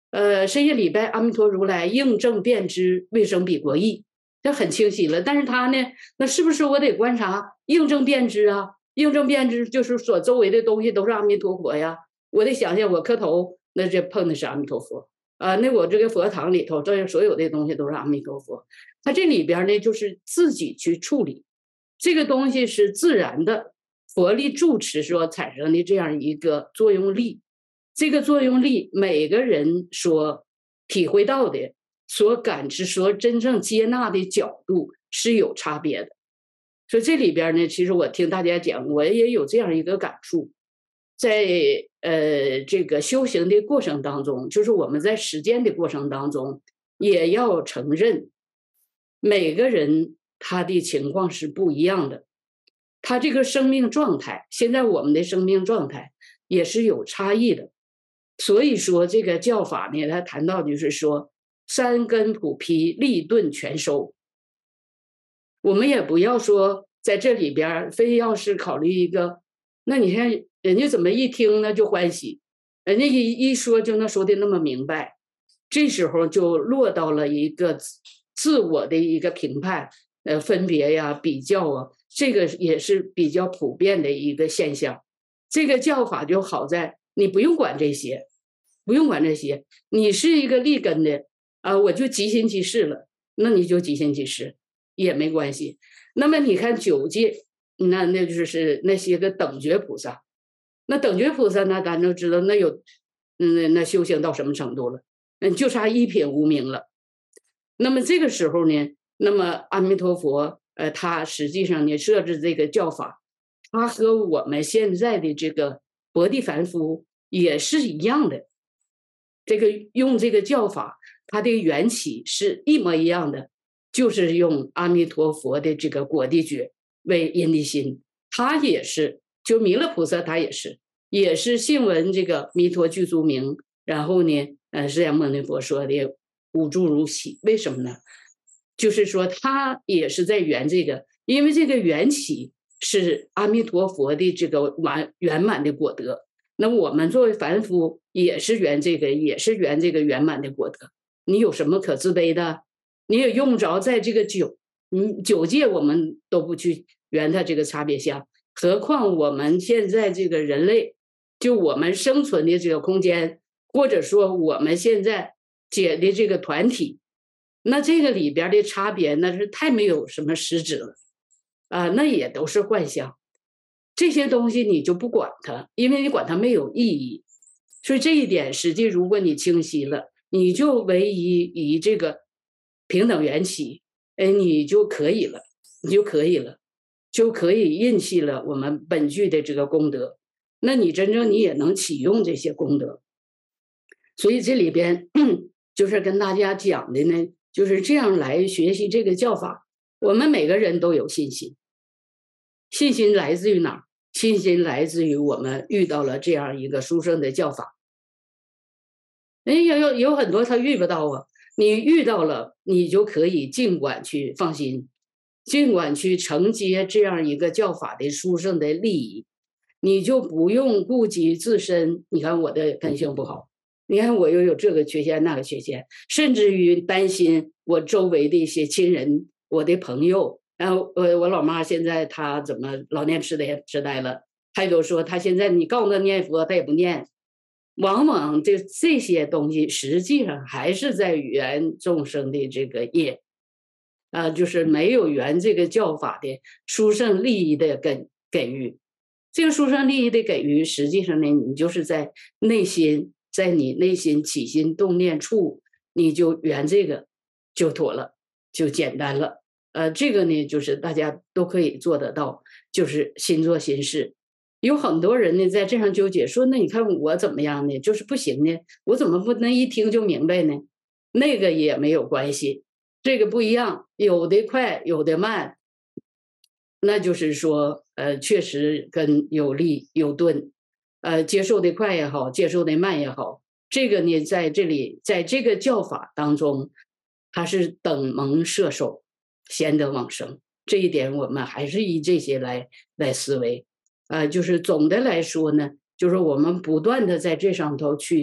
[SPEAKER 8] 呃，深夜礼拜阿弥陀如来应正遍知，卫生彼国义，这很清晰了。但是他呢，那是不是我得观察应正遍知啊？应正遍知就是所周围的东西都是阿弥陀佛呀，我得想想我磕头，那这碰的是阿弥陀佛啊、呃。那我这个佛堂里头，这所有的东西都是阿弥陀佛。他这里边呢，就是自己去处理这个东西，是自然的佛力住持所产生的这样一个作用力。这个作用力，每个人所体会到的、所感知、所真正接纳的角度是有差别的。所以这里边呢，其实我听大家讲，我也有这样一个感触，在呃这个修行的过程当中，就是我们在实践的过程当中，也要承认每个人他的情况是不一样的，他这个生命状态，现在我们的生命状态也是有差异的。所以说这个教法呢，他谈到就是说三根普披，立顿全收。我们也不要说在这里边非要是考虑一个，那你看人家怎么一听呢就欢喜，人家一一说就能说的那么明白，这时候就落到了一个自我的一个评判，呃，分别呀、比较啊，这个也是比较普遍的一个现象。这个教法就好在你不用管这些，不用管这些，你是一个立根的啊，我就即心即事了，那你就即心即事也没关系。那么你看九界，那那就是那些个等觉菩萨，那等觉菩萨呢，咱就知道那有，嗯，那修行到什么程度了？嗯，就差一品无名了。那么这个时候呢，那么阿弥陀佛，呃，他实际上呢设置这个教法，他和我们现在的这个薄地凡夫也是一样的。这个用这个教法，它的缘起是一模一样的，就是用阿弥陀佛的这个果地觉为因地心，他也是，就弥勒菩萨他也是，也是信闻这个弥陀具足名，然后呢，呃，释迦牟尼佛说的无住如起，为什么呢？就是说他也是在圆这个，因为这个缘起是阿弥陀佛的这个完圆满的果德。那我们作为凡夫也是圆这个，也是圆这个圆满的果德。你有什么可自卑的？你也用不着在这个九，你九界我们都不去圆它这个差别相，何况我们现在这个人类，就我们生存的这个空间，或者说我们现在解的这个团体，那这个里边的差别那是太没有什么实质了啊，那也都是幻象。这些东西你就不管它，因为你管它没有意义。所以这一点实际如果你清晰了，你就唯一以这个平等缘起，哎，你就可以了，你就可以了，就可以印系了我们本具的这个功德。那你真正你也能启用这些功德。所以这里边就是跟大家讲的呢，就是这样来学习这个教法。我们每个人都有信心，信心来自于哪儿？信心来自于我们遇到了这样一个殊胜的教法。哎，有有有很多他遇不到啊，你遇到了，你就可以尽管去放心，尽管去承接这样一个教法的殊胜的利益，你就不用顾及自身。你看我的根性不好，你看我又有这个缺陷那个缺陷，甚至于担心我周围的一些亲人，我的朋友。然后我我老妈现在她怎么老年痴呆痴呆了，她就说她现在你告诉她念佛她也不念。往往这这些东西实际上还是在圆众生的这个业啊、呃，就是没有圆这个教法的殊胜利益的给给予。这个殊胜利益的给予，实际上呢，你就是在内心，在你内心起心动念处，你就圆这个就妥了，就简单了。呃，这个呢，就是大家都可以做得到，就是心做心事。有很多人呢在这上纠结，说那你看我怎么样呢？就是不行呢，我怎么不能一听就明白呢？那个也没有关系，这个不一样，有的快，有的慢。那就是说，呃，确实跟有利有钝，呃，接受的快也好，接受的慢也好，这个呢在这里，在这个教法当中，它是等蒙摄受，先得往生。这一点我们还是以这些来来思维。呃，就是总的来说呢，就是我们不断的在这上头去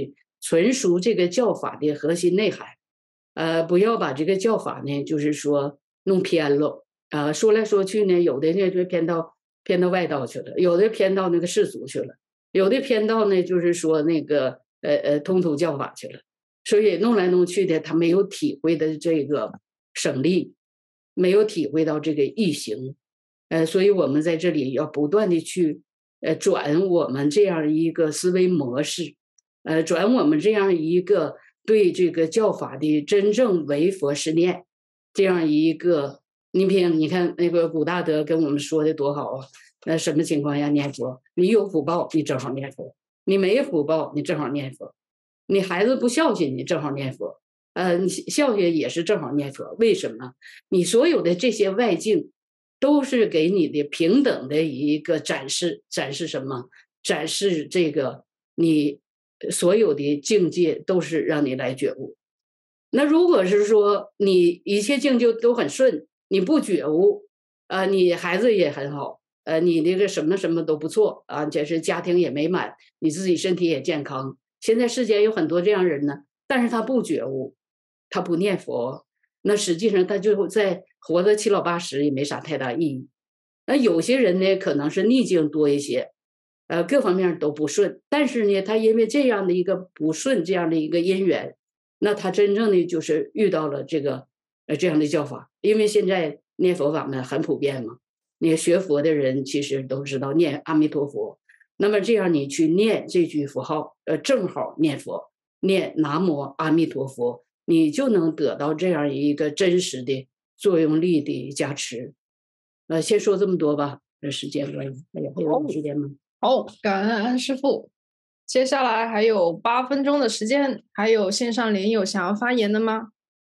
[SPEAKER 8] 纯熟这个教法的核心内涵，呃，不要把这个教法呢，就是说弄偏了，呃，说来说去呢，有的呢就偏到偏到外道去了，有的偏到那个世俗去了，有的偏到呢就是说那个呃呃通途教法去了，所以弄来弄去的，他没有体会的这个省力，没有体会到这个易行，呃，所以我们在这里要不断的去呃转我们这样一个思维模式。呃，转我们这样一个对这个教法的真正为佛实念，这样一个，你别你看那个古大德跟我们说的多好啊！那什么情况下念佛？你有福报，你正好念佛；你没福报，你正好念佛；你孩子不孝敬，你正好念佛。呃，你孝敬也是正好念佛。为什么？你所有的这些外境，都是给你的平等的一个展示，展示什么？展示这个你。所有的境界都是让你来觉悟。那如果是说你一切境界都很顺，你不觉悟，呃，你孩子也很好，呃，你那个什么什么都不错啊，这是家庭也美满，你自己身体也健康。现在世间有很多这样人呢，但是他不觉悟，他不念佛，那实际上他就在活到七老八十也没啥太大意义。那有些人呢，可能是逆境多一些。呃，各方面都不顺，但是呢，他因为这样的一个不顺，这样的一个因缘，那他真正的就是遇到了这个呃这样的教法。因为现在念佛法呢很普遍嘛，你学佛的人其实都知道念阿弥陀佛，那么这样你去念这句符号，呃，正好念佛，念南无阿弥陀佛，你就能得到这样一个真实的作用力的加持。呃，先说这么多吧，这时间关系，还有还有时间吗？
[SPEAKER 2] 好，感恩安师父。接下来还有八分钟的时间，还有线上莲友想要发言的吗？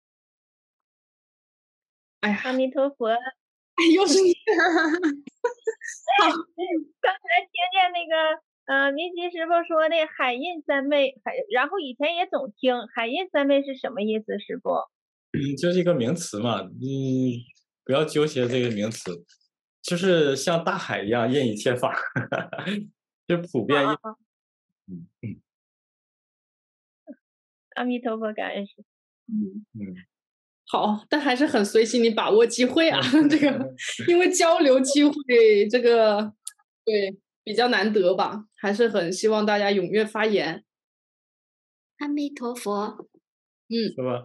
[SPEAKER 2] 哎呀，
[SPEAKER 3] 阿弥陀佛。
[SPEAKER 2] 又是你。
[SPEAKER 3] 好，刚才听见那个呃明吉师傅说的海印三昧，海，然后以前也总听海印三昧是什么意思，师傅？
[SPEAKER 1] 嗯，就是一个名词嘛，你不要纠结这个名词。就是像大海一样印一切法，就普遍印。
[SPEAKER 3] 啊啊
[SPEAKER 1] 嗯嗯。
[SPEAKER 3] 阿弥陀佛，感恩师。
[SPEAKER 2] 嗯
[SPEAKER 1] 嗯。
[SPEAKER 2] 好，但还是很随喜你把握机会啊，这个因为交流机会这个对比较难得吧，还是很希望大家踊跃发言。
[SPEAKER 9] 阿弥陀佛。
[SPEAKER 2] 嗯，
[SPEAKER 1] 是吧？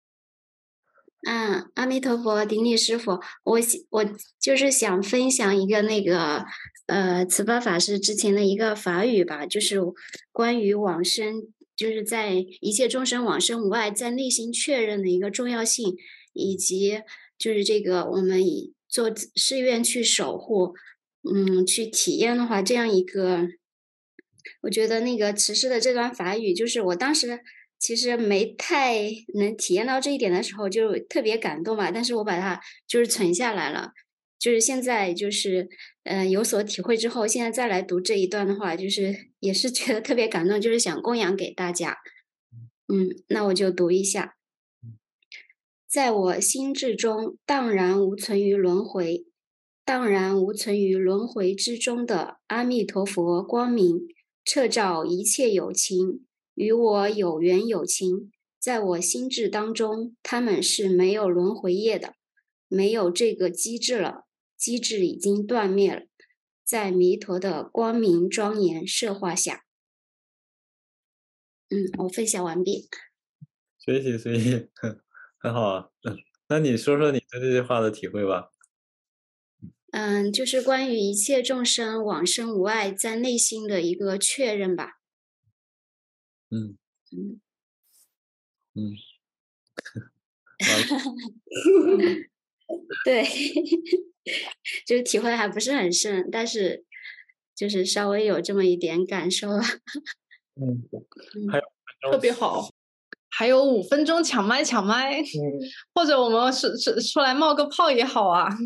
[SPEAKER 9] 嗯，阿弥陀佛，顶礼师傅。我我就是想分享一个那个呃，慈悲法师之前的一个法语吧，就是关于往生，就是在一切众生往生无碍，在内心确认的一个重要性，以及就是这个我们以做誓愿去守护，嗯，去体验的话，这样一个，我觉得那个慈师的这段法语，就是我当时。其实没太能体验到这一点的时候，就特别感动嘛。但是我把它就是存下来了，就是现在就是呃有所体会之后，现在再来读这一段的话，就是也是觉得特别感动，就是想供养给大家。嗯，那我就读一下，在我心智中荡然无存于轮回，荡然无存于轮回之中的阿弥陀佛光明，彻照一切有情。与我有缘有情，在我心智当中，他们是没有轮回业的，没有这个机制了，机制已经断灭了，在弥陀的光明庄严摄化下。嗯，我分享完毕。
[SPEAKER 1] 学习学习，很好啊。嗯，那你说说你对这句话的体会吧。
[SPEAKER 9] 嗯，就是关于一切众生往生无碍，在内心的一个确认吧。
[SPEAKER 1] 嗯
[SPEAKER 9] 嗯
[SPEAKER 1] 嗯，
[SPEAKER 9] 对，就是体会还不是很深，但是就是稍微有这么一点感受了。
[SPEAKER 1] 嗯，还有
[SPEAKER 2] 特别好，还有五分钟抢麦抢麦，嗯、或者我们是是出来冒个泡也好啊。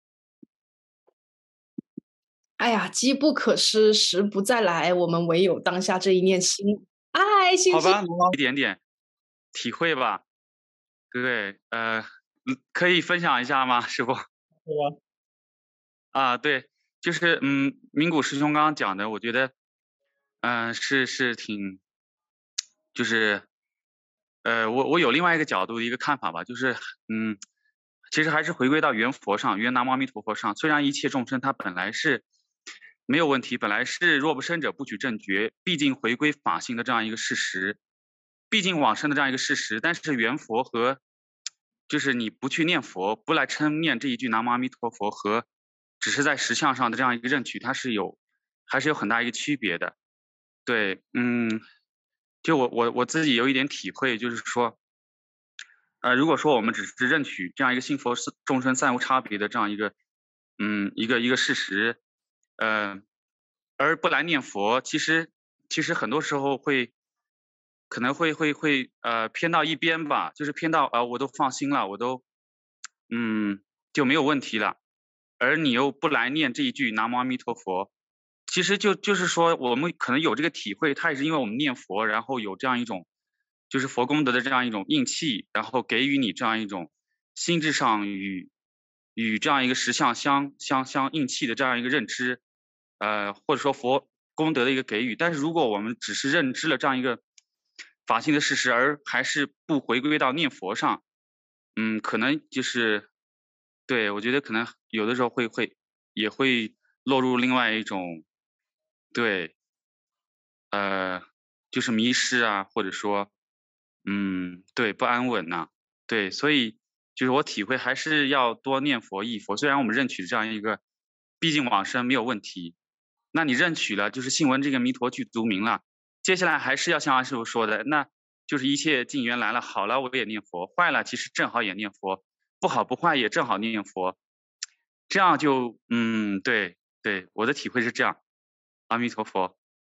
[SPEAKER 2] 哎呀，机不可失，时不再来，我们唯有当下这一念心。哎，心
[SPEAKER 10] 好吧，一点点体会吧。对，呃，可以分享一下吗，师傅？
[SPEAKER 1] 对吧？
[SPEAKER 10] 啊，对，就是嗯，明谷师兄刚刚讲的，我觉得，嗯、呃，是是挺， 就是呃，我我有另外一个角度的一个看法吧，就是嗯，其实还是回归到原佛上，原南无阿弥陀佛上。虽然一切众生他本来是没有问题，本来是若不生者不取正觉，毕竟回归法性的这样一个事实，毕竟往生的这样一个事实，但是原佛和就是你不去念佛，不来称念这一句南无阿弥陀佛和只是在实相上的这样一个认取，它是有还是有很大一个区别的。对，嗯。就我我我自己有一点体会，就是说，呃，如果说我们只是认取这样一个信佛众生暂无差别的这样一个，嗯，一个一个事实，呃，而不来念佛，其实其实很多时候会，可能会会会呃偏到一边吧，就是偏到呃我都放心了，我都，嗯就没有问题了，而你又不来念这一句南无阿弥陀佛。其实就就是说，我们可能有这个体会，它也是因为我们念佛，然后有这样一种，就是佛功德的这样一种印气，然后给予你这样一种心智上与与这样一个实相相相相应气的这样一个认知，呃，或者说佛功德的一个给予。但是如果我们只是认知了这样一个法性的事实，而还是不回归到念佛上，嗯，可能就是，对，我觉得可能有的时候会会也会落入另外一种。对，呃，就是迷失啊，或者说，嗯，对，不安稳呐、啊，对，所以就是我体会还是要多念佛忆佛。虽然我们认取这样一个，毕竟往生没有问题，那你认取了，就是信闻这个弥陀具足名了，接下来还是要像阿师父说的，那就是一切境缘来了，好了我也念佛，坏了其实正好也念佛，不好不坏也正好念佛，这样就，嗯，对对，我的体会是这样。阿弥陀佛。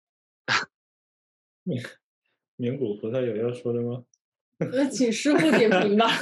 [SPEAKER 1] 名古菩萨有要说的吗？
[SPEAKER 2] 那请师父点评吧。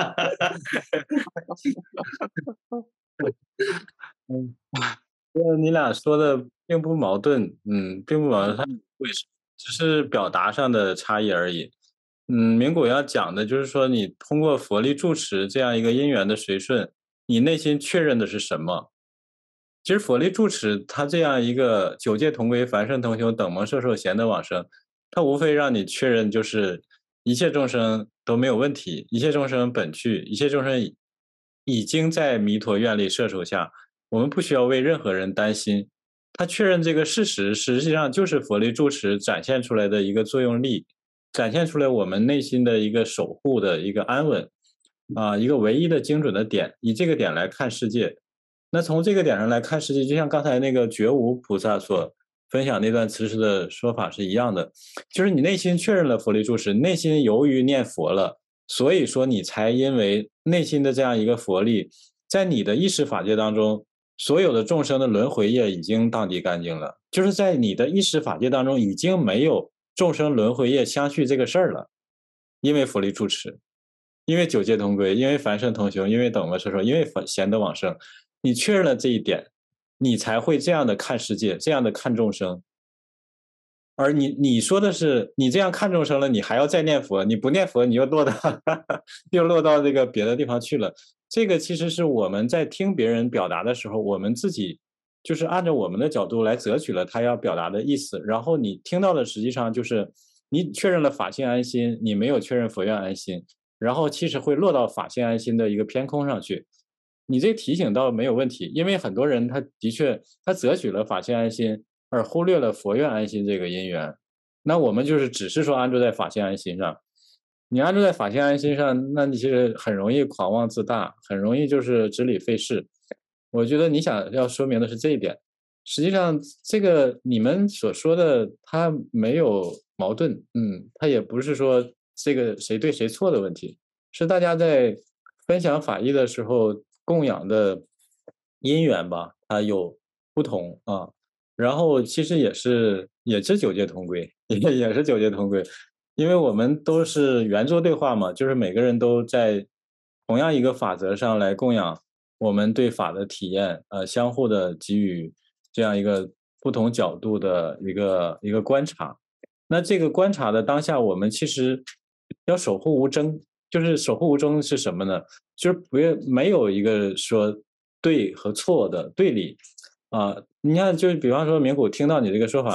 [SPEAKER 1] 嗯，就是你俩说的并不矛盾，嗯，并不矛盾，它只是表达上的差异而已。嗯，名古要讲的就是说，你通过佛力住持这样一个因缘的随顺，你内心确认的是什么？其实佛力住持它这样一个九界同归、凡圣同修、等蒙摄受、贤德往生，它无非让你确认就是一切众生都没有问题，一切众生本具，一切众生已已经在弥陀愿力摄受下，我们不需要为任何人担心。他确认这个事实，实际上就是佛力住持展现出来的一个作用力，展现出来我们内心的一个守护的一个安稳啊，一个唯一的精准的点，以这个点来看世界。那从这个点上来看世界，就像刚才那个觉悟菩萨所分享那段词时的说法是一样的，就是你内心确认了佛力住持，内心由于念佛了，所以说你才因为内心的这样一个佛力，在你的意识法界当中，所有的众生的轮回业已经荡涤干净了，就是在你的意识法界当中已经没有众生轮回业相续这个事儿了，因为佛力住持，因为九界同归，因为凡圣同修，因为等蒙摄受，因为贤德往生，你确认了这一点，你才会这样的看世界，这样的看众生。而你你说的是你这样看众生了，你还要再念佛，你不念佛你又落到又落到这个别的地方去了。这个其实是我们在听别人表达的时候，我们自己就是按照我们的角度来择取了他要表达的意思，然后你听到的实际上就是你确认了法性安心，你没有确认佛愿安心，然后其实会落到法性安心的一个偏空上去。你这提醒倒没有问题，因为很多人他的确他择取了法性安心，而忽略了佛愿安心这个因缘。那我们就是只是说安住在法性安心上，你安住在法性安心上，那你其实很容易狂妄自大，很容易就是支理费事。我觉得你想要说明的是这一点。实际上，这个你们所说的它没有矛盾，嗯，它也不是说这个谁对谁错的问题，是大家在分享法义的时候供养的因缘吧，它有不同啊。然后其实也是也是九界同归，也也是九界同归，因为我们都是圆桌对话嘛，就是每个人都在同样一个法则上来供养我们对法的体验，呃，相互的给予这样一个不同角度的一个一个观察。那这个观察的当下，我们其实要守护无争，就是守护无争是什么呢？就是不要没有一个说对和错的对立啊。你看，就是比方说明古听到你这个说法，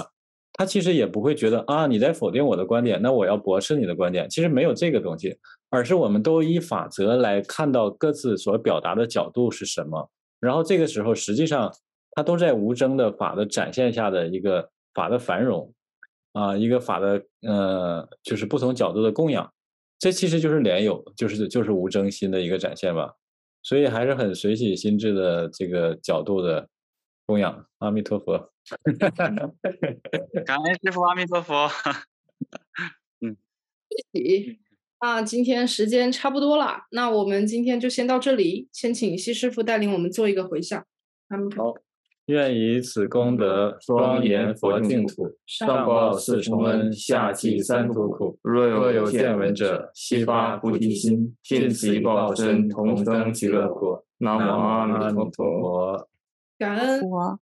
[SPEAKER 5] 他其实也不会觉得啊你在否定我的观点，那我要驳斥你的观点，其实没有这个东西，而是我们都以法则来看到各自所表达的角度是什么，然后这个时候实际上它都在无争的法的展现下的一个法的繁荣啊，一个法的呃就是不同角度的供养，这其实就是联有，就是就是无争心的一个展现吧，所以还是很随喜心智的这个角度的供养。阿弥陀佛。
[SPEAKER 10] 感恩师父，阿弥陀佛。嗯，
[SPEAKER 2] 啊，今天时间差不多了，那我们今天就先到这里，先请西师父带领我们做一个回向。阿弥陀佛。
[SPEAKER 5] 愿以此功德庄严佛净土，上报四重恩，下济三途苦。若有见闻者，悉发菩提心，尽此一报身，同生极乐国。南无阿弥陀佛。
[SPEAKER 2] 感恩。